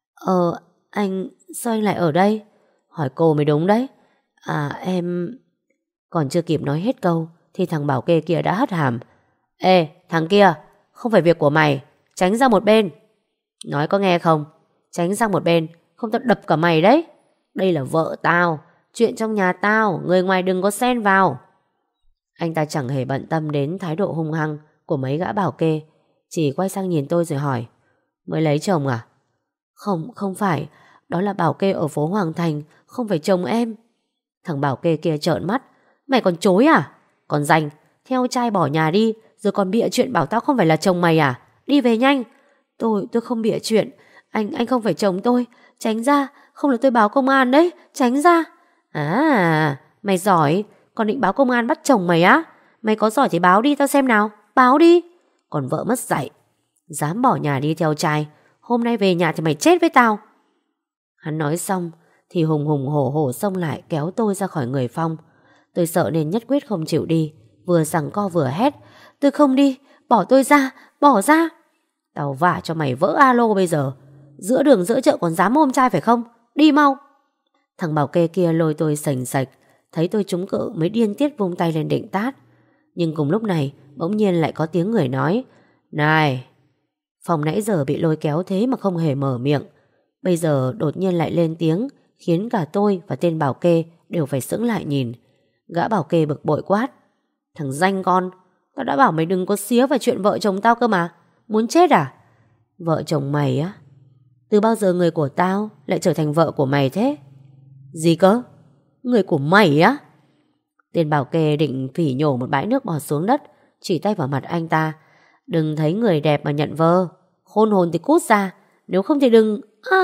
Speaker 1: Anh, sao anh lại ở đây?" "Hỏi cô mới đúng đấy." "À em..." Còn chưa kịp nói hết câu thì thằng bảo kê kia đã hất hàm: "Ê, thằng kia, không phải việc của mày, tránh ra một bên." "Nói có nghe không? Tránh sang một bên, không tao đập cả mày đấy. Đây là vợ tao, chuyện trong nhà tao, người ngoài đừng có xen vào." Anh ta chẳng hề bận tâm đến thái độ hung hăng của mấy gã bảo kê, chỉ quay sang nhìn tôi rồi hỏi: "Mới lấy chồng à?" "Không, không phải, đó là bảo kê ở phố Hoàng Thành, không phải chồng em." Thằng bảo kê kia trợn mắt: "Mày còn chối à?" Còn rảnh, theo trai bỏ nhà đi, rồi còn bịa chuyện bảo tao không phải là chồng mày à? Đi về nhanh. Tôi không bịa chuyện. Anh không phải chồng tôi. Tránh ra, không là tôi báo công an đấy. Tránh ra. À, mày giỏi. Còn định báo công an bắt chồng mày á? Mày có giỏi thì báo đi tao xem nào. Báo đi. Còn vợ mất dạy, dám bỏ nhà đi theo trai. Hôm nay về nhà thì mày chết với tao. Hắn nói xong thì hùng hùng hổ hổ xông lại kéo tôi ra khỏi người Phong. Tôi sợ nên nhất quyết không chịu đi, vừa giằng co vừa hét: tôi không đi, bỏ tôi ra, bỏ ra. Tao vả cho mày vỡ alo bây giờ. Giữa đường giữa chợ còn dám ôm trai phải không? Đi mau. Thằng bảo kê kia lôi tôi sành sạch, thấy tôi trúng cự mới điên tiết vung tay lên định tát. Nhưng cùng lúc này bỗng nhiên lại có tiếng người nói: này. Phong nãy giờ bị lôi kéo thế mà không hề mở miệng, bây giờ đột nhiên lại lên tiếng, khiến cả tôi và tên bảo kê đều phải sững lại nhìn. Gã bảo kê bực bội quát: thằng danh con, tao đã bảo mày đừng có xía vào chuyện vợ chồng tao cơ mà. Muốn chết à? Vợ chồng mày á? Từ bao giờ người của tao lại trở thành vợ của mày thế? Gì cơ? Người của mày á? Tên bảo kê định phỉ nhổ một bãi nước bọt xuống đất, chỉ tay vào mặt anh ta: đừng thấy người đẹp mà nhận vơ. Khôn hồn thì cút ra, nếu không thì đừng...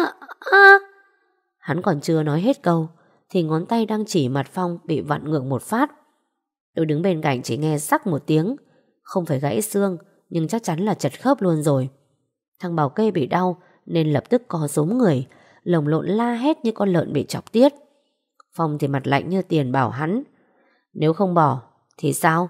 Speaker 1: Hắn còn chưa nói hết câu thì ngón tay đang chỉ mặt Phong bị vặn ngược một phát. Tôi đứng bên cạnh chỉ nghe sắc một tiếng, không phải gãy xương nhưng chắc chắn là chật khớp luôn rồi. Thằng bảo kê bị đau nên lập tức co rúm người, lồng lộn la hét như con lợn bị chọc tiết. Phong thì mặt lạnh như tiền bảo hắn: nếu không bỏ thì sao?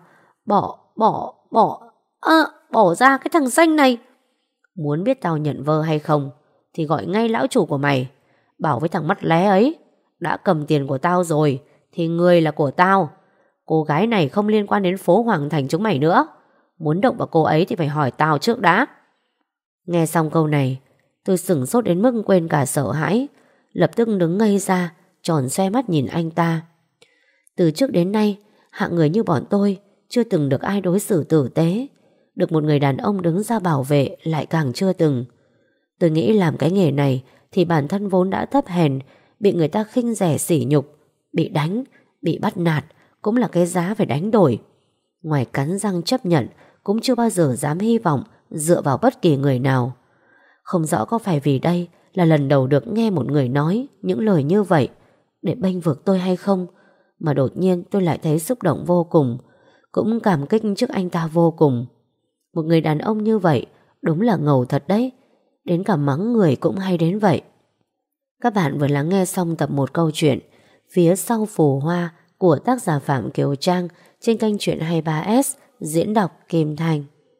Speaker 1: Bỏ ra cái thằng xanh này. Muốn biết tao nhận vơ hay không thì gọi ngay lão chủ của mày, bảo với thằng mắt lé ấy: đã cầm tiền của tao rồi thì người là của tao. Cô gái này không liên quan đến phố Hoàng Thành chúng mày nữa. Muốn động vào cô ấy thì phải hỏi tao trước đã. Nghe xong câu này, tôi sửng sốt đến mức quên cả sợ hãi, lập tức đứng ngây ra, tròn xoe mắt nhìn anh ta. Từ trước đến nay, hạng người như bọn tôi chưa từng được ai đối xử tử tế, được một người đàn ông đứng ra bảo vệ lại càng chưa từng. Tôi nghĩ làm cái nghề này thì bản thân vốn đã thấp hèn, bị người ta khinh rẻ sỉ nhục, bị đánh, bị bắt nạt cũng là cái giá phải đánh đổi. Ngoài cắn răng chấp nhận, cũng chưa bao giờ dám hy vọng dựa vào bất kỳ người nào. Không rõ có phải vì đây là lần đầu được nghe một người nói những lời như vậy để bênh vực tôi hay không, mà đột nhiên tôi lại thấy xúc động vô cùng, cũng cảm kích trước anh ta vô cùng. Một người đàn ông như vậy đúng là ngầu thật đấy, đến cả mắng người cũng hay đến vậy. Các bạn vừa lắng nghe xong tập 1 câu chuyện Phía sau phù hoa của tác giả Phạm Kiều Trang trên kênh Chuyện 23S, diễn đọc Kim Thành.